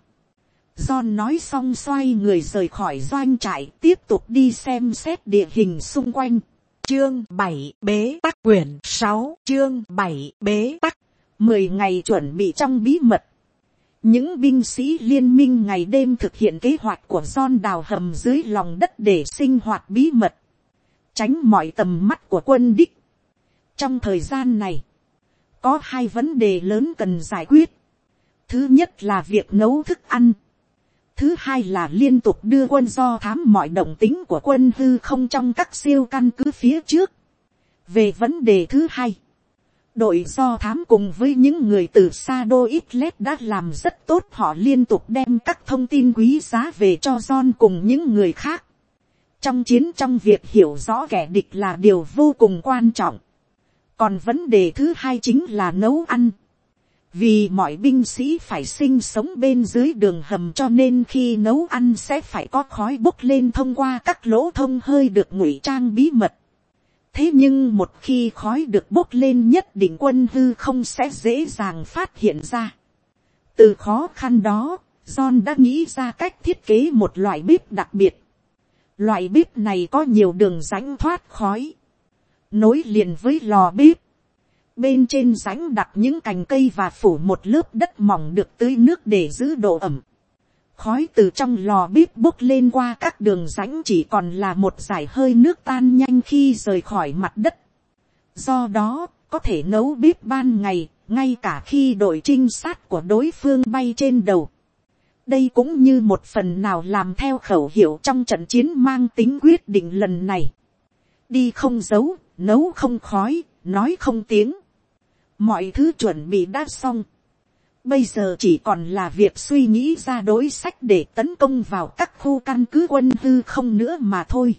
A: John nói xong xoay người rời khỏi doanh trại. Tiếp tục đi xem xét địa hình xung quanh.
B: Chương 7 bế tắc quyển 6. Chương 7 bế tắc.
A: 10 ngày chuẩn bị trong bí mật. Những binh sĩ liên minh ngày đêm thực hiện kế hoạch của John đào hầm dưới lòng đất để sinh hoạt bí mật. Tránh mọi tầm mắt của quân địch. Trong thời gian này, có 2 vấn đề lớn cần giải quyết. Thứ nhất là việc nấu thức ăn. Thứ hai là liên tục đưa quân do thám mọi động tính của quân hư không trong các siêu căn cứ phía trước. Về vấn đề thứ hai, đội do thám cùng với những người từ Shadow Islet đã làm rất tốt. Họ liên tục đem các thông tin quý giá về cho John cùng những người khác. Trong chiến trong việc hiểu rõ kẻ địch là điều vô cùng quan trọng. Còn vấn đề thứ hai chính là nấu ăn. Vì mọi binh sĩ phải sinh sống bên dưới đường hầm cho nên khi nấu ăn sẽ phải có khói bốc lên thông qua các lỗ thông hơi được ngụy trang bí mật. Thế nhưng một khi khói được bốc lên nhất định quân hư không sẽ dễ dàng phát hiện ra. Từ khó khăn đó, John đã nghĩ ra cách thiết kế một loại bếp đặc biệt. Loại bếp này có nhiều đường rãnh thoát khói, nối liền với lò bếp. Bên trên rãnh đặt những cành cây và phủ một lớp đất mỏng được tưới nước để giữ độ ẩm. Khói từ trong lò bếp bốc lên qua các đường rãnh chỉ còn là một dải hơi nước tan nhanh khi rời khỏi mặt đất. Do đó, có thể nấu bếp ban ngày, ngay cả khi đội trinh sát của đối phương bay trên đầu. Đây cũng như một phần nào làm theo khẩu hiệu trong trận chiến mang tính quyết định lần này. Đi không giấu, nấu không khói, nói không tiếng. Mọi thứ chuẩn bị đã xong. Bây giờ chỉ còn là việc suy nghĩ ra đối sách để tấn công vào các khu căn cứ quân hư không nữa mà thôi.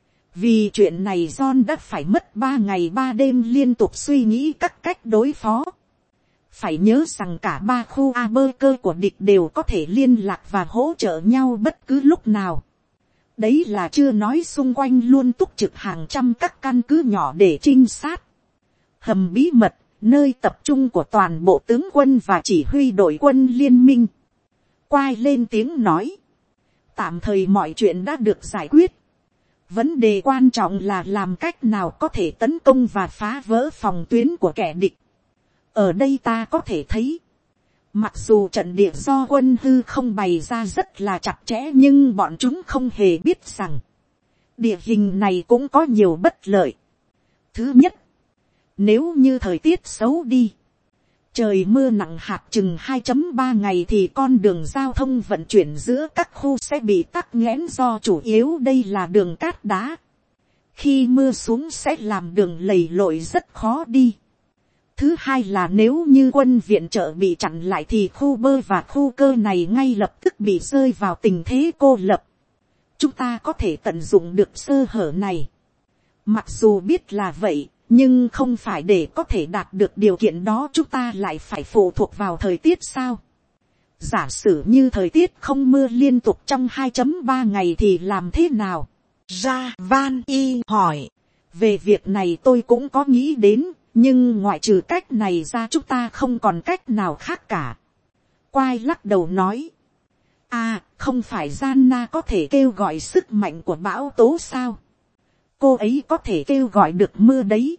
A: Vì chuyện này John đã phải mất 3 ngày 3 đêm liên tục suy nghĩ các cách đối phó. Phải nhớ rằng cả 3 khu A-bơ-cơ của địch đều có thể liên lạc và hỗ trợ nhau bất cứ lúc nào. Đấy là chưa nói xung quanh luôn túc trực hàng trăm các căn cứ nhỏ để trinh sát. Hầm bí mật, nơi tập trung của toàn bộ tướng quân và chỉ huy đội quân liên minh. Quay lên tiếng nói. Tạm thời mọi chuyện đã được giải quyết. Vấn đề quan trọng là làm cách nào có thể tấn công và phá vỡ phòng tuyến của kẻ địch. Ở đây ta có thể thấy, mặc dù trận địa do quân hư không bày ra rất là chặt chẽ nhưng bọn chúng không hề biết rằng địa hình này cũng có nhiều bất lợi. Thứ nhất, nếu như thời tiết xấu đi, Trời mưa nặng hạt chừng 2.3 ngày thì con đường giao thông vận chuyển giữa các khu sẽ bị tắc nghẽn, do chủ yếu đây là đường cát đá. Khi mưa xuống sẽ làm đường lầy lội rất khó đi. Thứ hai là nếu như quân viện trợ bị chặn lại thì khu bơ và khu cơ này ngay lập tức bị rơi vào tình thế cô lập. Chúng ta có thể tận dụng được sơ hở này. Mặc dù biết là vậy, nhưng không phải để có thể đạt được điều kiện đó chúng ta lại phải phụ thuộc vào thời tiết sao? Giả sử như thời tiết không mưa liên tục trong 2.3 ngày thì làm thế nào?
B: Ra Van Y hỏi.
A: Về việc này tôi cũng có nghĩ đến, nhưng ngoại trừ cách này ra chúng ta không còn cách nào khác cả. Quai lắc đầu nói. À, không phải Gianna có thể kêu gọi sức mạnh của bão tố sao? Cô ấy có thể kêu gọi được mưa đấy.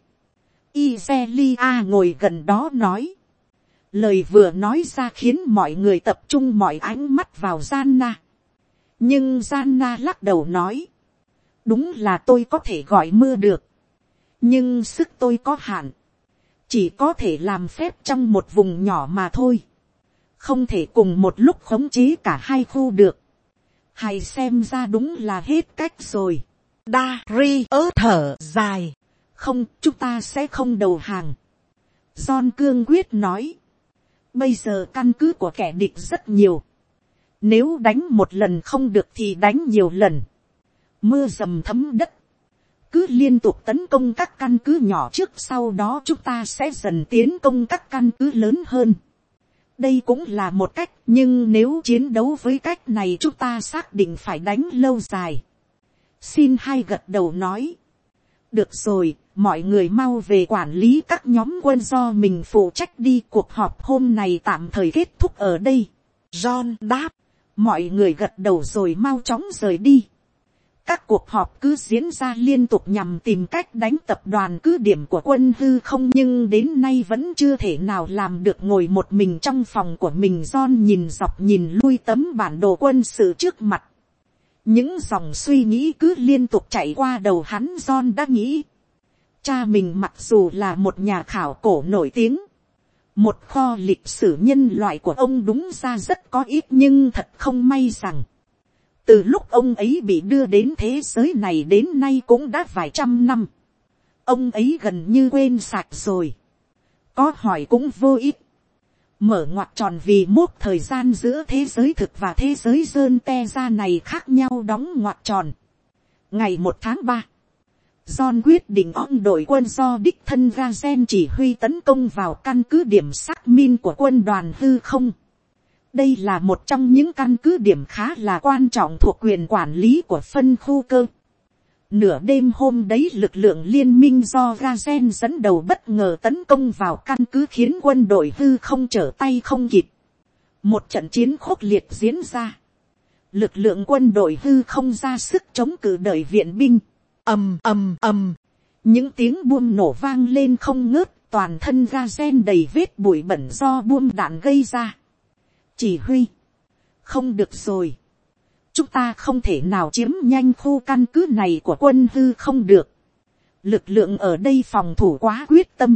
A: Iselia ngồi gần đó nói. Lời vừa nói ra khiến mọi người tập trung mọi ánh mắt vào Gianna. Nhưng Gianna lắc đầu nói. Đúng là tôi có thể gọi mưa được. Nhưng sức tôi có hạn. Chỉ có thể làm phép trong một vùng nhỏ mà thôi. Không thể cùng một lúc khống chế cả hai khu được. Hay xem ra đúng là hết cách rồi.
B: Dari thở dài.
A: Không, chúng ta sẽ không đầu hàng. John cương quyết nói. Bây giờ căn cứ của kẻ địch rất nhiều. Nếu đánh một lần không được thì đánh nhiều lần. Mưa dầm thấm đất. Cứ liên tục tấn công các căn cứ nhỏ trước, sau đó chúng ta sẽ dần tiến công các căn cứ lớn hơn. Đây cũng là một cách, nhưng nếu chiến đấu với cách này chúng ta xác định phải đánh lâu dài. Xin hai gật đầu nói. Được rồi, mọi người mau về quản lý các nhóm quân do mình phụ trách đi. Cuộc họp hôm này tạm thời kết thúc ở đây.
B: John đáp.
A: Mọi người gật đầu rồi mau chóng rời đi. Các cuộc họp cứ diễn ra liên tục nhằm tìm cách đánh tập đoàn cứ điểm của quân hư không, nhưng đến nay vẫn chưa thể nào làm được. Ngồi một mình trong phòng của mình, John nhìn dọc nhìn lui tấm bản đồ quân sự trước mặt. Những dòng suy nghĩ cứ liên tục chạy qua đầu hắn. John đã nghĩ, cha mình mặc dù là một nhà khảo cổ nổi tiếng, một kho lịch sử nhân loại của ông đúng ra rất có ít, nhưng thật không may rằng từ lúc ông ấy bị đưa đến thế giới này đến nay cũng đã vài trăm năm. Ông ấy gần như quên sạch rồi. Có hỏi cũng vô ích. Mở ngoặc tròn vì mốc thời gian giữa thế giới thực và thế giới dơn te ra này khác nhau, đóng ngoặc tròn. Ngày 1 tháng 3. John quyết định ông đội quân do đích thân Gazen chỉ huy tấn công vào căn cứ điểm xác min của quân đoàn hư không. Đây là một trong những căn cứ điểm khá là quan trọng thuộc quyền quản lý của phân khu cơ. Nửa đêm hôm đấy, lực lượng liên minh do Gazen dẫn đầu bất ngờ tấn công vào căn cứ khiến quân đội hư không trở tay không kịp. Một trận chiến khốc liệt diễn ra. Lực lượng quân đội hư không ra sức chống cự đợi viện binh.
B: Ầm ầm ầm.
A: Những tiếng buông nổ vang lên không ngớt, toàn thân Gazen đầy vết bụi bẩn do buông đạn gây ra. Chỉ huy. Không được rồi. Chúng ta không thể nào chiếm nhanh khu căn cứ này của quân hư không được. Lực lượng ở đây phòng thủ quá quyết tâm.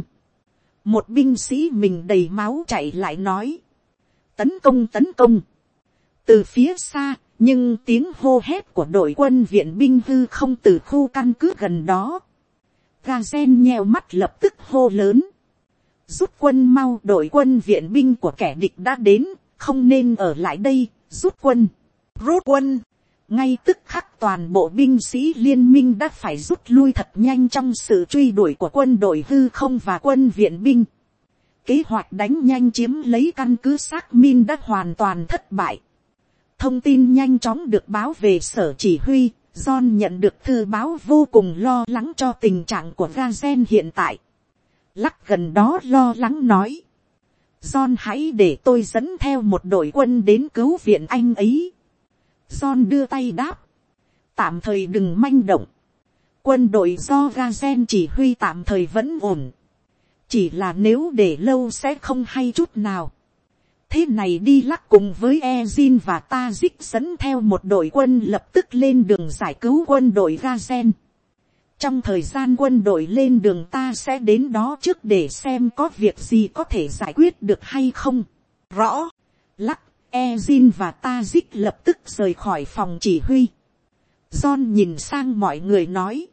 A: Một binh sĩ mình đầy máu chạy lại nói. Tấn công tấn công. Từ phía xa, nhưng tiếng hô hét của đội quân viện binh hư không từ khu căn cứ gần đó. Gazen nheo mắt lập tức hô lớn. Rút quân mau, đội quân viện binh của kẻ địch đã đến, không nên ở lại đây, rút quân.
B: Rút quân.
A: Ngay tức khắc toàn bộ binh sĩ liên minh đã phải rút lui thật nhanh trong sự truy đuổi của quân đội hư không và quân viện binh. Kế hoạch đánh nhanh chiếm lấy căn cứ xác min đã hoàn toàn thất bại. Thông tin nhanh chóng được báo về sở chỉ huy. John nhận được thư báo vô cùng lo lắng cho tình trạng của Gazen hiện tại. Lắc gần đó lo lắng nói. John, hãy để tôi dẫn theo một đội quân đến cứu viện anh ấy. John đưa tay đáp. Tạm thời đừng manh động. Quân đội do Gazen chỉ huy tạm thời vẫn ổn. Chỉ là nếu để lâu sẽ không hay chút nào. Thế này đi, Lắc cùng với Ezin và Tazik dẫn theo một đội quân lập tức lên đường giải cứu quân đội Gazen. Trong thời gian quân đội lên đường ta sẽ đến đó trước để xem có việc gì có thể giải quyết được hay không.
B: Rõ.
A: Lắc, Ezin và Tazik lập tức rời khỏi phòng chỉ huy. John nhìn sang mọi người nói.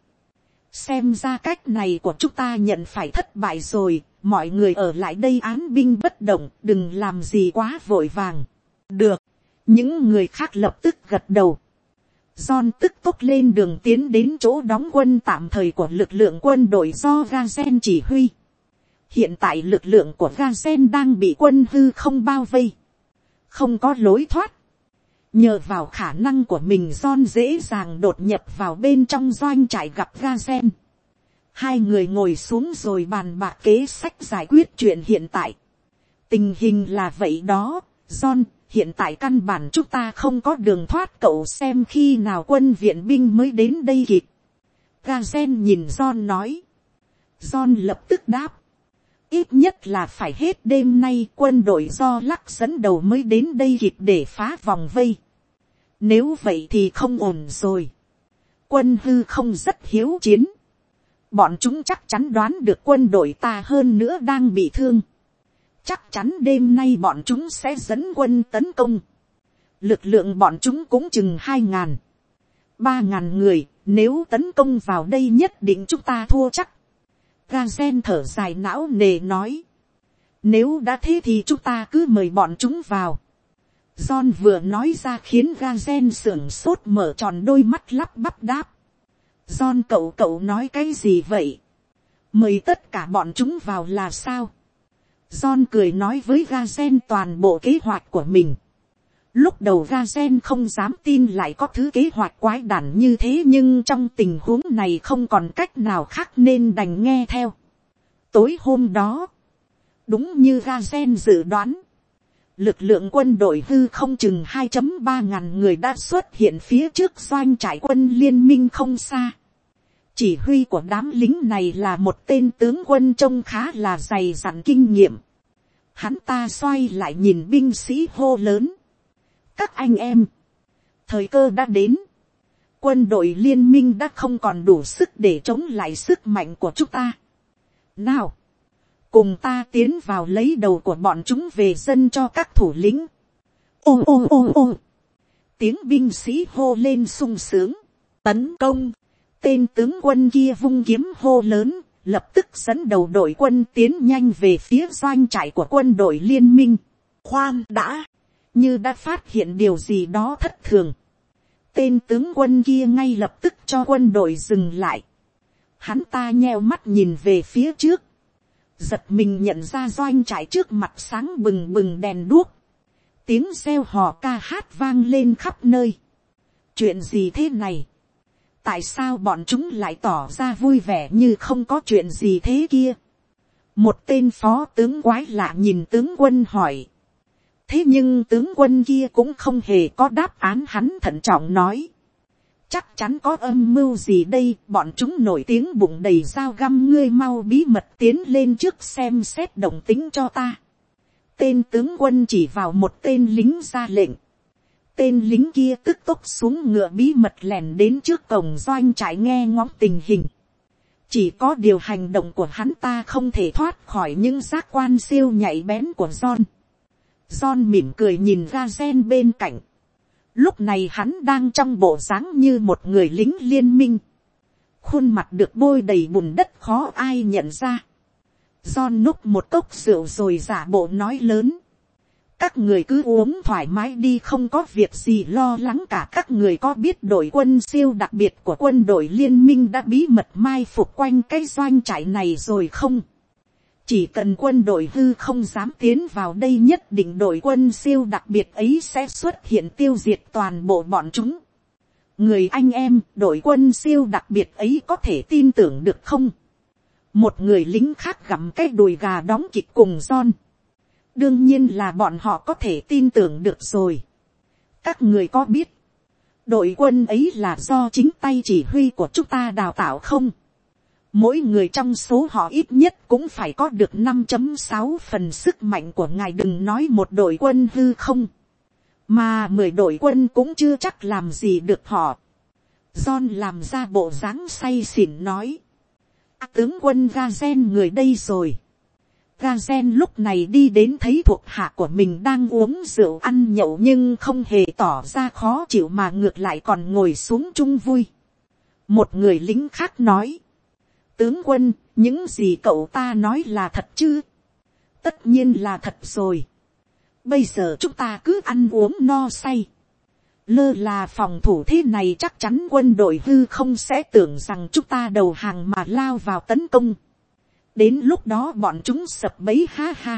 A: Xem ra cách này của chúng ta nhận phải thất bại rồi. Mọi người ở lại đây án binh bất động, đừng làm gì quá vội vàng.
B: Được.
A: Những người khác lập tức gật đầu. John tức tốc lên đường tiến đến chỗ đóng quân tạm thời của lực lượng quân đội do Gazen chỉ huy. Hiện tại lực lượng của Gazen đang bị quân hư không bao vây. Không có lối thoát. Nhờ vào khả năng của mình, John dễ dàng đột nhập vào bên trong doanh trại gặp Gazen. Hai người ngồi xuống rồi bàn bạc kế sách giải quyết chuyện hiện tại. Tình hình là vậy đó, John, hiện tại căn bản chúng ta không có đường thoát, cậu xem khi nào quân viện binh mới đến đây kịp. Gazen nhìn John nói. John lập tức đáp. Ít nhất là phải hết đêm nay quân đội do Lắc dẫn đầu mới đến đây kịp để phá vòng vây. Nếu vậy thì không ổn rồi. Quân hư không rất hiếu chiến. Bọn chúng chắc chắn đoán được quân đội ta hơn nữa đang bị thương. Chắc chắn đêm nay bọn chúng sẽ dẫn quân tấn công. Lực lượng bọn chúng cũng chừng 2.000, 3.000 người. Nếu tấn công vào đây nhất định chúng ta thua chắc. Gazen thở dài não nề nói. Nếu đã thế thì chúng ta cứ mời bọn chúng vào. John vừa nói ra khiến Gazen sưởng sốt mở tròn đôi mắt lắp bắp đáp. John, cậu nói cái gì vậy? Mời tất cả bọn chúng vào là sao? John cười nói với Gazen toàn bộ kế hoạch của mình. Lúc đầu Gazen không dám tin lại có thứ kế hoạch quái đản như thế, nhưng trong tình huống này không còn cách nào khác nên đành nghe theo. Tối hôm đó, đúng như Gazen dự đoán, lực lượng quân đội hư không chừng 2.3 ngàn người đã xuất hiện phía trước doanh trại quân liên minh không xa. Chỉ huy của đám lính này là một tên tướng quân trông khá là dày dặn kinh nghiệm. Hắn ta xoay lại nhìn binh sĩ hô lớn. Các anh em, thời cơ đã đến. Quân đội liên minh đã không còn đủ sức để chống lại sức mạnh của chúng ta. Nào, cùng ta tiến vào lấy đầu của bọn chúng về dân cho các thủ lĩnh. Ô ô ô ô. Tiếng binh sĩ hô lên sung sướng. Tấn công. Tên tướng quân kia vung kiếm hô lớn, lập tức dẫn đầu đội quân tiến nhanh về phía doanh trại của quân đội liên minh. Khoan đã, như đã phát hiện điều gì đó thất thường. Tên tướng quân kia ngay lập tức cho quân đội dừng lại. Hắn ta nheo mắt nhìn về phía trước. Giật mình nhận ra doanh trại trước mặt sáng bừng bừng đèn đuốc. Tiếng reo hò ca hát vang lên khắp nơi. Chuyện gì thế này? Tại sao bọn chúng lại tỏ ra vui vẻ như không có chuyện gì thế kia? Một tên phó tướng quái lạ nhìn tướng quân hỏi. Thế nhưng tướng quân kia cũng không hề có đáp án, hắn thận trọng nói. Chắc chắn có âm mưu gì đây, bọn chúng nổi tiếng bụng đầy dao găm, ngươi mau bí mật tiến lên trước xem xét động tính cho ta. Tên tướng quân chỉ vào một tên lính ra lệnh. Tên lính kia tức tốc xuống ngựa bí mật lẻn đến trước cổng doanh trại nghe ngóng tình hình. Chỉ có điều hành động của hắn ta không thể thoát khỏi những giác quan siêu nhạy bén của John. John mỉm cười nhìn Gazen bên cạnh. Lúc này hắn đang trong bộ dáng như một người lính liên minh. Khuôn mặt được bôi đầy bùn đất khó ai nhận ra. John núc một cốc rượu rồi giả bộ nói lớn. Các người cứ uống thoải mái đi, không có việc gì lo lắng cả. Các người có biết đội quân siêu đặc biệt của quân đội liên minh đã bí mật mai phục quanh cái doanh trại này rồi không? Chỉ cần quân đội hư không dám tiến vào đây, nhất định đội quân siêu đặc biệt ấy sẽ xuất hiện tiêu diệt toàn bộ bọn chúng. Người anh em, đội quân siêu đặc biệt ấy có thể tin tưởng được không? Một người lính khác gặm cái đùi gà đóng kịch cùng John. Đương nhiên là bọn họ có thể tin tưởng được rồi. Các người có biết đội quân ấy là do chính tay chỉ huy của chúng ta đào tạo không? Mỗi người trong số họ ít nhất cũng phải có được 5.6 phần sức mạnh của ngài, đừng nói một đội quân hư không, mà 10 đội quân cũng chưa chắc làm gì được họ. John làm ra bộ dáng say xỉn nói. Tướng quân Gazen người đây rồi. Gazen lúc này đi đến thấy thuộc hạ của mình đang uống rượu ăn nhậu nhưng không hề tỏ ra khó chịu mà ngược lại còn ngồi xuống chung vui. Một người lính khác nói. Tướng quân, những gì cậu ta nói là thật chứ? Tất nhiên là thật rồi. Bây giờ chúng ta cứ ăn uống no say. Lơ là phòng thủ thế này chắc chắn quân đội hư không sẽ tưởng rằng chúng ta đầu hàng mà lao vào tấn công. Đến lúc đó bọn chúng sập bẫy ha ha.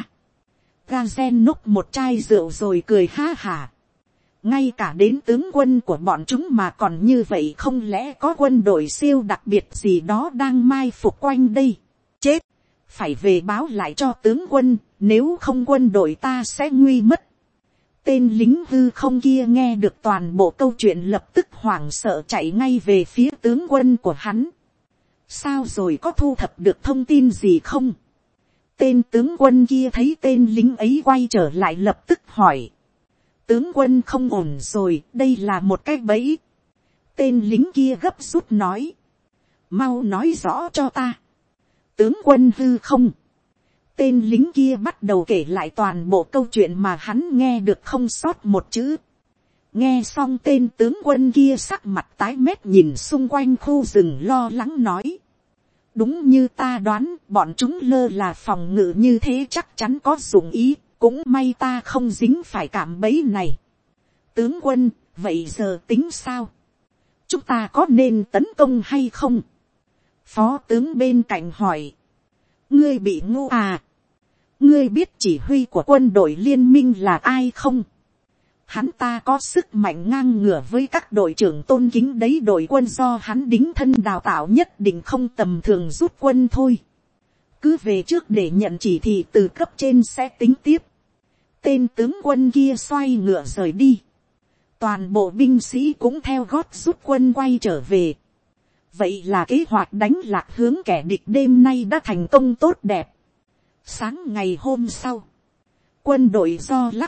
A: Gazen núc một chai rượu rồi cười ha hả. Ngay cả đến tướng quân của bọn chúng mà còn như vậy, không lẽ có quân đội siêu đặc biệt gì đó đang mai phục quanh đây? Chết! Phải về báo lại cho tướng quân, nếu không quân đội ta sẽ nguy mất. Tên lính hư không kia nghe được toàn bộ câu chuyện lập tức hoảng sợ chạy ngay về phía tướng quân của hắn. Sao rồi, có thu thập được thông tin gì không? Tên tướng quân kia thấy tên lính ấy quay trở lại lập tức hỏi. Tướng quân không ổn rồi, đây là một cái bẫy. Tên lính kia gấp rút nói. Mau nói rõ cho ta. Tướng quân hư không. Tên lính kia bắt đầu kể lại toàn bộ câu chuyện mà hắn nghe được không sót một chữ. Nghe xong tên tướng quân kia sắc mặt tái mét nhìn xung quanh khu rừng lo lắng nói. Đúng như ta đoán, bọn chúng lơ là phòng ngự như thế chắc chắn có dụng ý, cũng may ta không dính phải cạm bẫy này. Tướng quân, vậy giờ tính sao? Chúng ta có nên tấn công hay không? Phó tướng bên cạnh hỏi. Ngươi bị ngu à? Ngươi biết chỉ huy của quân đội liên minh là ai không? Hắn ta có sức mạnh ngang ngửa với các đội trưởng tôn kính đấy, đội quân do hắn đính thân đào tạo nhất định không tầm thường rút quân thôi. Cứ về trước để nhận chỉ thị từ cấp trên sẽ tính tiếp. Tên tướng quân kia xoay ngựa rời đi. Toàn bộ binh sĩ cũng theo gót rút quân quay trở về. Vậy là kế hoạch đánh lạc hướng kẻ địch đêm nay đã thành công tốt đẹp. Sáng ngày hôm sau, quân đội do Lắc,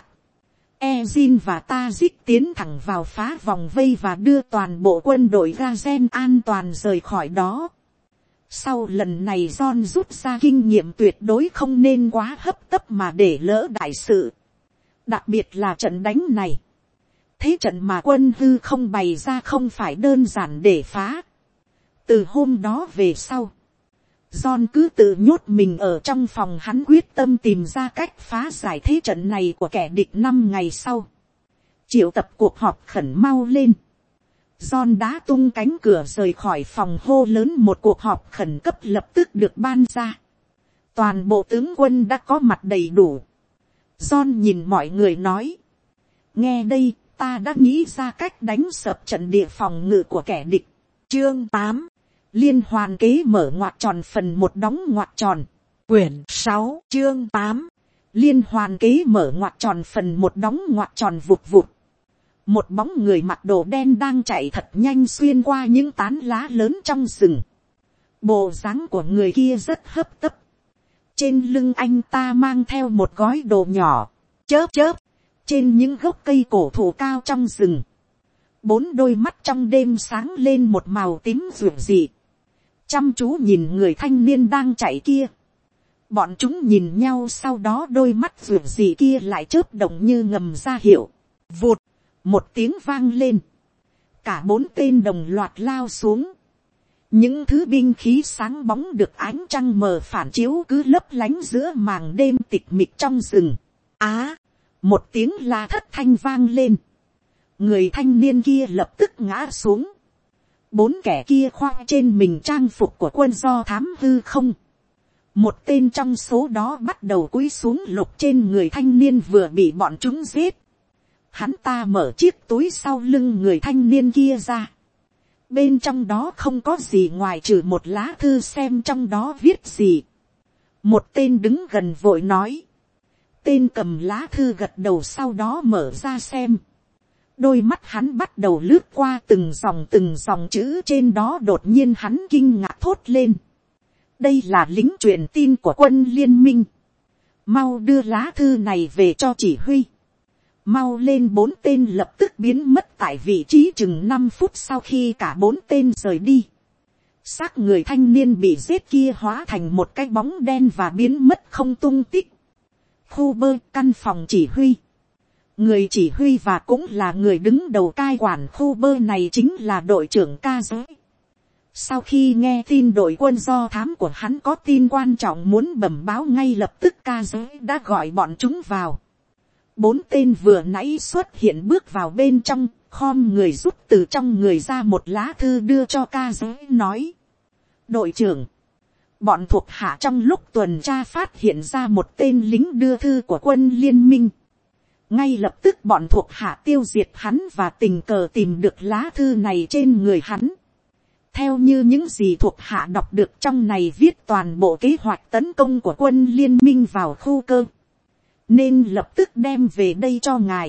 A: Ezin và Tajik tiến thẳng vào phá vòng vây và đưa toàn bộ quân đội Gazen an toàn rời khỏi đó. Sau lần này John rút ra kinh nghiệm tuyệt đối không nên quá hấp tấp mà để lỡ đại sự. Đặc biệt là trận đánh này. Thế trận mà quân hư không bày ra không phải đơn giản để phá. Từ hôm đó về sau, John cứ tự nhốt mình ở trong phòng, hắn quyết tâm tìm ra cách phá giải thế trận này của kẻ địch. 5 ngày sau, triệu tập cuộc họp khẩn mau lên. John đã tung cánh cửa rời khỏi phòng, hô lớn một cuộc họp khẩn cấp lập tức được ban ra. Toàn bộ tướng quân đã có mặt đầy đủ. John nhìn mọi người nói. Nghe đây, ta đã nghĩ ra cách đánh sập trận địa phòng ngự của kẻ địch. Chương 8. Liên hoàn kế mở ngoặc tròn phần 1 đóng ngoặc tròn. Quyển 6 chương 8. Liên hoàn kế mở ngoặc tròn phần 1 đóng ngoặc tròn vụt vụt. Một bóng người mặc đồ đen đang chạy thật nhanh xuyên qua những tán lá lớn trong rừng. Bộ dáng của người kia rất hấp tấp. Trên lưng anh ta mang theo một gói đồ nhỏ. Chớp chớp. Trên những gốc cây cổ thụ cao trong rừng. 4 đôi mắt trong đêm sáng lên một màu tím rực rỡ. Chăm chú nhìn người thanh niên đang chạy kia. Bọn chúng nhìn nhau, sau đó đôi mắt rực rỡ kia lại chớp động như ngầm ra hiệu. Vụt. Một tiếng vang lên. Cả 4 tên đồng loạt lao xuống. Những thứ binh khí sáng bóng được ánh trăng mờ phản chiếu cứ lấp lánh giữa màn đêm tịch mịch trong rừng. Một tiếng la thất thanh vang lên. Người thanh niên kia lập tức ngã xuống. 4 kẻ kia khoác trên mình trang phục của quân do thám hư không. Một tên trong số đó bắt đầu cúi xuống lục trên người thanh niên vừa bị bọn chúng giết. Hắn ta mở chiếc túi sau lưng người thanh niên kia ra. Bên trong đó không có gì ngoài trừ một lá thư, xem trong đó viết gì. Một tên đứng gần vội nói. Tên cầm lá thư gật đầu, sau đó mở ra xem. Đôi mắt hắn bắt đầu lướt qua từng dòng chữ trên đó, đột nhiên hắn kinh ngạc thốt lên. Đây là lính truyền tin của quân liên minh. Mau đưa lá thư này về cho chỉ huy. Mau lên, 4 tên lập tức biến mất tại vị trí chừng 5 phút sau khi cả 4 tên rời đi. Xác người thanh niên bị giết kia hóa thành một cái bóng đen và biến mất không tung tích. Khu bơi, căn phòng chỉ huy. Người chỉ huy và cũng là người đứng đầu cai quản khu bơi này chính là đội trưởng Ca Giới. Sau khi nghe tin đội quân do thám của hắn có tin quan trọng muốn bẩm báo, ngay lập tức Ca Giới đã gọi bọn chúng vào. 4 tên vừa nãy xuất hiện bước vào bên trong, khom người rút từ trong người ra một lá thư đưa cho Ca Giới, nói: đội trưởng, bọn thuộc hạ trong lúc tuần tra phát hiện ra một tên lính đưa thư của quân liên minh. Ngay lập tức bọn thuộc hạ tiêu diệt hắn và tình cờ tìm được lá thư này trên người hắn. Theo như những gì thuộc hạ đọc được, trong này viết toàn bộ kế hoạch tấn công của quân liên minh vào khu cơ, nên lập tức đem về đây cho ngài.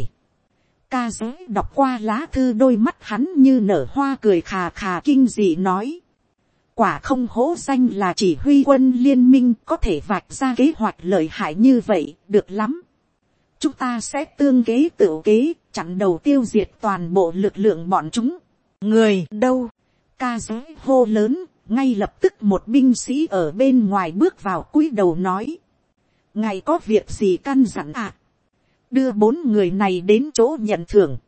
A: Ca Giới đọc qua lá thư, đôi mắt hắn như nở hoa, cười khà khà kinh dị nói: quả không hổ danh là chỉ huy quân liên minh, có thể vạch ra kế hoạch lợi hại như vậy, được lắm. Chúng ta sẽ tương kế tự kế, chặn đầu tiêu diệt toàn bộ lực lượng bọn chúng. Người đâu? Ca Giới hô lớn, ngay lập tức một binh sĩ ở bên ngoài bước vào cúi đầu nói: ngài có việc gì căn dặn à? Đưa 4 người này đến chỗ nhận thưởng.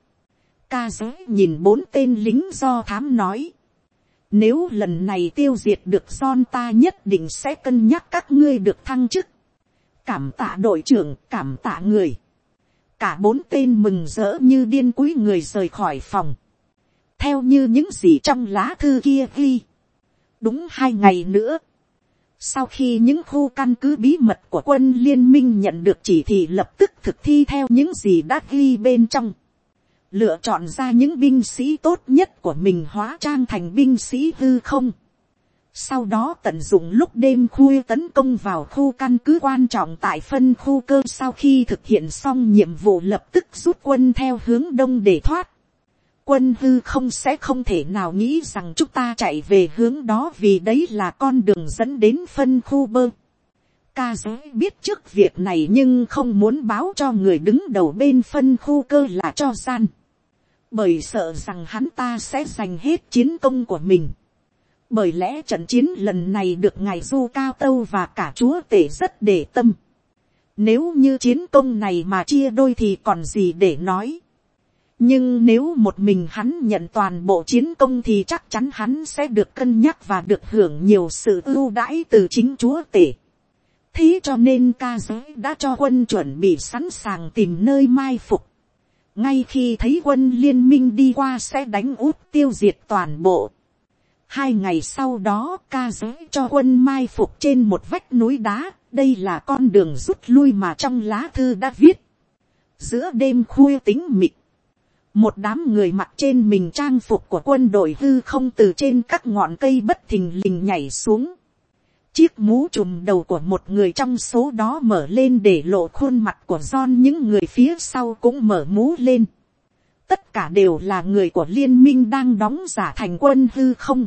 A: Ca Giới nhìn 4 tên lính do thám nói: nếu lần này tiêu diệt được John, ta nhất định sẽ cân nhắc các ngươi được thăng chức. Cảm tạ đội trưởng, cảm tạ người. Cả 4 tên mừng rỡ như điên cúi người rời khỏi phòng. Theo như những gì trong lá thư kia ghi, đúng 2 ngày nữa, sau khi những khu căn cứ bí mật của quân liên minh nhận được chỉ thị, lập tức thực thi theo những gì đã ghi bên trong. Lựa chọn ra những binh sĩ tốt nhất của mình hóa trang thành binh sĩ hư không. Sau đó tận dụng lúc đêm khuya tấn công vào khu căn cứ quan trọng tại phân khu cơ. Sau khi thực hiện xong nhiệm vụ, lập tức rút quân theo hướng đông để thoát. Quân hư không sẽ không thể nào nghĩ rằng chúng ta chạy về hướng đó, vì đấy là con đường dẫn đến phân khu bơ. Ca Giới biết trước việc này nhưng không muốn báo cho người đứng đầu bên phân khu cơ là cho gian, bởi sợ rằng hắn ta sẽ giành hết chiến công của mình. Bởi lẽ trận chiến lần này được ngài Du Cao Tâu và cả chúa tể rất để tâm. Nếu như chiến công này mà chia đôi thì còn gì để nói. Nhưng nếu một mình hắn nhận toàn bộ chiến công thì chắc chắn hắn sẽ được cân nhắc và được hưởng nhiều sự ưu đãi từ chính chúa tể. Thế cho nên Ca Giới đã cho quân chuẩn bị sẵn sàng tìm nơi mai phục. Ngay khi thấy quân liên minh đi qua sẽ đánh úp tiêu diệt toàn bộ. 2 ngày sau đó, Ca Giới cho quân mai phục trên một vách núi đá. Đây là con đường rút lui mà trong lá thư đã viết. Giữa đêm khuya tĩnh mịch, một đám người mặc trên mình trang phục của quân đội hư không từ trên các ngọn cây bất thình lình nhảy xuống. Chiếc mũ trùm đầu của một người trong số đó mở lên để lộ khuôn mặt của John, những người phía sau cũng mở mũ lên. Tất cả đều là người của liên minh đang đóng giả thành quân hư không.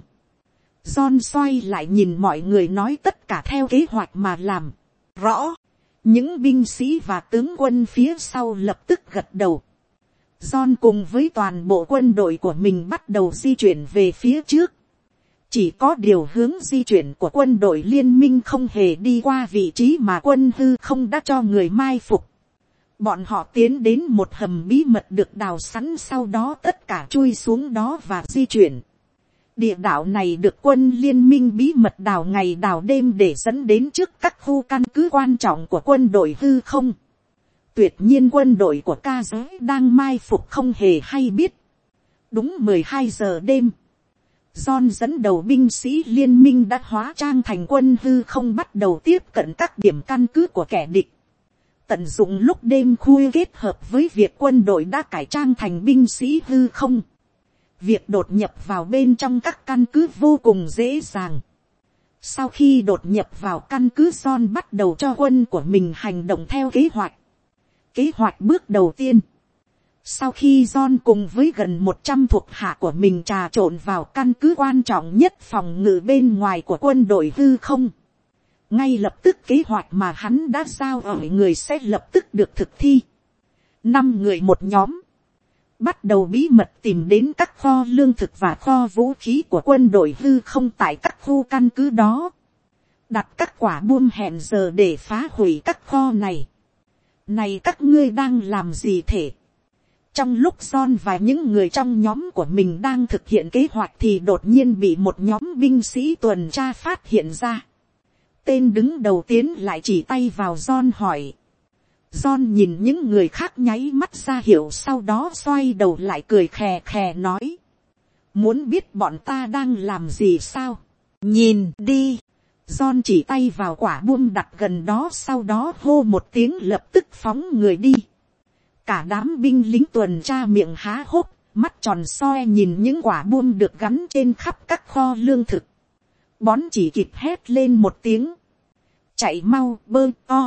A: John xoay lại nhìn mọi người nói tất cả theo kế hoạch mà làm. Rõ. Những binh sĩ và tướng quân phía sau lập tức gật đầu. John cùng với toàn bộ quân đội của mình bắt đầu di chuyển về phía trước. Chỉ có điều hướng di chuyển của quân đội liên minh không hề đi qua vị trí mà quân hư không đã cho người mai phục. Bọn họ tiến đến một hầm bí mật được đào sẵn, sau đó tất cả chui xuống đó và di chuyển. Địa đạo này được quân liên minh bí mật đào ngày đào đêm để dẫn đến trước các khu căn cứ quan trọng của quân đội hư không. Tuyệt nhiên quân đội của Ca Giới đang mai phục không hề hay biết. Đúng 12 giờ đêm, John dẫn đầu binh sĩ liên minh đã hóa trang thành quân hư không bắt đầu tiếp cận các điểm căn cứ của kẻ địch. Tận dụng lúc đêm khuya kết hợp với việc quân đội đã cải trang thành binh sĩ hư không. Việc đột nhập vào bên trong các căn cứ vô cùng dễ dàng. Sau khi đột nhập vào căn cứ, John bắt đầu cho quân của mình hành động theo kế hoạch. Kế hoạch bước đầu tiên. Sau khi John cùng với gần 100 thuộc hạ của mình trà trộn vào căn cứ quan trọng nhất phòng ngự bên ngoài của quân đội hư không, ngay lập tức kế hoạch mà hắn đã giao ở người sẽ lập tức được thực thi. 5 người một nhóm, bắt đầu bí mật tìm đến các kho lương thực và kho vũ khí của quân đội hư không tại các khu căn cứ đó, đặt các quả bom hẹn giờ để phá hủy các kho này. Này các ngươi đang làm gì thể? Trong lúc John và những người trong nhóm của mình đang thực hiện kế hoạch thì đột nhiên bị một nhóm binh sĩ tuần tra phát hiện ra. Tên đứng đầu tiến lại chỉ tay vào John hỏi. John nhìn những người khác nháy mắt ra hiệu, sau đó xoay đầu lại cười khè khè nói. Muốn biết bọn ta đang làm gì sao? Nhìn đi. John chỉ tay vào quả bom đặt gần đó, sau đó hô một tiếng lập tức phóng người đi. Cả đám binh lính tuần tra miệng há hốc, mắt tròn soi nhìn những quả bom được gắn trên khắp các kho lương thực. Bón chỉ kịp hét lên một tiếng. Chạy mau, bơ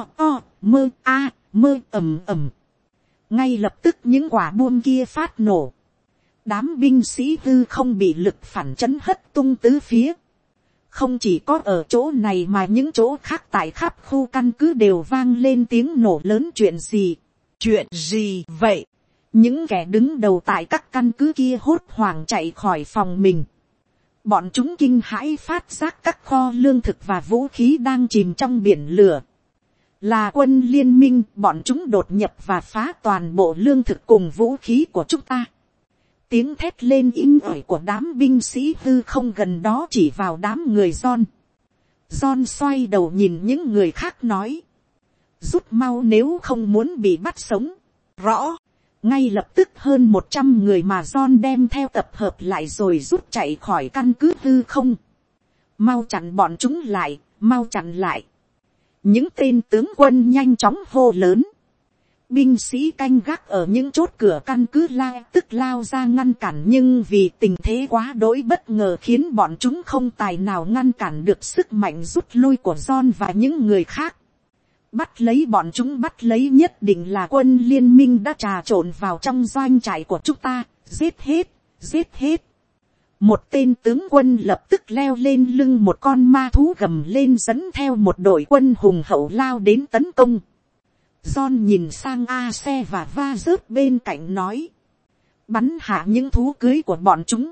A: mơ mơ ầm ầm. Ngay lập tức những quả bom kia phát nổ. Đám binh sĩ hư không bị lực phản chấn hất tung tứ phía. Không chỉ có ở chỗ này mà những chỗ khác tại khắp khu căn cứ đều vang lên tiếng nổ lớn. Chuyện gì? Chuyện gì vậy? Những kẻ đứng đầu tại các căn cứ kia hốt hoảng chạy khỏi phòng mình. Bọn chúng kinh hãi phát giác các kho lương thực và vũ khí đang chìm trong biển lửa. Là quân liên minh, bọn chúng đột nhập và phá toàn bộ lương thực cùng vũ khí của chúng ta. Tiếng thét lên inh ỏi của đám binh sĩ hư không gần đó chỉ vào đám người John. John xoay đầu nhìn những người khác nói. Rút mau nếu không muốn bị bắt sống. Rõ. Ngay lập tức hơn 100 người mà John đem theo tập hợp lại rồi rút chạy khỏi căn cứ hư không. Mau chặn bọn chúng lại, mau chặn lại. Những tên tướng quân nhanh chóng hô lớn. Binh sĩ canh gác ở những chốt cửa căn cứ tức lao ra ngăn cản, nhưng vì tình thế quá đỗi bất ngờ khiến bọn chúng không tài nào ngăn cản được sức mạnh rút lui của John và những người khác. Bắt lấy bọn chúng, bắt lấy nhất định là quân liên minh đã trà trộn vào trong doanh trại của chúng ta, giết hết, giết hết. Một tên tướng quân lập tức leo lên lưng một con ma thú gầm lên dẫn theo một đội quân hùng hậu lao đến tấn công. John nhìn sang A-xe và va rớt bên cạnh nói. Bắn hạ những thú cưới của bọn chúng.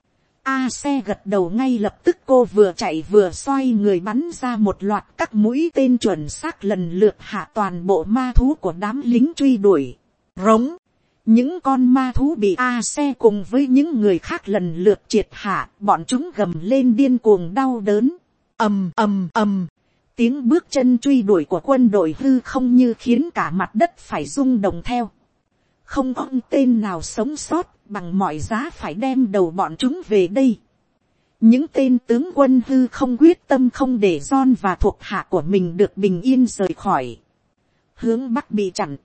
A: A-xe gật đầu, ngay lập tức cô vừa chạy vừa xoay người bắn ra một loạt các mũi tên chuẩn xác lần lượt hạ toàn bộ ma thú của đám lính truy đuổi. Rống. Những con ma thú bị A-xe cùng với những người khác lần lượt triệt hạ, bọn chúng gầm lên điên cuồng đau đớn. Ầm ầm ầm. Tiếng bước chân truy đuổi của quân đội hư không như khiến cả mặt đất phải rung động theo. Không có tên nào sống sót, bằng mọi giá phải đem đầu bọn chúng về đây. Những tên tướng quân hư không quyết tâm không để John và thuộc hạ của mình được bình yên rời khỏi. Hướng Bắc bị chặn.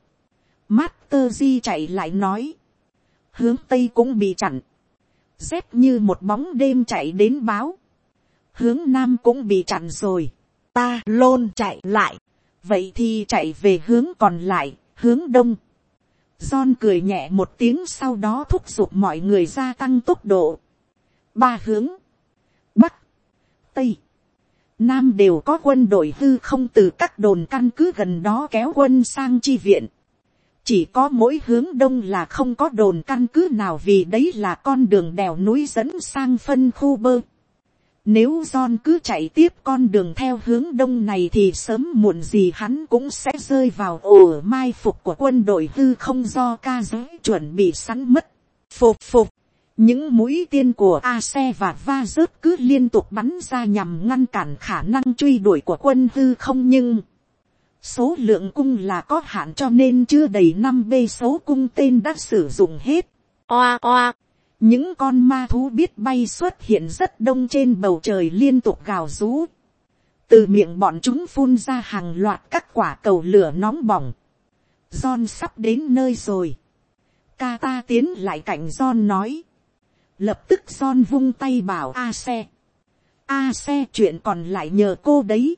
A: Master Yi chạy lại nói. Hướng Tây cũng bị chặn. Z như một bóng đêm chạy đến báo. Hướng Nam cũng bị chặn rồi. Ta lôn chạy lại. Vậy thì chạy về hướng còn lại, hướng Đông. John cười nhẹ một tiếng, sau đó thúc giục mọi người gia tăng tốc độ. 3 hướng. Bắc, Tây, Nam đều có quân đội hư không từ các đồn căn cứ gần đó kéo quân sang chi viện. Chỉ có mỗi hướng Đông là không có đồn căn cứ nào, vì đấy là con đường đèo núi dẫn sang phân khu bơ. Nếu John cứ chạy tiếp con đường theo hướng Đông này thì sớm muộn gì hắn cũng sẽ rơi vào ổ mai phục của quân đội hư không do ca giới chuẩn bị sẵn mất. Phục. Những mũi tên của A-xe và va rớt cứ liên tục bắn ra nhằm ngăn cản khả năng truy đuổi của quân hư không, nhưng số lượng cung là có hạn cho nên chưa đầy 5 số cung tên đã sử dụng hết. Oa. Những con ma thú biết bay xuất hiện rất đông trên bầu trời, liên tục gào rú. Từ miệng bọn chúng phun ra hàng loạt các quả cầu lửa nóng bỏng. John sắp đến nơi rồi. Kata tiến lại cạnh John nói. Lập tức John vung tay bảo A-xe. A-xe, chuyện còn lại nhờ cô đấy.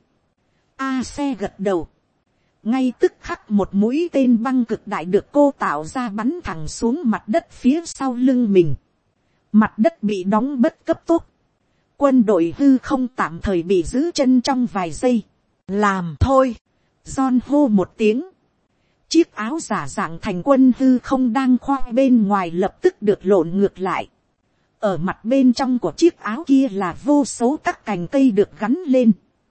A: A-xe gật đầu. Ngay tức khắc một mũi tên băng cực đại được cô tạo ra bắn thẳng xuống mặt đất phía sau lưng mình. Mặt đất bị đóng bất cấp tốc. Quân đội hư không tạm thời bị giữ chân trong vài giây. Làm thôi. John hô một tiếng. chiếc áo giả dạng thành quân hư không đang khoa bên ngoài lập tức được lộn ngược lại. Ở mặt bên trong của chiếc áo kia là vô số các cành cây được gắn lên.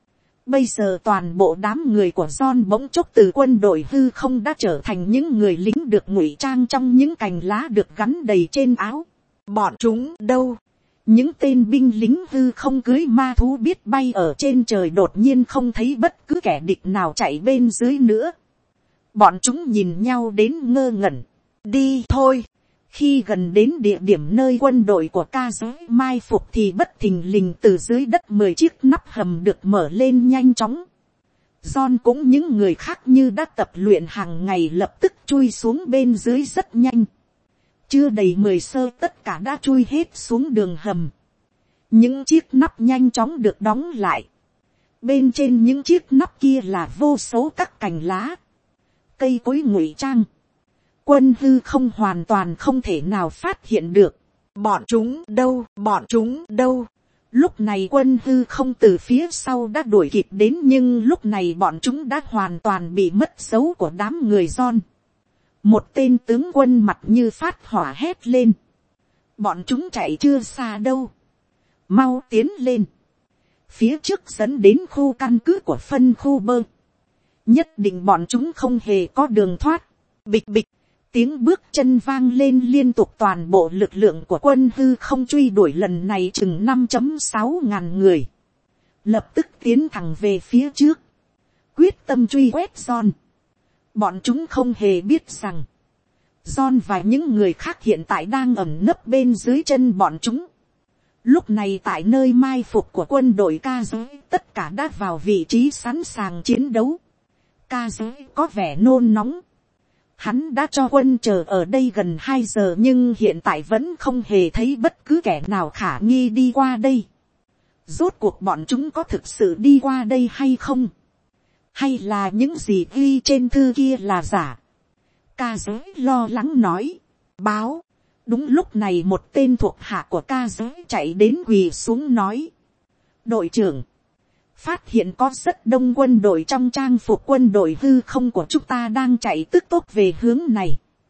A: Bây giờ toàn bộ đám người của John bỗng chốc từ quân đội hư không đã trở thành những người lính được ngụy trang trong những cành lá được gắn đầy trên áo.
B: Bọn chúng đâu?
A: Những tên binh lính hư không cưới ma thú biết bay ở trên trời đột nhiên không thấy bất cứ kẻ địch nào chạy bên dưới nữa. Bọn chúng nhìn nhau đến ngơ ngẩn.
B: Đi thôi.
A: Khi gần đến địa điểm nơi quân đội của ca giới mai phục thì bất thình lình từ dưới đất 10 chiếc nắp hầm được mở lên nhanh chóng. John cũng những người khác như đã tập luyện hàng ngày lập tức chui xuống bên dưới rất nhanh. Chưa đầy 10 sơ tất cả đã chui hết xuống đường hầm. Những chiếc nắp nhanh chóng được đóng lại. Bên trên những chiếc nắp kia là vô số các cành lá, cây cối ngụy trang. Quân hư không hoàn toàn không thể nào phát hiện được.
B: Bọn chúng đâu? Bọn chúng đâu?
A: Lúc này quân hư không từ phía sau đã đuổi kịp đến, nhưng lúc này bọn chúng đã hoàn toàn bị mất dấu của đám người John. Một tên tướng quân mặt như phát hỏa hét lên. Bọn chúng chạy chưa xa đâu. Mau tiến lên. Phía trước dẫn đến khu căn cứ của phân khu bơ. Nhất định bọn chúng không hề có đường thoát. Bịch bịch. Tiếng bước chân vang lên liên tục, toàn bộ lực lượng của quân hư không truy đuổi lần này chừng 5.6 ngàn người. Lập tức tiến thẳng về phía trước. Quyết tâm truy quét John. Bọn chúng không hề biết rằng John và những người khác hiện tại đang ẩn nấp bên dưới chân bọn chúng. Lúc này tại nơi mai phục của quân đội ca giới, tất cả đã vào vị trí sẵn sàng chiến đấu. Ca giới có vẻ nôn nóng. Hắn đã cho quân chờ ở đây gần 2 giờ nhưng hiện tại vẫn không hề thấy bất cứ kẻ nào khả nghi đi qua đây. Rốt cuộc bọn chúng có thực sự đi qua đây hay không? Hay là những gì ghi trên thư kia là giả? Ca giới lo lắng nói. Báo. Đúng lúc này một tên thuộc hạ của ca giới chạy đến quỳ xuống nói. Đội trưởng. Phát hiện có rất đông quân đội trong trang phục quân đội hư không của chúng ta đang chạy tức tốc về hướng này.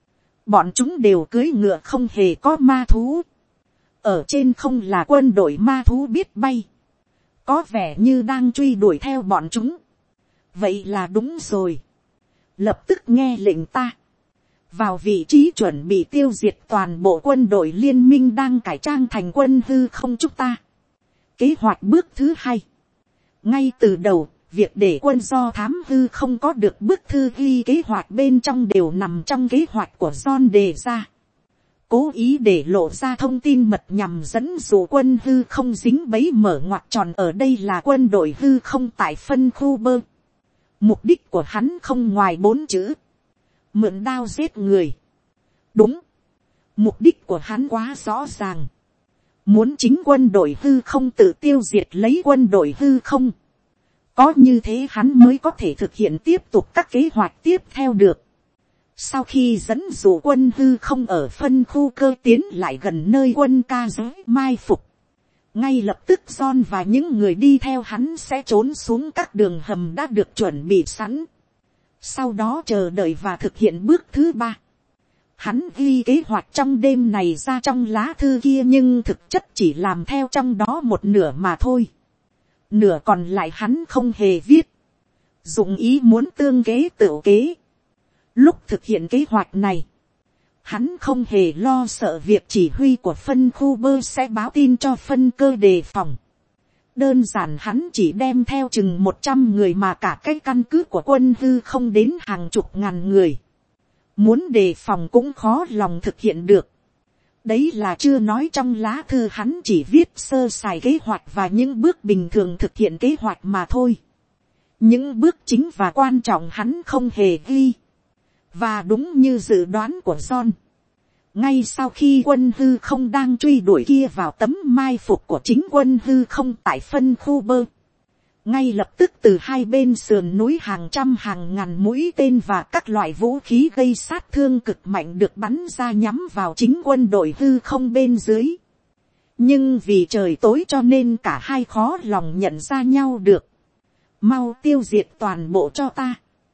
A: Bọn chúng đều cưỡi ngựa, không hề có ma thú. Ở trên không là quân đội ma thú biết bay. Có vẻ như đang truy đuổi theo bọn chúng. Vậy là đúng rồi. Lập tức nghe lệnh ta. Vào vị trí chuẩn bị tiêu diệt toàn bộ quân đội liên minh đang cải trang thành quân hư không chúng ta. Kế hoạch bước thứ 2. Ngay từ đầu, việc để quân do thám hư không có được bức thư ghi kế hoạch bên trong đều nằm trong kế hoạch của John đề ra. Cố ý để lộ ra thông tin mật nhằm dẫn dụ quân hư không dính bẫy mở ngoặc tròn. Ở đây là quân đội hư không tại phân khu bơ. Mục đích của hắn không ngoài 4 chữ. Mượn đao giết người. Đúng. Mục đích của hắn quá rõ ràng. Muốn chính quân đội hư không tự tiêu diệt lấy quân đội hư không. Có như thế hắn mới có thể thực hiện tiếp tục các kế hoạch tiếp theo được. Sau khi dẫn dụ quân hư không ở phân khu cơ tiến lại gần nơi quân ca giới mai phục. Ngay lập tức John và những người đi theo hắn sẽ trốn xuống các đường hầm đã được chuẩn bị sẵn. Sau đó chờ đợi và thực hiện bước thứ 3. Hắn ghi kế hoạch trong đêm này ra trong lá thư kia nhưng thực chất chỉ làm theo trong đó một nửa mà thôi. Nửa còn lại hắn không hề viết. Dụng ý muốn tương kế tựu kế. Lúc thực hiện kế hoạch này, hắn không hề lo sợ việc chỉ huy của phân khu bơ sẽ báo tin cho phân cơ đề phòng. Đơn giản hắn chỉ đem theo chừng 100 người mà cả cái căn cứ của quân hư không đến hàng chục ngàn người. Muốn đề phòng cũng khó lòng thực hiện được. Đấy là chưa nói trong lá thư hắn chỉ viết sơ sài kế hoạch và những bước bình thường thực hiện kế hoạch mà thôi. Những bước chính và quan trọng hắn không hề ghi. Và đúng như dự đoán của John. Ngay sau khi quân hư không đang truy đuổi kia vào tấm mai phục của chính quân hư không tại phân khu bơ. Ngay lập tức từ hai bên sườn núi hàng trăm hàng ngàn mũi tên và các loại vũ khí gây sát thương cực mạnh được bắn ra nhắm vào chính quân đội hư không bên dưới. Nhưng vì trời tối cho nên cả hai khó lòng nhận ra nhau được. Mau tiêu diệt toàn bộ cho ta.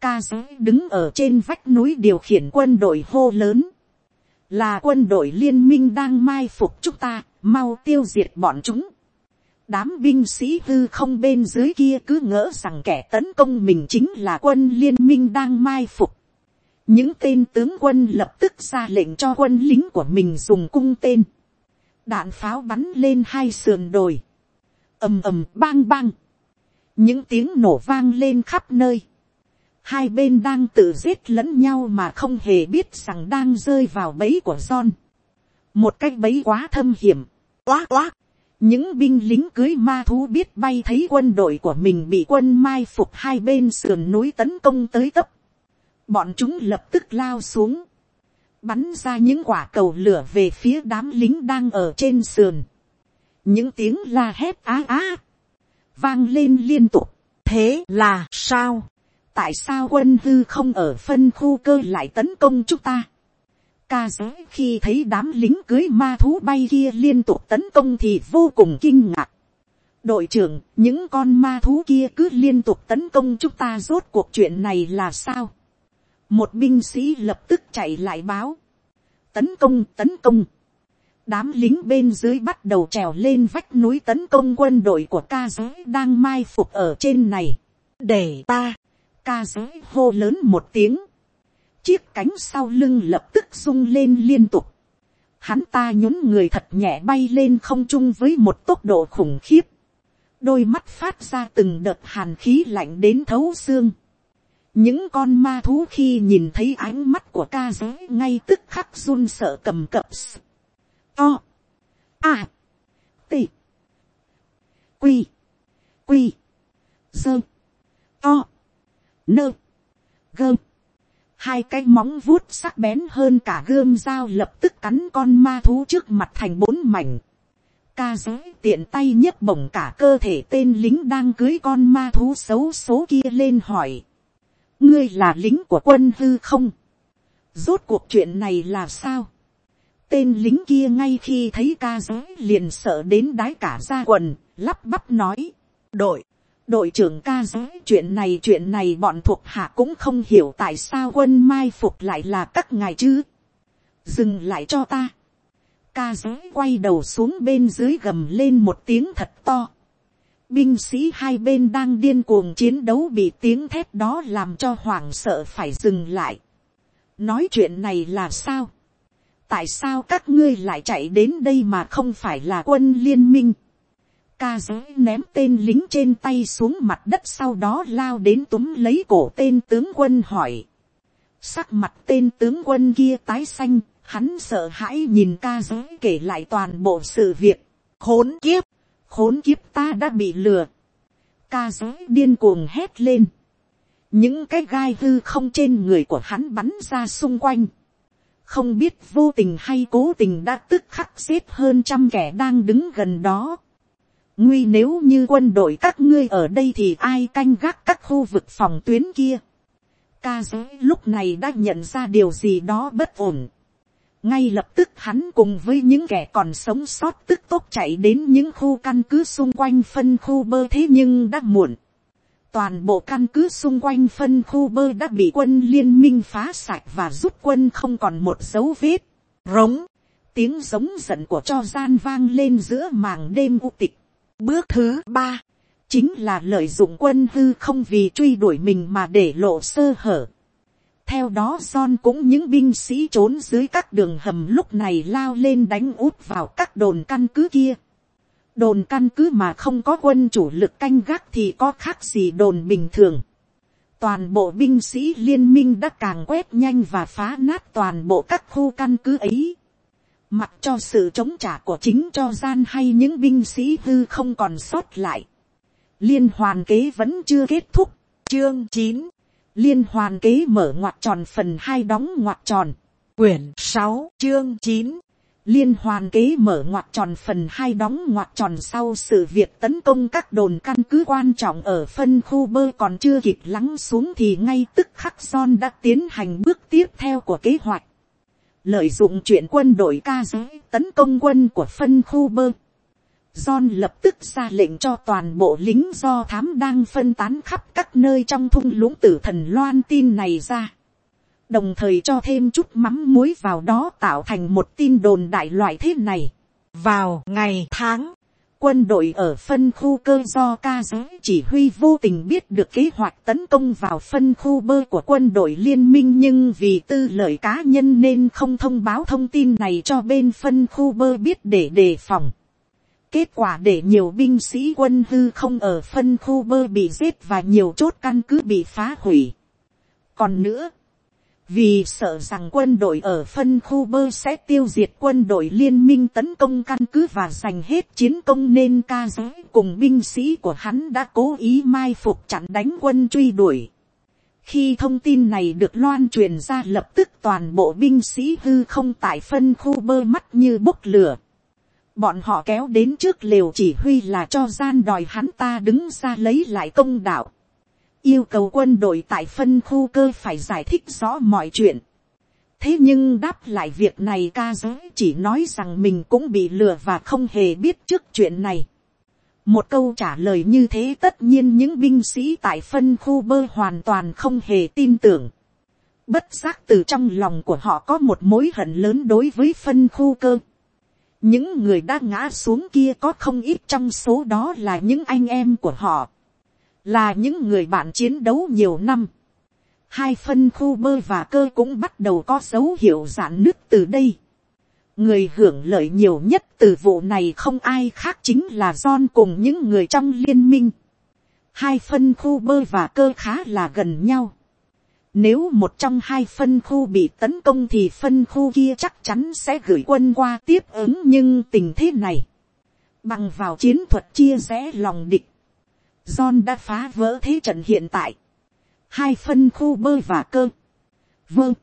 A: Ca giới đứng ở trên vách núi điều khiển quân đội hô lớn. Là quân đội liên minh đang mai phục chúng ta, mau tiêu diệt bọn chúng. Đám binh sĩ hư không bên dưới kia cứ ngỡ rằng kẻ tấn công mình chính là quân liên minh đang mai phục. Những tên tướng quân lập tức ra lệnh cho quân lính của mình dùng cung tên. Đạn pháo bắn lên hai sườn đồi. Ầm ầm bang bang. Những tiếng nổ vang lên khắp nơi. Hai bên đang tự giết lẫn nhau mà không hề biết rằng đang rơi vào bẫy của John. Một cái bẫy quá thâm hiểm. Oác oác. Những binh lính cưới ma thú biết bay thấy quân đội của mình bị quân mai phục hai bên sườn núi tấn công tới tấp. Bọn chúng lập tức lao xuống. Bắn ra những quả cầu lửa về phía đám lính đang ở trên sườn. Những tiếng la hét á á vang lên liên tục. Thế là sao? Tại sao quân hư không ở phân khu cơ lại tấn công chúng ta? Ca giới khi thấy đám lính cưới ma thú bay kia liên tục tấn công thì vô cùng kinh ngạc. Đội trưởng, những con ma thú kia cứ liên tục tấn công chúng ta, rốt cuộc chuyện này là sao? Một binh sĩ lập tức chạy lại báo. Tấn công, tấn công. Đám lính bên dưới bắt đầu trèo lên vách núi tấn công quân đội của ca giới đang mai phục ở trên này. Để ta, ca giới hô lớn một tiếng. Chiếc cánh sau lưng lập tức rung lên liên tục. Hắn ta nhún người thật nhẹ bay lên không trung với một tốc độ khủng khiếp. Đôi mắt phát ra từng đợt hàn khí lạnh đến thấu xương. Những con ma thú khi nhìn thấy ánh mắt của ca giới ngay tức khắc run sợ cầm cập. To. A. T. Quy. Quy. Dơ. To. Nơ. Gơ. Hai cái móng vuốt sắc bén hơn cả gươm dao lập tức cắn con ma thú trước mặt thành 4 mảnh. Ca giới tiện tay nhấc bổng cả cơ thể tên lính đang cưới con ma thú xấu số kia lên hỏi. Ngươi là lính của quân hư không? Rốt cuộc chuyện này là sao? Tên lính kia ngay khi thấy ca giới liền sợ đến đái cả da quần, lắp bắp nói. Đội trưởng ca giới, chuyện này bọn thuộc hạ cũng không hiểu tại sao quân mai phục lại là các ngài chứ. Dừng lại cho ta. Ca giới quay đầu xuống bên dưới gầm lên một tiếng thật to. Binh sĩ hai bên đang điên cuồng chiến đấu bị tiếng thét đó làm cho hoảng sợ phải dừng lại. Nói chuyện này là sao? Tại sao các ngươi lại chạy đến đây mà không phải là quân liên minh? Ca giới ném tên lính trên tay xuống mặt đất, sau đó lao đến túm lấy cổ tên tướng quân hỏi. Sắc mặt tên tướng quân kia tái xanh, hắn sợ hãi nhìn ca giới kể lại toàn bộ sự việc. Khốn kiếp ta đã bị lừa. Ca giới điên cuồng hét lên. Những cái gai hư không trên người của hắn bắn ra xung quanh. Không biết vô tình hay cố tình đã tức khắc giết hơn 100 kẻ đang đứng gần đó. Nguy, nếu như quân đội các ngươi ở đây thì ai canh gác các khu vực phòng tuyến kia? Ca giới lúc này đã nhận ra điều gì đó bất ổn. Ngay lập tức hắn cùng với những kẻ còn sống sót tức tốc chạy đến những khu căn cứ xung quanh phân khu bơ, thế nhưng đã muộn. Toàn bộ căn cứ xung quanh phân khu bơ đã bị quân liên minh phá sạch và rút quân không còn một dấu vết. Rống, tiếng giống giận của cho gian vang lên giữa màng đêm u tịch. Bước thứ 3, chính là lợi dụng quân hư không vì truy đuổi mình mà để lộ sơ hở. Theo đó John cũng những binh sĩ trốn dưới các đường hầm lúc này lao lên đánh úp vào các đồn căn cứ kia. Đồn căn cứ mà không có quân chủ lực canh gác thì có khác gì đồn bình thường. Toàn bộ binh sĩ liên minh đã càng quét nhanh và phá nát toàn bộ các khu căn cứ ấy. Mặc cho sự chống trả của chính cho gian hay những binh sĩ hư không còn sót lại. Liên hoàn kế vẫn chưa kết thúc. Chương 9. Liên hoàn kế mở ngoặc tròn phần 2 đóng ngoặc tròn. Quyển 6 chương 9. Liên hoàn kế mở ngoặc tròn phần 2 đóng ngoặc tròn. Sau sự việc tấn công các đồn căn cứ quan trọng ở phân khu bơ còn chưa kịp lắng xuống thì ngay tức khắc John đã tiến hành bước tiếp theo của kế hoạch. Lợi dụng chuyện quân đội ca giới tấn công quân của phân khu bơ, John lập tức ra lệnh cho toàn bộ lính do thám đang phân tán khắp các nơi trong thung lũng tử thần loan tin này ra. Đồng thời cho thêm chút mắm muối vào đó tạo thành một tin đồn đại loại thế này.
B: Vào ngày tháng,
A: quân đội ở phân khu cơ do ca giới chỉ huy vô tình biết được kế hoạch tấn công vào phân khu bơ của quân đội liên minh, nhưng vì tư lợi cá nhân nên không thông báo thông tin này cho bên phân khu bơ biết để đề phòng. Kết quả để nhiều binh sĩ quân hư không ở phân khu bơ bị giết và nhiều chốt căn cứ bị phá hủy. Còn nữa, vì sợ rằng quân đội ở phân khu bơ sẽ tiêu diệt quân đội liên minh tấn công căn cứ và giành hết chiến công, nên ca giới cùng binh sĩ của hắn đã cố ý mai phục chặn đánh quân truy đuổi. Khi thông tin này được loan truyền ra, lập tức toàn bộ binh sĩ hư không tại phân khu bơ mắt như bốc lửa. Bọn họ kéo đến trước lều chỉ huy là cho gian đòi hắn ta đứng ra lấy lại công đạo. Yêu cầu quân đội tại phân khu cơ phải giải thích rõ mọi chuyện. Thế nhưng đáp lại việc này, ca giới chỉ nói rằng mình cũng bị lừa và không hề biết trước chuyện này. Một câu trả lời như thế tất nhiên những binh sĩ tại phân khu bơ hoàn toàn không hề tin tưởng. Bất giác từ trong lòng của họ có một mối hận lớn đối với phân khu cơ. Những người đã ngã xuống kia có không ít trong số đó là những anh em của họ, là những người bạn chiến đấu nhiều năm. Hai phân khu bơ và cơ cũng bắt đầu có dấu hiệu rạn nứt từ đây. Người hưởng lợi nhiều nhất từ vụ này không ai khác chính là John cùng những người trong liên minh. Hai phân khu bơ và cơ khá là gần nhau. Nếu một trong hai phân khu bị tấn công thì phân khu kia chắc chắn sẽ gửi quân qua tiếp ứng, nhưng tình thế này, bằng vào chiến thuật chia rẽ lòng địch, John đã phá vỡ thế trận hiện tại. Hai phân khu bơ và cơ, vâng,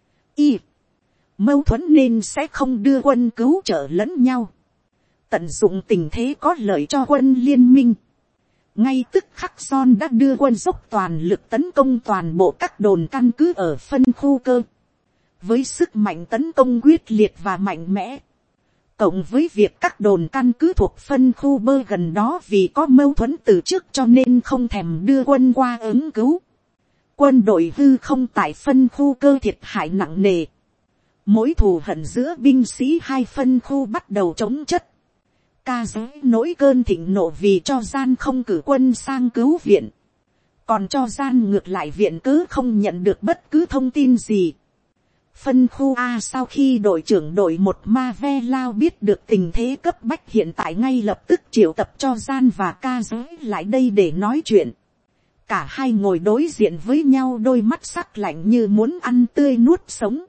A: y, mâu thuẫn nên sẽ không đưa quân cứu trợ lẫn nhau. Tận dụng tình thế có lợi cho quân liên minh. Ngay tức khắc John đã đưa quân dốc toàn lực tấn công toàn bộ các đồn căn cứ ở phân khu cơ. Với sức mạnh tấn công quyết liệt và mạnh mẽ, cộng với việc các đồn căn cứ thuộc phân khu bơ gần đó vì có mâu thuẫn từ trước cho nên không thèm đưa quân qua ứng cứu, quân đội hư không tại phân khu cơ thiệt hại nặng nề. Mối thù hận giữa binh sĩ hai phân khu bắt đầu chống chất. Ca giới nổi cơn thịnh nộ vì cho gian không cử quân sang cứu viện, còn cho gian ngược lại viện cớ không nhận được bất cứ thông tin gì. Phân khu A sau khi đội trưởng đội một Mavelao biết được tình thế cấp bách hiện tại, ngay lập tức triệu tập cho gian và ca giới lại đây để nói chuyện. Cả hai ngồi đối diện với nhau, đôi mắt sắc lạnh như muốn ăn tươi nuốt sống.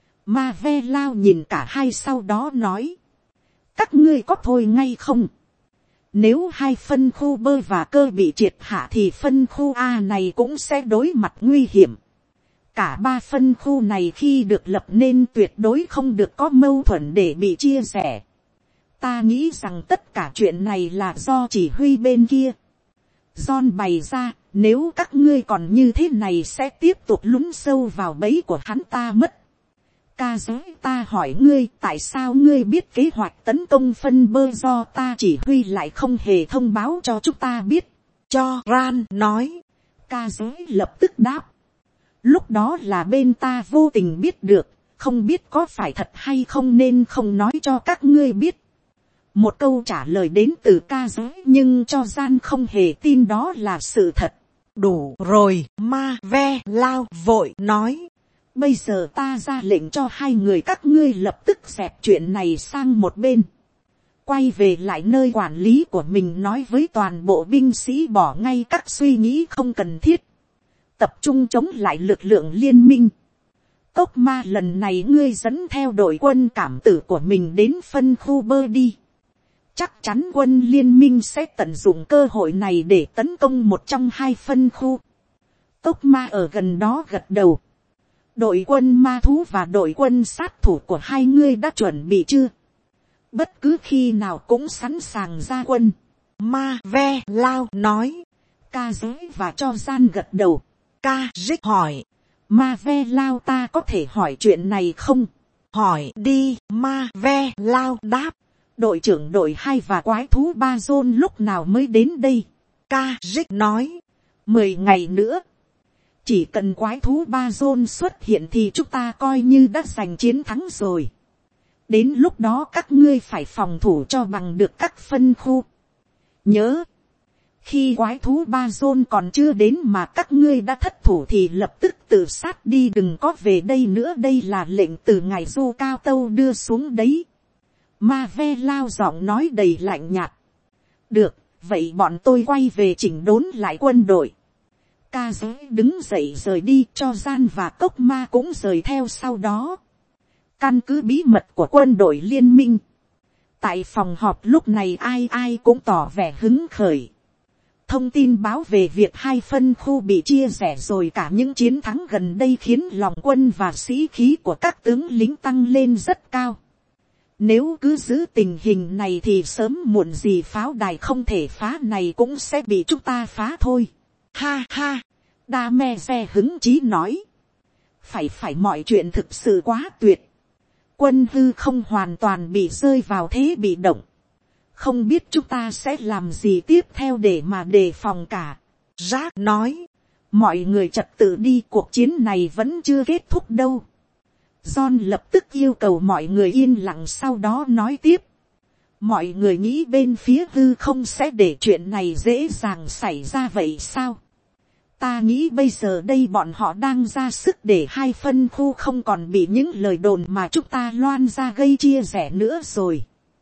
A: Mavelao nhìn cả hai sau đó nói: các ngươi có thôi ngay không? Nếu hai phân khu bơ và cơ bị triệt hạ thì phân khu A này cũng sẽ đối mặt nguy hiểm. Cả ba phân khu này khi được lập nên tuyệt đối không được có mâu thuẫn để bị chia sẻ. Ta nghĩ rằng tất cả chuyện này là do chỉ huy bên kia. John bày ra, nếu các ngươi còn như thế này sẽ tiếp tục lún sâu vào bẫy của hắn ta mất. Ca giới, ta hỏi ngươi, tại sao ngươi biết kế hoạch tấn công phân bơ do ta chỉ huy lại không hề thông báo cho chúng ta biết? Cho Ran nói. Ca giới lập tức đáp: lúc đó là bên ta vô tình biết được, không biết có phải thật hay không nên không nói cho các ngươi biết. Một câu trả lời đến từ ca giới nhưng cho Gian không hề tin đó là sự thật.
B: Đủ rồi, Mavelao vội nói:
A: bây giờ ta ra lệnh cho hai người các ngươi lập tức dẹp chuyện này sang một bên, quay về lại nơi quản lý của mình, nói với toàn bộ binh sĩ bỏ ngay các suy nghĩ không cần thiết, tập trung chống lại lực lượng liên minh. Cốc ma, lần này ngươi dẫn theo đội quân cảm tử của mình đến phân khu bơ đi. Chắc chắn quân liên minh sẽ tận dụng cơ hội này để tấn công một trong hai phân khu. Cốc ma ở gần đó gật đầu. Đội quân ma thú và đội quân sát thủ của hai ngươi đã chuẩn bị chưa? Bất cứ khi nào cũng sẵn sàng ra quân.
B: Mavelao nói.
A: Ca giới và cho Gian gật đầu.
B: Ca dích hỏi:
A: Mavelao, ta có thể hỏi chuyện này không?
B: Hỏi đi, Mavelao đáp.
A: đội trưởng đội 2 và quái thú ba zôn lúc nào mới đến đây?
B: Kazik nói.
A: 10 ngày nữa. Chỉ cần quái thú ba zôn xuất hiện thì chúng ta coi như đã giành chiến thắng rồi. Đến lúc đó các ngươi phải phòng thủ cho bằng được các phân khu. Nhớ, khi quái thú ba zôn còn chưa đến mà các ngươi đã thất thủ thì lập tức tự sát đi, đừng có về đây nữa. Đây là lệnh từ ngài Du Cao Tâu đưa xuống đấy. Ma Ve lao giọng nói đầy lạnh nhạt. Được, vậy bọn tôi quay về chỉnh đốn lại quân đội. Ca giới đứng dậy rời đi, cho Gian và Cốc Ma cũng rời theo sau đó. Căn cứ bí mật của quân đội liên minh. Tại phòng họp lúc này ai ai cũng tỏ vẻ hứng khởi. Thông tin báo về việc 2 phân khu bị chia rẽ rồi cả những chiến thắng gần đây khiến lòng quân và sĩ khí của các tướng lính tăng lên rất cao. Nếu cứ giữ tình hình này thì sớm muộn gì pháo đài không thể phá này cũng sẽ bị chúng ta phá thôi.
B: Ha ha,
A: Đa Me Xe hứng chí nói. Phải mọi chuyện thực sự quá tuyệt. Quân hư không hoàn toàn bị rơi vào thế bị động. Không biết chúng ta sẽ làm gì tiếp theo để mà đề phòng cả.
B: Jack nói.
A: Mọi người trật tự đi, cuộc chiến này vẫn chưa kết thúc đâu. John lập tức yêu cầu mọi người yên lặng, sau đó nói tiếp. Mọi người nghĩ bên phía hư không sẽ để chuyện này dễ dàng xảy ra vậy sao? Ta nghĩ bây giờ đây bọn họ đang ra sức để 2 phân khu không còn bị những lời đồn mà chúng ta loan ra gây chia rẽ nữa rồi.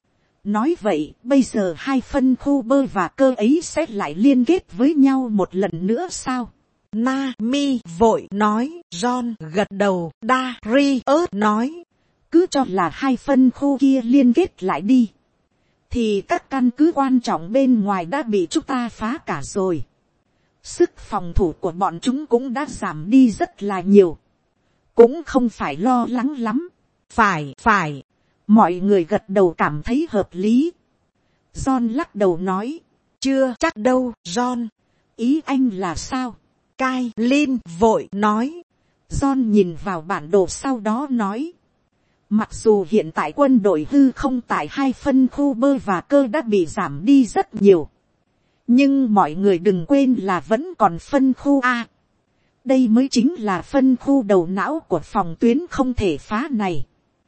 A: Nói vậy, bây giờ 2 phân khu bơ và cơ ấy sẽ lại liên kết với nhau một lần nữa sao?
B: Nami vội nói. John gật đầu. Darius nói.
A: Cứ cho là 2 phân khu kia liên kết lại đi. Thì các căn cứ quan trọng bên ngoài đã bị chúng ta phá cả rồi. Sức phòng thủ của bọn chúng cũng đã giảm đi rất là nhiều. Cũng không phải lo lắng lắm.
B: Phải.
A: Mọi người gật đầu cảm thấy hợp lý. John lắc đầu nói.
B: Chưa chắc đâu, John.
A: Ý anh là sao?
B: Kailin vội nói.
A: John nhìn vào bản đồ sau đó nói. Mặc dù hiện tại quân đội hư không tại 2 phân khu bơ và cơ đã bị giảm đi rất nhiều. Nhưng mọi người đừng quên là vẫn còn phân khu A. Đây mới chính là phân khu đầu não của phòng tuyến không thể phá này.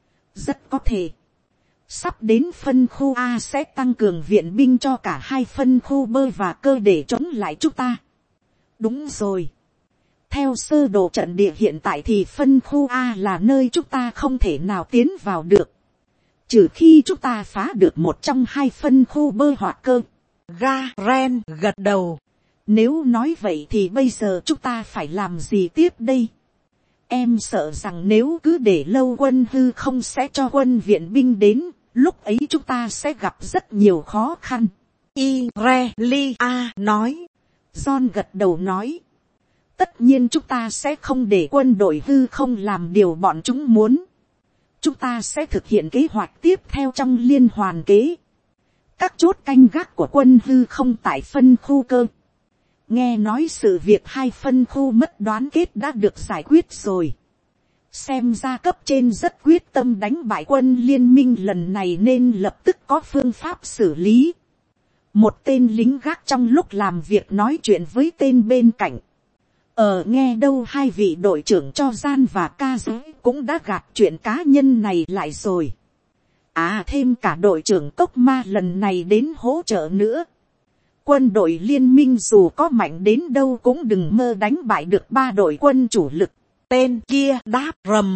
A: Rất có thể. Sắp đến phân khu A sẽ tăng cường viện binh cho cả 2 phân khu bơ và cơ để chống lại chúng ta. Đúng rồi. Theo sơ đồ trận địa hiện tại thì phân khu A là nơi chúng ta không thể nào tiến vào được. Trừ khi chúng ta phá được một trong 2 phân khu bơ hoặc cơ.
B: Garen gật đầu.
A: Nếu nói vậy thì bây giờ chúng ta phải làm gì tiếp đây? Em sợ rằng nếu cứ để lâu quân hư không sẽ cho quân viện binh đến, lúc ấy chúng ta sẽ gặp rất nhiều khó khăn.
B: Irelia nói.
A: John gật đầu nói. Tất nhiên chúng ta sẽ không để quân đội hư không làm điều bọn chúng muốn. Chúng ta sẽ thực hiện kế hoạch tiếp theo trong liên hoàn kế. Các chốt canh gác của quân hư không tại phân khu cơ. Nghe nói sự việc 2 phân khu mất đoán kết đã được giải quyết rồi. Xem ra cấp trên rất quyết tâm đánh bại quân liên minh lần này nên lập tức có phương pháp xử lý. Một tên lính gác trong lúc làm việc nói chuyện với tên bên cạnh. Nghe đâu 2 vị đội trưởng cho Gian và Ca Giới cũng đã gạt chuyện cá nhân này lại rồi. Thêm cả đội trưởng Cốc Ma lần này đến hỗ trợ nữa. Quân đội liên minh dù có mạnh đến đâu cũng đừng mơ đánh bại được 3 đội quân chủ lực.
B: Tên kia đáp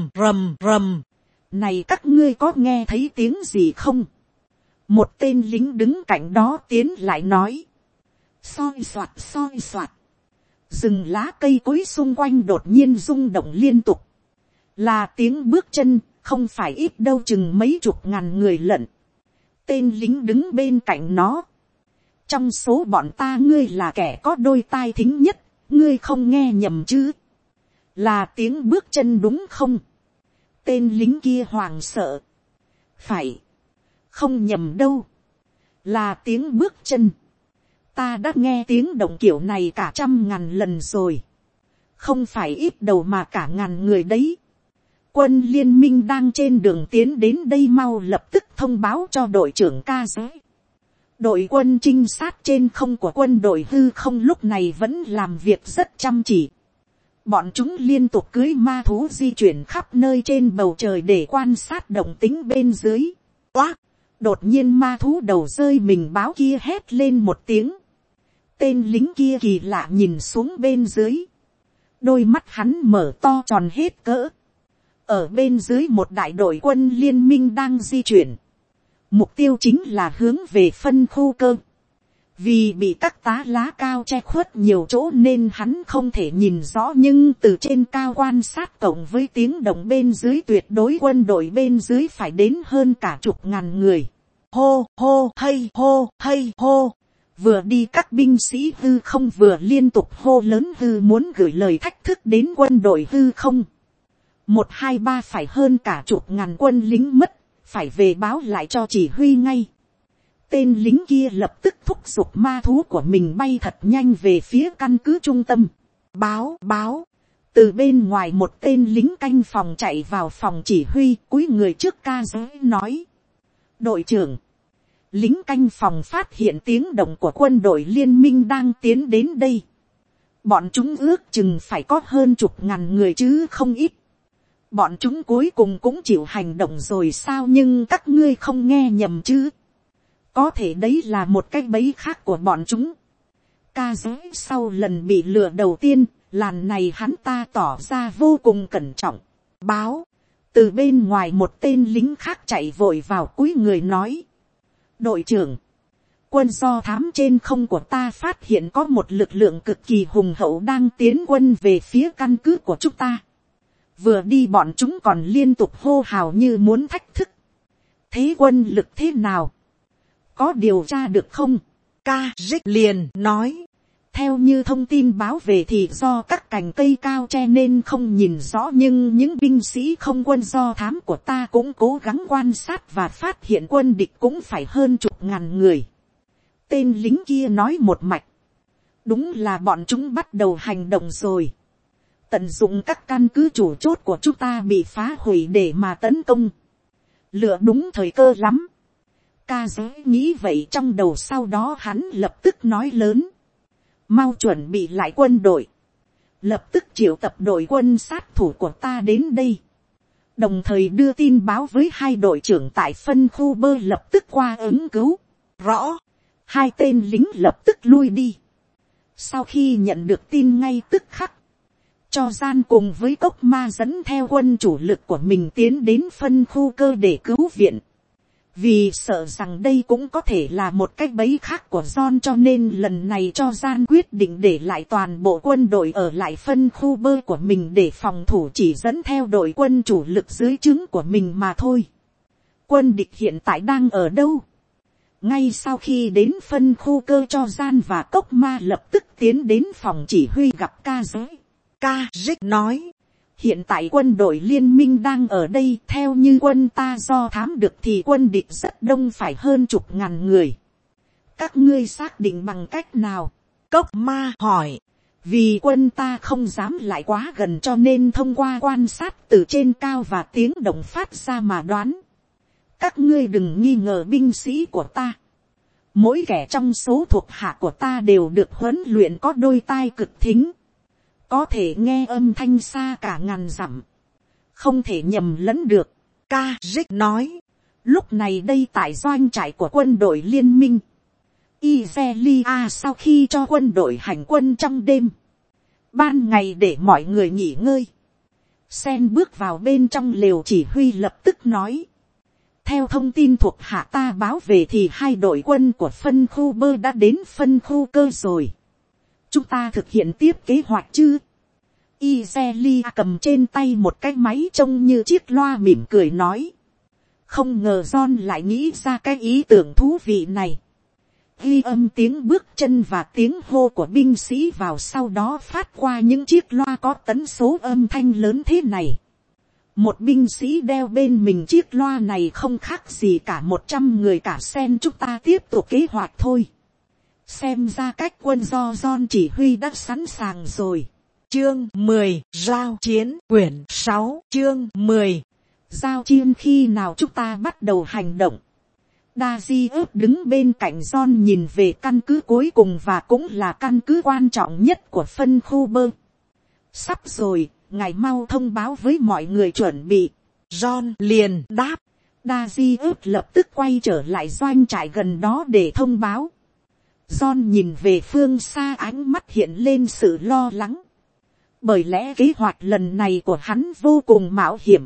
B: rầm.
A: Này các ngươi có nghe thấy tiếng gì không? Một tên lính đứng cạnh đó tiến lại nói. Soi soạt. Rừng lá cây cối xung quanh đột nhiên rung động liên tục. Là tiếng bước chân, không phải ít đâu chừng mấy chục ngàn người lận. Tên lính đứng bên cạnh nó. Trong số bọn ta ngươi là kẻ có đôi tai thính nhất, ngươi không nghe nhầm chứ? Là tiếng bước chân đúng không? Tên lính kia hoảng sợ. Phải. Không nhầm đâu. Là tiếng bước chân. Ta đã nghe tiếng động kiểu này cả 100.000 lần rồi. Không phải ít đầu mà cả ngàn người đấy. Quân liên minh đang trên đường tiến đến đây, mau lập tức thông báo cho đội trưởng Ca Giới. Đội quân trinh sát trên không của quân đội hư không lúc này vẫn làm việc rất chăm chỉ. Bọn chúng liên tục cưỡi ma thú di chuyển khắp nơi trên bầu trời để quan sát động tĩnh bên dưới. Oác! Đột nhiên ma thú đầu rơi mình báo kia hét lên một tiếng. Tên lính kia kỳ lạ nhìn xuống bên dưới. Đôi mắt hắn mở to tròn hết cỡ. Ở bên dưới một đại đội quân liên minh đang di chuyển. Mục tiêu chính là hướng về phân khu cơ. Vì bị các tá lá cao che khuất nhiều chỗ nên hắn không thể nhìn rõ, nhưng từ trên cao quan sát cộng với tiếng động bên dưới tuyệt đối quân đội bên dưới phải đến hơn cả chục ngàn người. Hô hô hay hô hay hô. Vừa đi các binh sĩ hư không vừa liên tục hô lớn hư muốn gửi lời thách thức đến quân đội hư không. 1, 2, 3 phải hơn cả chục ngàn quân lính mất, phải về báo lại cho chỉ huy ngay. Tên lính kia lập tức thúc giục ma thú của mình bay thật nhanh về phía căn cứ trung tâm. Báo. Từ bên ngoài một tên lính canh phòng chạy vào phòng chỉ huy, cúi người trước Ca Giới nói. Đội trưởng, lính canh phòng phát hiện tiếng động của quân đội liên minh đang tiến đến đây. Bọn chúng ước chừng phải có hơn chục ngàn người chứ không ít. Bọn chúng cuối cùng cũng chịu hành động rồi sao, nhưng các ngươi không nghe nhầm chứ. Có thể đấy là một cái bẫy khác của bọn chúng. Ca Giới sau lần bị lừa đầu tiên, lần này hắn ta tỏ ra vô cùng cẩn trọng. Báo, từ bên ngoài một tên lính khác chạy vội vào cúi người nói. Đội trưởng, quân do thám trên không của ta phát hiện có một lực lượng cực kỳ hùng hậu đang tiến quân về phía căn cứ của chúng ta. Vừa đi bọn chúng còn liên tục hô hào như muốn thách thức. Thế quân lực thế nào? Có điều tra được không? Ca Dích liền nói. Theo như thông tin báo về thì do các cành cây cao che nên không nhìn rõ, nhưng những binh sĩ không quân do thám của ta cũng cố gắng quan sát và phát hiện quân địch cũng phải hơn chục ngàn người. Tên lính kia nói một mạch. Đúng là bọn chúng bắt đầu hành động rồi. Tận dụng các căn cứ chủ chốt của chúng ta bị phá hủy để mà tấn công. Lựa đúng thời cơ lắm. Ca Giới nghĩ vậy trong đầu, sau đó hắn lập tức nói lớn. Mau chuẩn bị lại quân đội. Lập tức triệu tập đội quân sát thủ của ta đến đây. Đồng thời đưa tin báo với hai đội trưởng tại phân khu bơ lập tức qua ứng cứu. Rõ. Hai tên lính lập tức lui đi. Sau khi nhận được tin ngay tức khắc, cho gian cùng với cốc ma dẫn theo quân chủ lực của mình tiến đến phân khu cơ để cứu viện. Vì sợ rằng đây cũng có thể là một cái bẫy khác của John, cho nên lần này cho gian quyết định để lại toàn bộ quân đội ở lại phân khu bơ của mình để phòng thủ, chỉ dẫn theo đội quân chủ lực dưới trướng của mình mà thôi. Quân địch hiện tại đang ở đâu? Ngay sau khi đến phân khu cơ, cho gian và cốc ma lập tức tiến đến phòng chỉ huy gặp Ca Giới. Ca Dích nói. Hiện tại quân đội liên minh đang ở đây, theo như quân ta do thám được thì quân địch rất đông, phải hơn chục ngàn người. Các ngươi xác định bằng cách nào? Cốc ma hỏi. Vì quân ta không dám lại quá gần, cho nên thông qua quan sát từ trên cao và tiếng động phát ra mà đoán. Các ngươi đừng nghi ngờ binh sĩ của ta. Mỗi kẻ trong số thuộc hạ của ta đều được huấn luyện có đôi tai cực thính. Có thể nghe âm thanh xa cả ngàn dặm. Không thể nhầm lẫn được. Ca Dích nói. Lúc này đây tại doanh trại của quân đội liên minh, Izelia sau khi cho quân đội hành quân trong đêm, ban ngày để mọi người nghỉ ngơi, Sen bước vào bên trong lều chỉ huy lập tức nói. Theo thông tin thuộc hạ ta báo về thì hai đội quân của phân khu bơ đã đến phân khu cơ rồi. Chúng ta thực hiện tiếp kế hoạch chứ? Izelia cầm trên tay một cái máy trông như chiếc loa mỉm cười nói. Không ngờ John lại nghĩ ra cái ý tưởng thú vị này. Ghi âm tiếng bước chân và tiếng hô của binh sĩ vào, sau đó phát qua những chiếc loa có tần số âm thanh lớn thế này. Một binh sĩ đeo bên mình chiếc loa này không khác gì cả 100 người cả. Sen chúng ta tiếp tục kế hoạch thôi. Xem ra cách quân do John chỉ huy đã sẵn sàng rồi.
B: chương 10, giao chiến quyển 6 chương 10.
A: Giao chiến khi nào chúng ta bắt đầu hành động? Dazzy đứng bên cạnh John nhìn về căn cứ cuối cùng và cũng là căn cứ quan trọng nhất của phân khu bơ. Sắp rồi, ngài mau thông báo với mọi người chuẩn bị.
B: John liền đáp.
A: Dazzy lập tức quay trở lại doanh trại gần đó để thông báo. John nhìn về phương xa, ánh mắt hiện lên sự lo lắng. Bởi lẽ kế hoạch lần này của hắn vô cùng mạo hiểm.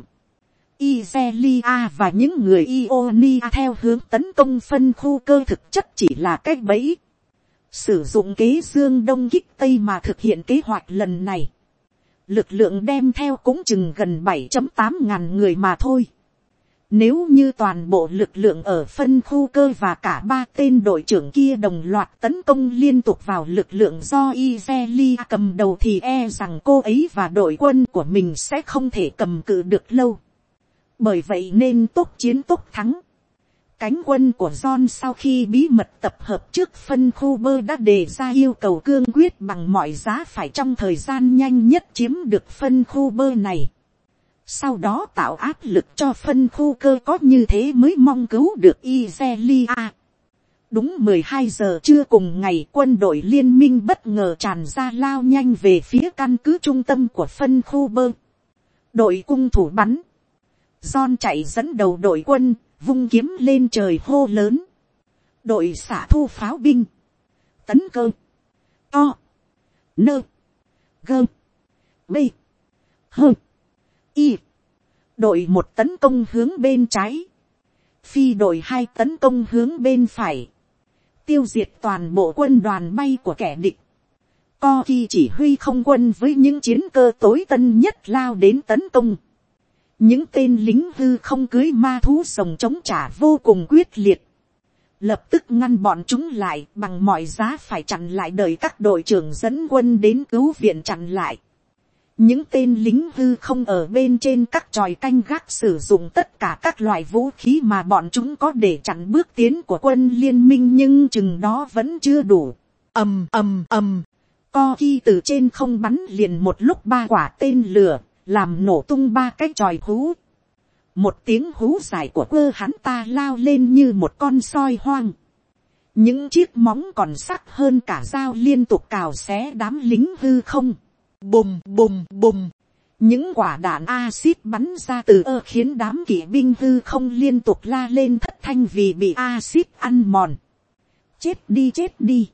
A: Izelia và những người Ionia theo hướng tấn công phân khu cơ thực chất chỉ là cách bẫy. Sử dụng kế dương đông kích tây mà thực hiện kế hoạch lần này. Lực lượng đem theo cũng chừng gần 7.8 ngàn người mà thôi. Nếu như toàn bộ lực lượng ở phân khu cơ và cả 3 tên đội trưởng kia đồng loạt tấn công liên tục vào lực lượng do Izelia cầm đầu thì e rằng cô ấy và đội quân của mình sẽ không thể cầm cự được lâu. Bởi vậy nên tốc chiến tốc thắng. Cánh quân của John sau khi bí mật tập hợp trước phân khu bơ đã đề ra yêu cầu cương quyết bằng mọi giá phải trong thời gian nhanh nhất chiếm được phân khu bơ này. Sau đó tạo áp lực cho phân khu cơ, có như thế mới mong cứu được Izelia. Đúng 12 giờ trưa cùng ngày, quân đội liên minh bất ngờ tràn ra lao nhanh về phía căn cứ trung tâm của phân khu bơ. Đội cung thủ bắn. John chạy dẫn đầu đội quân, vung kiếm lên trời hô lớn. Đội xạ thu pháo binh. Tấn cơ. To. Nơ. Gơ. Bê. Hơ. Y. Đội 1 tấn công hướng bên trái. Phi đội 2 tấn công hướng bên phải. Tiêu diệt toàn bộ quân đoàn bay của kẻ địch. Koki chỉ huy không quân với những chiến cơ tối tân nhất lao đến tấn công. Những tên lính hư không cưới ma thú rồng chống trả vô cùng quyết liệt. Lập tức ngăn bọn chúng lại, bằng mọi giá phải chặn lại, đợi các đội trưởng dẫn quân đến cứu viện chặn lại. Những tên lính hư không ở bên trên các chòi canh gác sử dụng tất cả các loại vũ khí mà bọn chúng có để chặn bước tiến của quân liên minh, nhưng chừng đó vẫn chưa đủ.
B: Ầm ầm ầm.
A: Koki từ trên không bắn liền một lúc 3 quả tên lửa, làm nổ tung 3 cái chòi hú. Một tiếng hú dài của quơ hắn ta lao lên như một con soi hoang. Những chiếc móng còn sắc hơn cả dao liên tục cào xé đám lính hư không.
B: Bùm bùm bùm.
A: Những quả đạn axit bắn ra từ khiến đám kỵ binh hư không liên tục la lên thất thanh vì bị axit ăn mòn. Chết đi chết đi.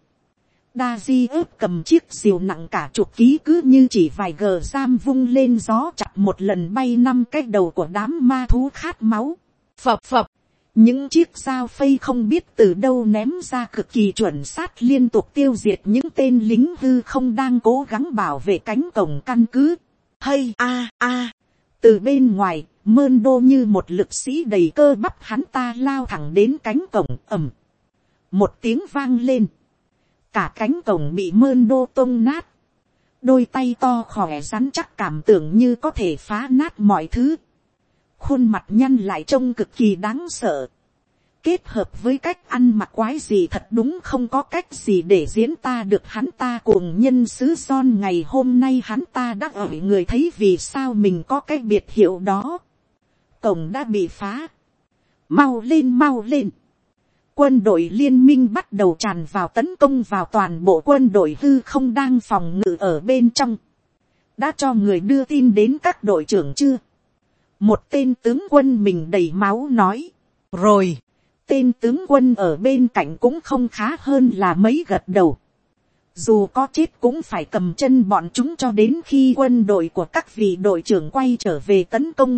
A: Dazzy cầm chiếc diều nặng cả chục ký cứ như chỉ vài gờ giam vung lên gió chặt một lần bay 5 cái đầu của đám ma thú khát máu.
B: Phập phập.
A: Những chiếc dao phay không biết từ đâu ném ra cực kỳ chuẩn xác, liên tục tiêu diệt những tên lính hư không đang cố gắng bảo vệ cánh cổng căn cứ.
B: Hay a a.
A: Từ bên ngoài, Mơn Đô như một lực sĩ đầy cơ bắp, hắn ta lao thẳng đến cánh cổng. Ầm. Một tiếng vang lên. Cả cánh cổng bị Mơn Đô tông nát. Đôi tay to khỏe rắn chắc cảm tưởng như có thể phá nát mọi thứ. Khuôn mặt nhăn lại trông cực kỳ đáng sợ. Kết hợp với cách ăn mặc quái gì, thật đúng không có cách gì để diễn tả được hắn ta cuồng nhân xứ Son. Ngày hôm nay hắn ta đã ở người thấy vì sao mình có cái biệt hiệu đó. Cổng đã bị phá. Mau lên mau lên. Quân đội liên minh bắt đầu tràn vào tấn công vào toàn bộ quân đội hư không đang phòng ngự ở bên trong. Đã cho người đưa tin đến các đội trưởng chưa? Một tên tướng quân mình đầy máu nói.
B: Rồi.
A: Tên tướng quân ở bên cạnh cũng không khá hơn là mấy, gật đầu. Dù có chết cũng phải cầm chân bọn chúng cho đến khi quân đội của các vị đội trưởng quay trở về tấn công.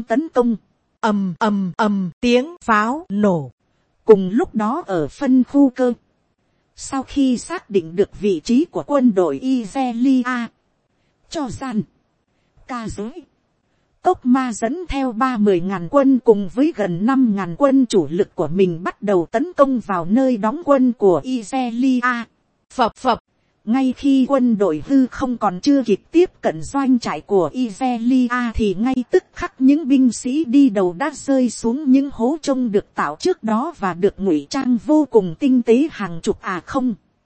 B: Ầm ầm ầm, tiếng pháo nổ.
A: Cùng lúc đó ở phân khu cơ, sau khi xác định được vị trí của quân đội Izelia, cho gian, ca giới, Cốc Ma dẫn theo 30.000 quân cùng với gần 5.000 quân chủ lực của mình bắt đầu tấn công vào nơi đóng quân của Izelia.
B: Phập phập.
A: Ngay khi quân đội hư không còn chưa kịp tiếp cận doanh trại của Izelia thì ngay tức khắc những binh sĩ đi đầu đã rơi xuống những hố trông được tạo trước đó và được ngụy trang vô cùng tinh tế hàng chục không.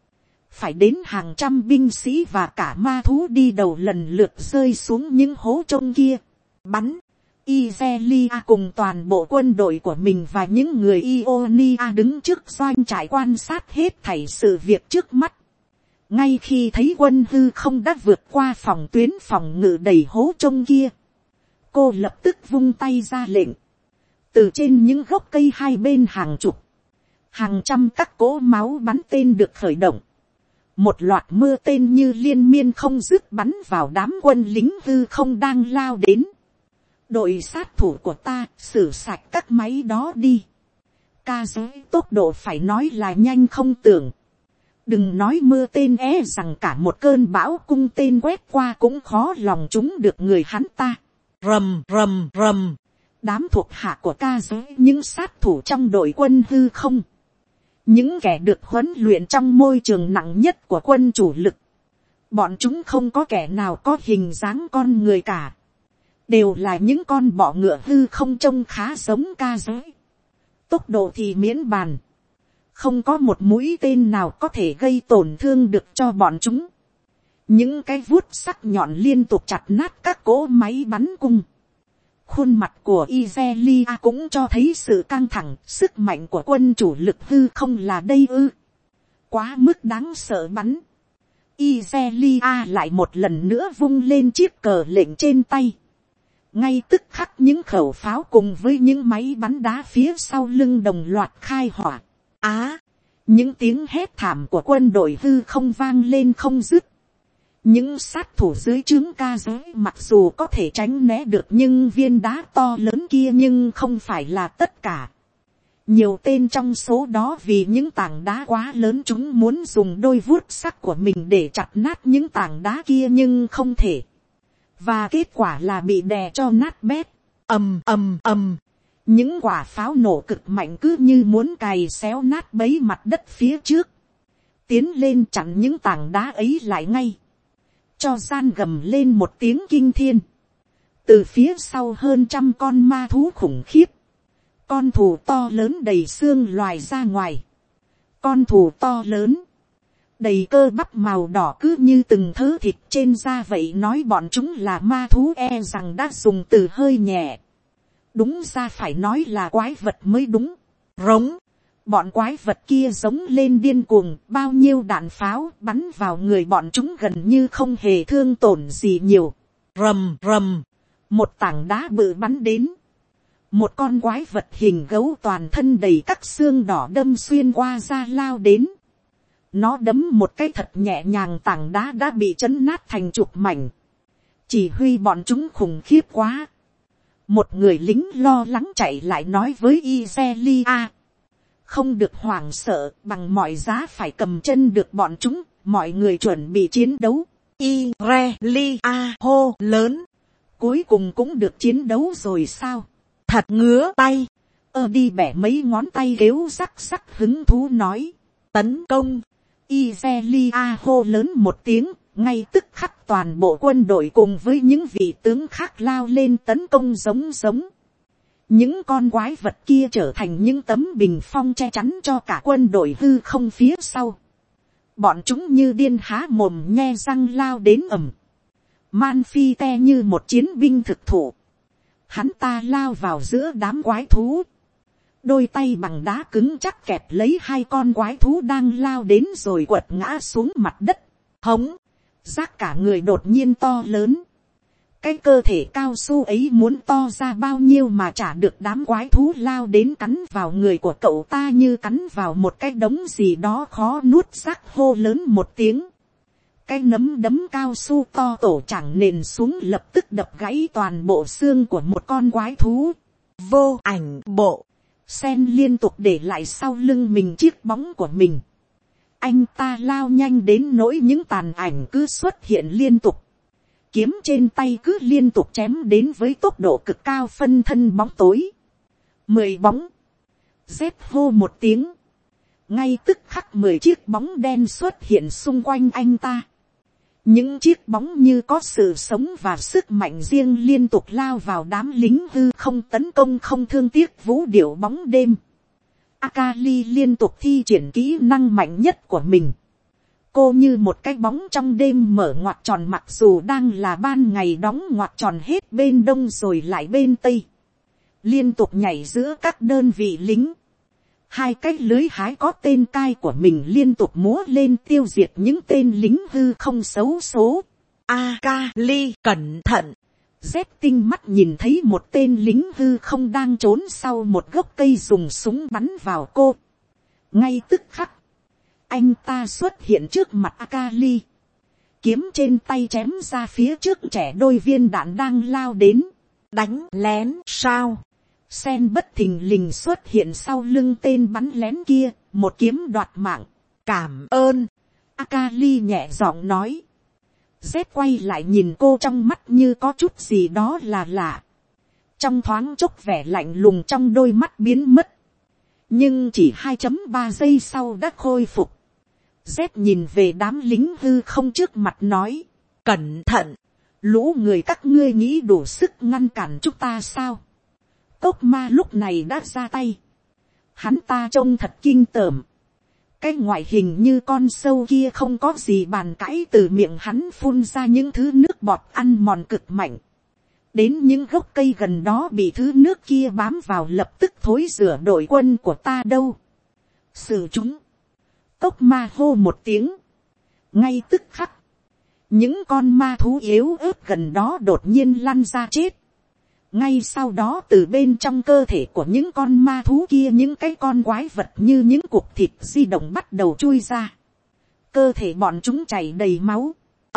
A: phải đến hàng trăm binh sĩ và cả ma thú đi đầu lần lượt rơi xuống những hố trông kia, bắn. Izelia cùng toàn bộ quân đội của mình và những người Ionia đứng trước doanh trại quan sát hết thảy sự việc trước mắt. Ngay khi thấy quân hư không đã vượt qua phòng tuyến phòng ngự đầy hố trông kia, cô lập tức vung tay ra lệnh. Từ trên những gốc cây hai bên hàng chục, hàng trăm các cỗ máu bắn tên được khởi động. Một loạt mưa tên như liên miên không dứt bắn vào đám quân lính hư không đang lao đến. Đội sát thủ của ta xử sạch các máy đó đi. Ca giới tốc độ phải nói là nhanh không tưởng. Đừng nói mưa tên rằng cả một cơn bão cung tên quét qua cũng khó lòng trúng được người hắn ta.
B: Rầm rầm rầm.
A: Đám thuộc hạ của ca giới, những sát thủ trong đội quân hư không, những kẻ được huấn luyện trong môi trường nặng nhất của quân chủ lực, bọn chúng không có kẻ nào có hình dáng con người cả, đều là những con bọ ngựa hư không trông khá giống ca giới. Tốc độ thì miễn bàn, không có một mũi tên nào có thể gây tổn thương được cho bọn chúng. Những cái vuốt sắc nhọn liên tục chặt nát các cỗ máy bắn cung. Khuôn mặt của Izelia cũng cho thấy sự căng thẳng, sức mạnh của quân chủ lực hư không là đây ư. Quá mức đáng sợ bắn. Izelia lại một lần nữa vung lên chiếc cờ lệnh trên tay. Ngay tức khắc những khẩu pháo cùng với những máy bắn đá phía sau lưng đồng loạt khai hỏa. Những tiếng hét thảm của quân đội hư không vang lên không dứt. Những sát thủ dưới trướng ca giới mặc dù có thể tránh né được nhưng viên đá to lớn kia nhưng không phải là tất cả. Nhiều tên trong số đó vì những tảng đá quá lớn chúng muốn dùng đôi vuốt sắc của mình để chặt nát những tảng đá kia nhưng không thể. Và kết quả là bị đè cho nát bét.
B: Ầm ầm ầm.
A: Những quả pháo nổ cực mạnh cứ như muốn cày xéo nát bấy mặt đất phía trước. Tiến lên chặn những tảng đá ấy lại ngay. Cho gian gầm lên một tiếng kinh thiên. Từ phía sau hơn trăm con ma thú khủng khiếp. Con thù to lớn đầy xương loài ra ngoài. Con thù to lớn. Đầy cơ bắp màu đỏ cứ như từng thớ thịt trên da vậy, nói bọn chúng là ma thú rằng đã dùng từ hơi nhẹ. Đúng ra phải nói là quái vật mới đúng. Rống. Bọn quái vật kia giống lên điên cuồng, bao nhiêu đạn pháo bắn vào người bọn chúng gần như không hề thương tổn gì nhiều.
B: Rầm rầm.
A: Một tảng đá bự bắn đến. Một con quái vật hình gấu toàn thân đầy các xương đỏ đâm xuyên qua da lao đến. Nó đấm một cái thật nhẹ nhàng, tảng đá đã bị chấn nát thành chục mảnh. Chỉ huy bọn chúng khủng khiếp quá. Một người lính lo lắng chạy lại nói với Izelia. Không được hoảng sợ, bằng mọi giá phải cầm chân được bọn chúng, mọi người chuẩn bị chiến đấu.
B: Izelia hô lớn.
A: Cuối cùng cũng được chiến đấu rồi sao?
B: Thật ngứa tay.
A: Đi bẻ mấy ngón tay kêu rắc rắc hứng thú nói.
B: Tấn công.
A: Izelia hô lớn một tiếng, ngay tức khắc toàn bộ quân đội cùng với những vị tướng khác lao lên tấn công giống giống. Những con quái vật kia trở thành những tấm bình phong che chắn cho cả quân đội hư không phía sau. Bọn chúng như điên há mồm nhe răng lao đến ầm. Manfite như một chiến binh thực thụ. Hắn ta lao vào giữa đám quái thú. Đôi tay bằng đá cứng chắc kẹp lấy hai con quái thú đang lao đến rồi quật ngã xuống mặt đất. Hống. Rác cả người đột nhiên to lớn. Cái cơ thể cao su ấy muốn to ra bao nhiêu mà chả được đám quái thú lao đến cắn vào người của cậu ta như cắn vào một cái đống gì đó khó nuốt. Rác hô lớn một tiếng. Cái nấm đấm cao su to tổ chẳng nền xuống lập tức đập gãy toàn bộ xương của một con quái thú.
B: Vô ảnh bộ.
A: Sen liên tục để lại sau lưng mình chiếc bóng của mình. Anh ta lao nhanh đến nỗi những tàn ảnh cứ xuất hiện liên tục. Kiếm trên tay cứ liên tục chém đến với tốc độ cực cao, phân thân bóng tối. 10 bóng. Dép hô một tiếng. Ngay tức khắc 10 chiếc bóng đen xuất hiện xung quanh anh ta. Những chiếc bóng như có sự sống và sức mạnh riêng liên tục lao vào đám lính hư không, tấn công không thương tiếc vũ điệu bóng đêm. Akali liên tục thi triển kỹ năng mạnh nhất của mình. cô như một cái bóng trong đêm mở ngoặt tròn, mặc dù đang là ban ngày đóng ngoặt tròn hết bên đông rồi lại bên tây, liên tục nhảy giữa các đơn vị lính. Hai cái lưới hái có tên cai của mình liên tục múa lên tiêu diệt những tên lính hư không xấu số.
B: Akali, cẩn thận!
A: Z tinh mắt nhìn thấy một tên lính hư không đang trốn sau một gốc cây, dùng súng bắn vào cô. Ngay tức khắc, anh ta xuất hiện trước mặt Akali, kiếm trên tay chém ra phía trước trẻ đôi viên đạn đang lao đến.
B: Đánh lén sao?
A: Sen bất thình lình xuất hiện sau lưng tên bắn lén kia, một kiếm đoạt mạng.
B: Cảm ơn!
A: Akali nhẹ giọng nói. Z quay lại nhìn cô, trong mắt như có chút gì đó là lạ. Trong thoáng chốc vẻ lạnh lùng trong đôi mắt biến mất. Nhưng chỉ 2.3 giây sau đã khôi phục. Z nhìn về đám lính hư không trước mặt nói.
B: Cẩn thận!
A: Lũ người các ngươi nghĩ đủ sức ngăn cản chúng ta sao? Cốc ma lúc này đã ra tay. Hắn ta trông thật kinh tởm. Cái ngoại hình như con sâu kia không có gì bàn cãi, từ miệng hắn phun ra những thứ nước bọt ăn mòn cực mạnh. Đến những gốc cây gần đó bị thứ nước kia bám vào lập tức thối rửa đội quân của ta đâu. Xử chúng. Cốc ma hô một tiếng. Ngay tức khắc, những con ma thú yếu ớt gần đó đột nhiên lăn ra chết. Ngay sau đó từ bên trong cơ thể của những con ma thú kia, những cái con quái vật như những cục thịt di động bắt đầu chui ra. Cơ thể bọn chúng chảy đầy máu.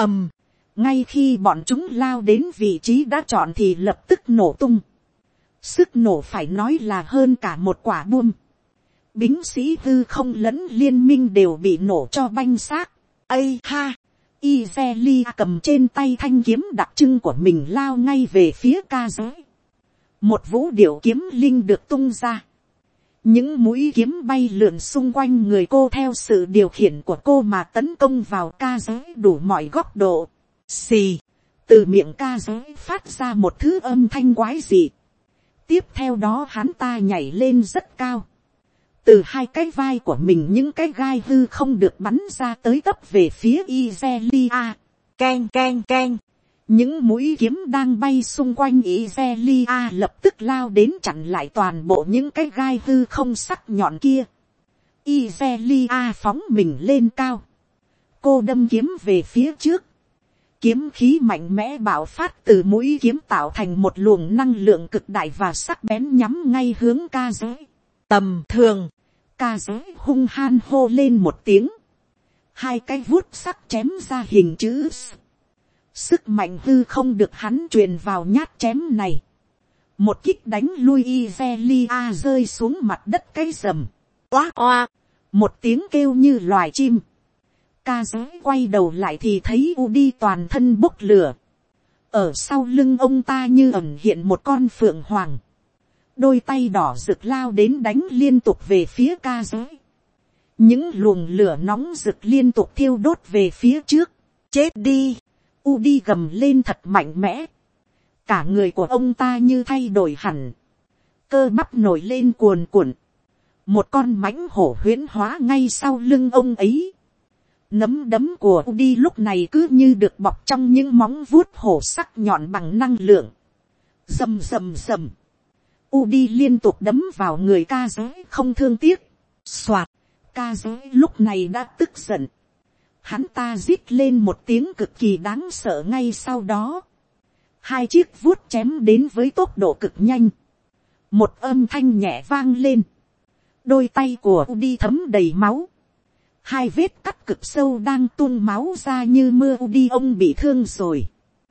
A: Ngay khi bọn chúng lao đến vị trí đã chọn thì lập tức nổ tung. Sức nổ phải nói là hơn cả một quả bom. Binh sĩ hư không lẫn liên minh đều bị nổ cho banh xác.
B: Ây ha!
A: Izelia cầm trên tay thanh kiếm đặc trưng của mình lao ngay về phía ca giới. Một vũ điệu kiếm linh được tung ra. Những mũi kiếm bay lượn xung quanh người cô theo sự điều khiển của cô mà tấn công vào ca giới đủ mọi góc độ.
B: Xì!
A: Từ miệng ca giới phát ra một thứ âm thanh quái dị. Tiếp theo đó hắn ta nhảy lên rất cao. Từ hai cái vai của mình những cái gai hư không được bắn ra tới tấp về phía Izelia.
B: Keng keng keng.
A: Những mũi kiếm đang bay xung quanh Izelia lập tức lao đến chặn lại toàn bộ những cái gai hư không sắc nhọn kia. Izelia phóng mình lên cao. Cô đâm kiếm về phía trước. Kiếm khí mạnh mẽ bạo phát từ mũi kiếm tạo thành một luồng năng lượng cực đại và sắc bén nhắm ngay hướng ca giới.
B: Tầm thường.
A: Ca giới hung han hô lên một tiếng. Hai cái vuốt sắc chém ra hình chữ S. Sức mạnh hư không được hắn truyền vào nhát chém này. Một kích đánh lui Izelia rơi xuống mặt đất cái rầm.
B: Oa oa.
A: Một tiếng kêu như loài chim. Ca giới quay đầu lại thì thấy Udi toàn thân bốc lửa. Ở sau lưng ông ta như ẩn hiện một con phượng hoàng. Đôi tay đỏ rực lao đến đánh liên tục về phía ca giới. Những luồng lửa nóng rực liên tục thiêu đốt về phía trước.
B: Chết đi!
A: Udi gầm lên thật mạnh mẽ. Cả người của ông ta như thay đổi hẳn. Cơ bắp nổi lên cuồn cuộn. Một con mãnh hổ huyễn hóa ngay sau lưng ông ấy. Nắm đấm của Udi lúc này cứ như được bọc trong những móng vuốt hổ sắc nhọn bằng năng lượng. Rầm rầm rầm. Udi liên tục đấm vào người ca giới không thương tiếc. Soạt. Ca giới lúc này đã tức giận. Hắn ta rít lên một tiếng cực kỳ đáng sợ ngay sau đó. Hai chiếc vuốt chém đến với tốc độ cực nhanh. Một âm thanh nhẹ vang lên. Đôi tay của Udi thấm đầy máu. Hai vết cắt cực sâu đang tuôn máu ra như mưa. Udi ông bị thương rồi.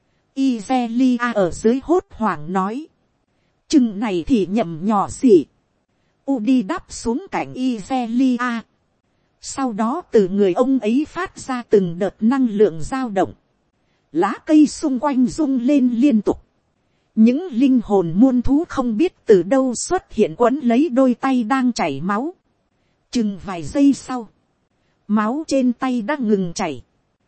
A: Izelia ở dưới hốt hoảng nói. Chừng này thì nhầm nhỏ gì. Udi đáp xuống cạnh Izelia. Sau đó từ người ông ấy phát ra từng đợt năng lượng dao động. Lá cây xung quanh rung lên liên tục. Những linh hồn muôn thú không biết từ đâu xuất hiện quấn lấy đôi tay đang chảy máu. Chừng vài giây sau. Máu trên tay đã ngừng chảy.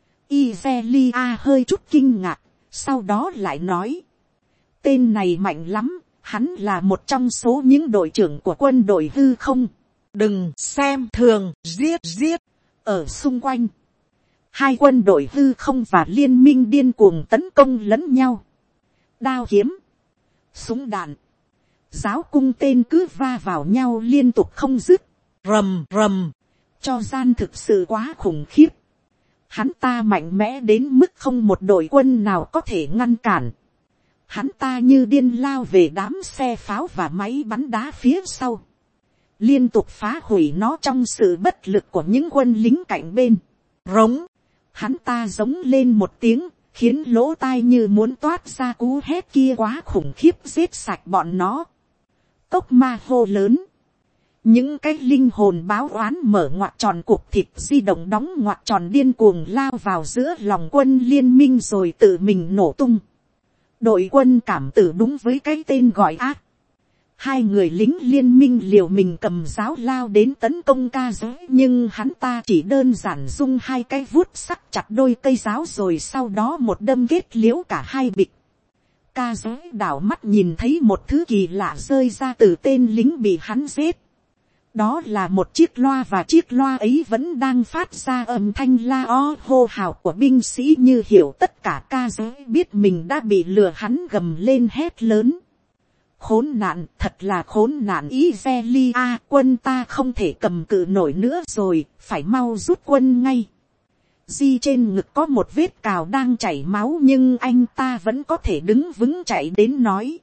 A: Izelia hơi chút kinh ngạc. Sau đó lại nói. Tên này mạnh lắm. Hắn là một trong số những đội trưởng của quân đội hư không.
B: Đừng xem thường, giết giết.
A: Ở xung quanh, Hai quân đội hư không và liên minh điên cuồng tấn công lẫn nhau. Đao kiếm, súng đạn, giáo cung tên cứ va vào nhau liên tục không dứt.
B: Rầm rầm.
A: Cho gian thực sự quá khủng khiếp. Hắn ta mạnh mẽ đến mức không một đội quân nào có thể ngăn cản. Hắn ta như điên lao về đám xe pháo và máy bắn đá phía sau. Liên tục phá hủy nó trong sự bất lực của những quân lính cạnh bên.
B: Rống.
A: Hắn ta giống lên một tiếng, khiến lỗ tai như muốn toát ra cú hét kia quá khủng khiếp giết sạch bọn nó. Cốc ma hô lớn. Những cái linh hồn báo oán mở ngoặc tròn cục thịt di động đóng ngoặc tròn điên cuồng lao vào giữa lòng quân liên minh rồi tự mình nổ tung. Đội quân cảm tử đúng với cái tên gọi ác. Hai người lính liên minh liều mình cầm giáo lao đến tấn công ca giới, nhưng hắn ta chỉ đơn giản dung hai cái vuốt sắc chặt đôi cây giáo rồi sau đó một đâm kết liễu cả hai bịch. Ca giới đảo mắt nhìn thấy một thứ kỳ lạ rơi ra từ tên lính bị hắn giết. Đó là một chiếc loa và chiếc loa ấy vẫn đang phát ra âm thanh la o hô hào của binh sĩ như hiểu tất cả. Ca giới biết mình đã bị lừa, hắn gầm lên hét lớn. Khốn nạn, thật là khốn nạn Izelia, quân ta không thể cầm cự nổi nữa rồi, phải mau rút quân ngay. Di trên ngực có một vết cào đang chảy máu nhưng anh ta vẫn có thể đứng vững chạy đến nói.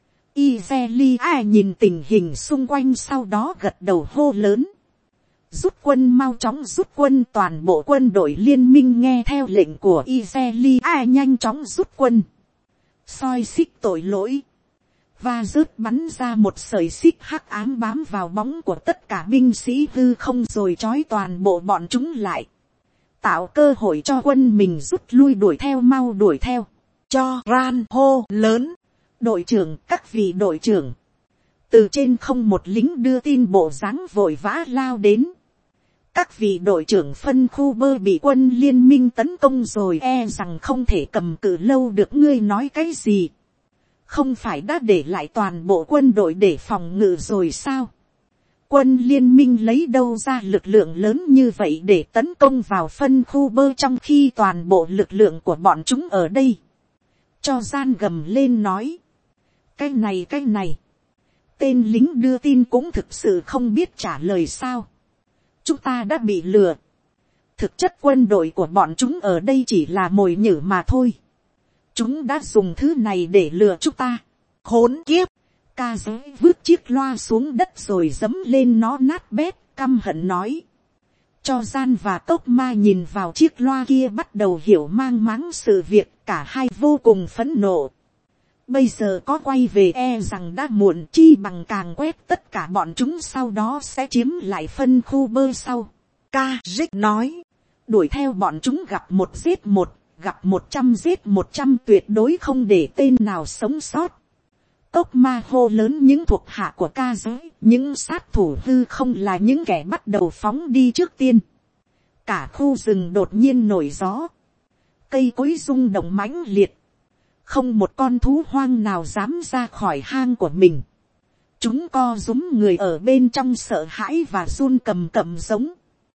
A: Izelia nhìn tình hình xung quanh sau đó gật đầu hô lớn. Rút quân, mau chóng rút quân. Toàn bộ quân đội liên minh nghe theo lệnh của Izelia nhanh chóng rút quân. Soi xích tội lỗi. Và rớt bắn ra một sợi xích hắc ám bám vào bóng của tất cả binh sĩ hư không rồi trói toàn bộ bọn chúng lại. Tạo cơ hội cho quân mình rút lui, đuổi theo, mau đuổi theo.
B: Cho ran hô lớn.
A: Đội trưởng, các vị đội trưởng. Từ trên không một lính đưa tin bộ dáng vội vã lao đến. Các vị đội trưởng, phân khu bơ bị quân liên minh tấn công rồi, e rằng không thể cầm cự lâu được. Ngươi nói cái gì? Không phải đã để lại toàn bộ quân đội để phòng ngự rồi sao? Quân liên minh lấy đâu ra lực lượng lớn như vậy để tấn công vào phân khu bơ trong khi toàn bộ lực lượng của bọn chúng ở đây? Cho gian gầm lên nói. Cái này. Tên lính đưa tin cũng thực sự không biết trả lời sao. Chúng ta đã bị lừa. Thực chất quân đội của bọn chúng ở đây chỉ là mồi nhử mà thôi. Chúng đã dùng thứ này để lừa chúng ta.
B: Khốn kiếp.
A: Ca giới vứt chiếc loa xuống đất rồi giẫm lên nó nát bét, căm hận nói. Cho gian và cốc ma nhìn vào chiếc loa kia bắt đầu hiểu mang máng sự việc, cả hai vô cùng phẫn nộ. Bây giờ có quay về e rằng đã muộn, chi bằng càng quét tất cả bọn chúng sau đó sẽ chiếm lại phân khu bơ sau.
B: Ca dích nói.
A: Đuổi theo bọn chúng, gặp một giết một, gặp 100 giết 100, tuyệt đối không để tên nào sống sót. Cốc ma hô lớn những thuộc hạ của ca giới, những sát thủ hư không là những kẻ bắt đầu phóng đi trước tiên. Cả khu rừng đột nhiên nổi gió. Cây cối rung động mãnh liệt. Không một con thú hoang nào dám ra khỏi hang của mình. Chúng co rúm người ở bên trong sợ hãi và run cầm cập giống.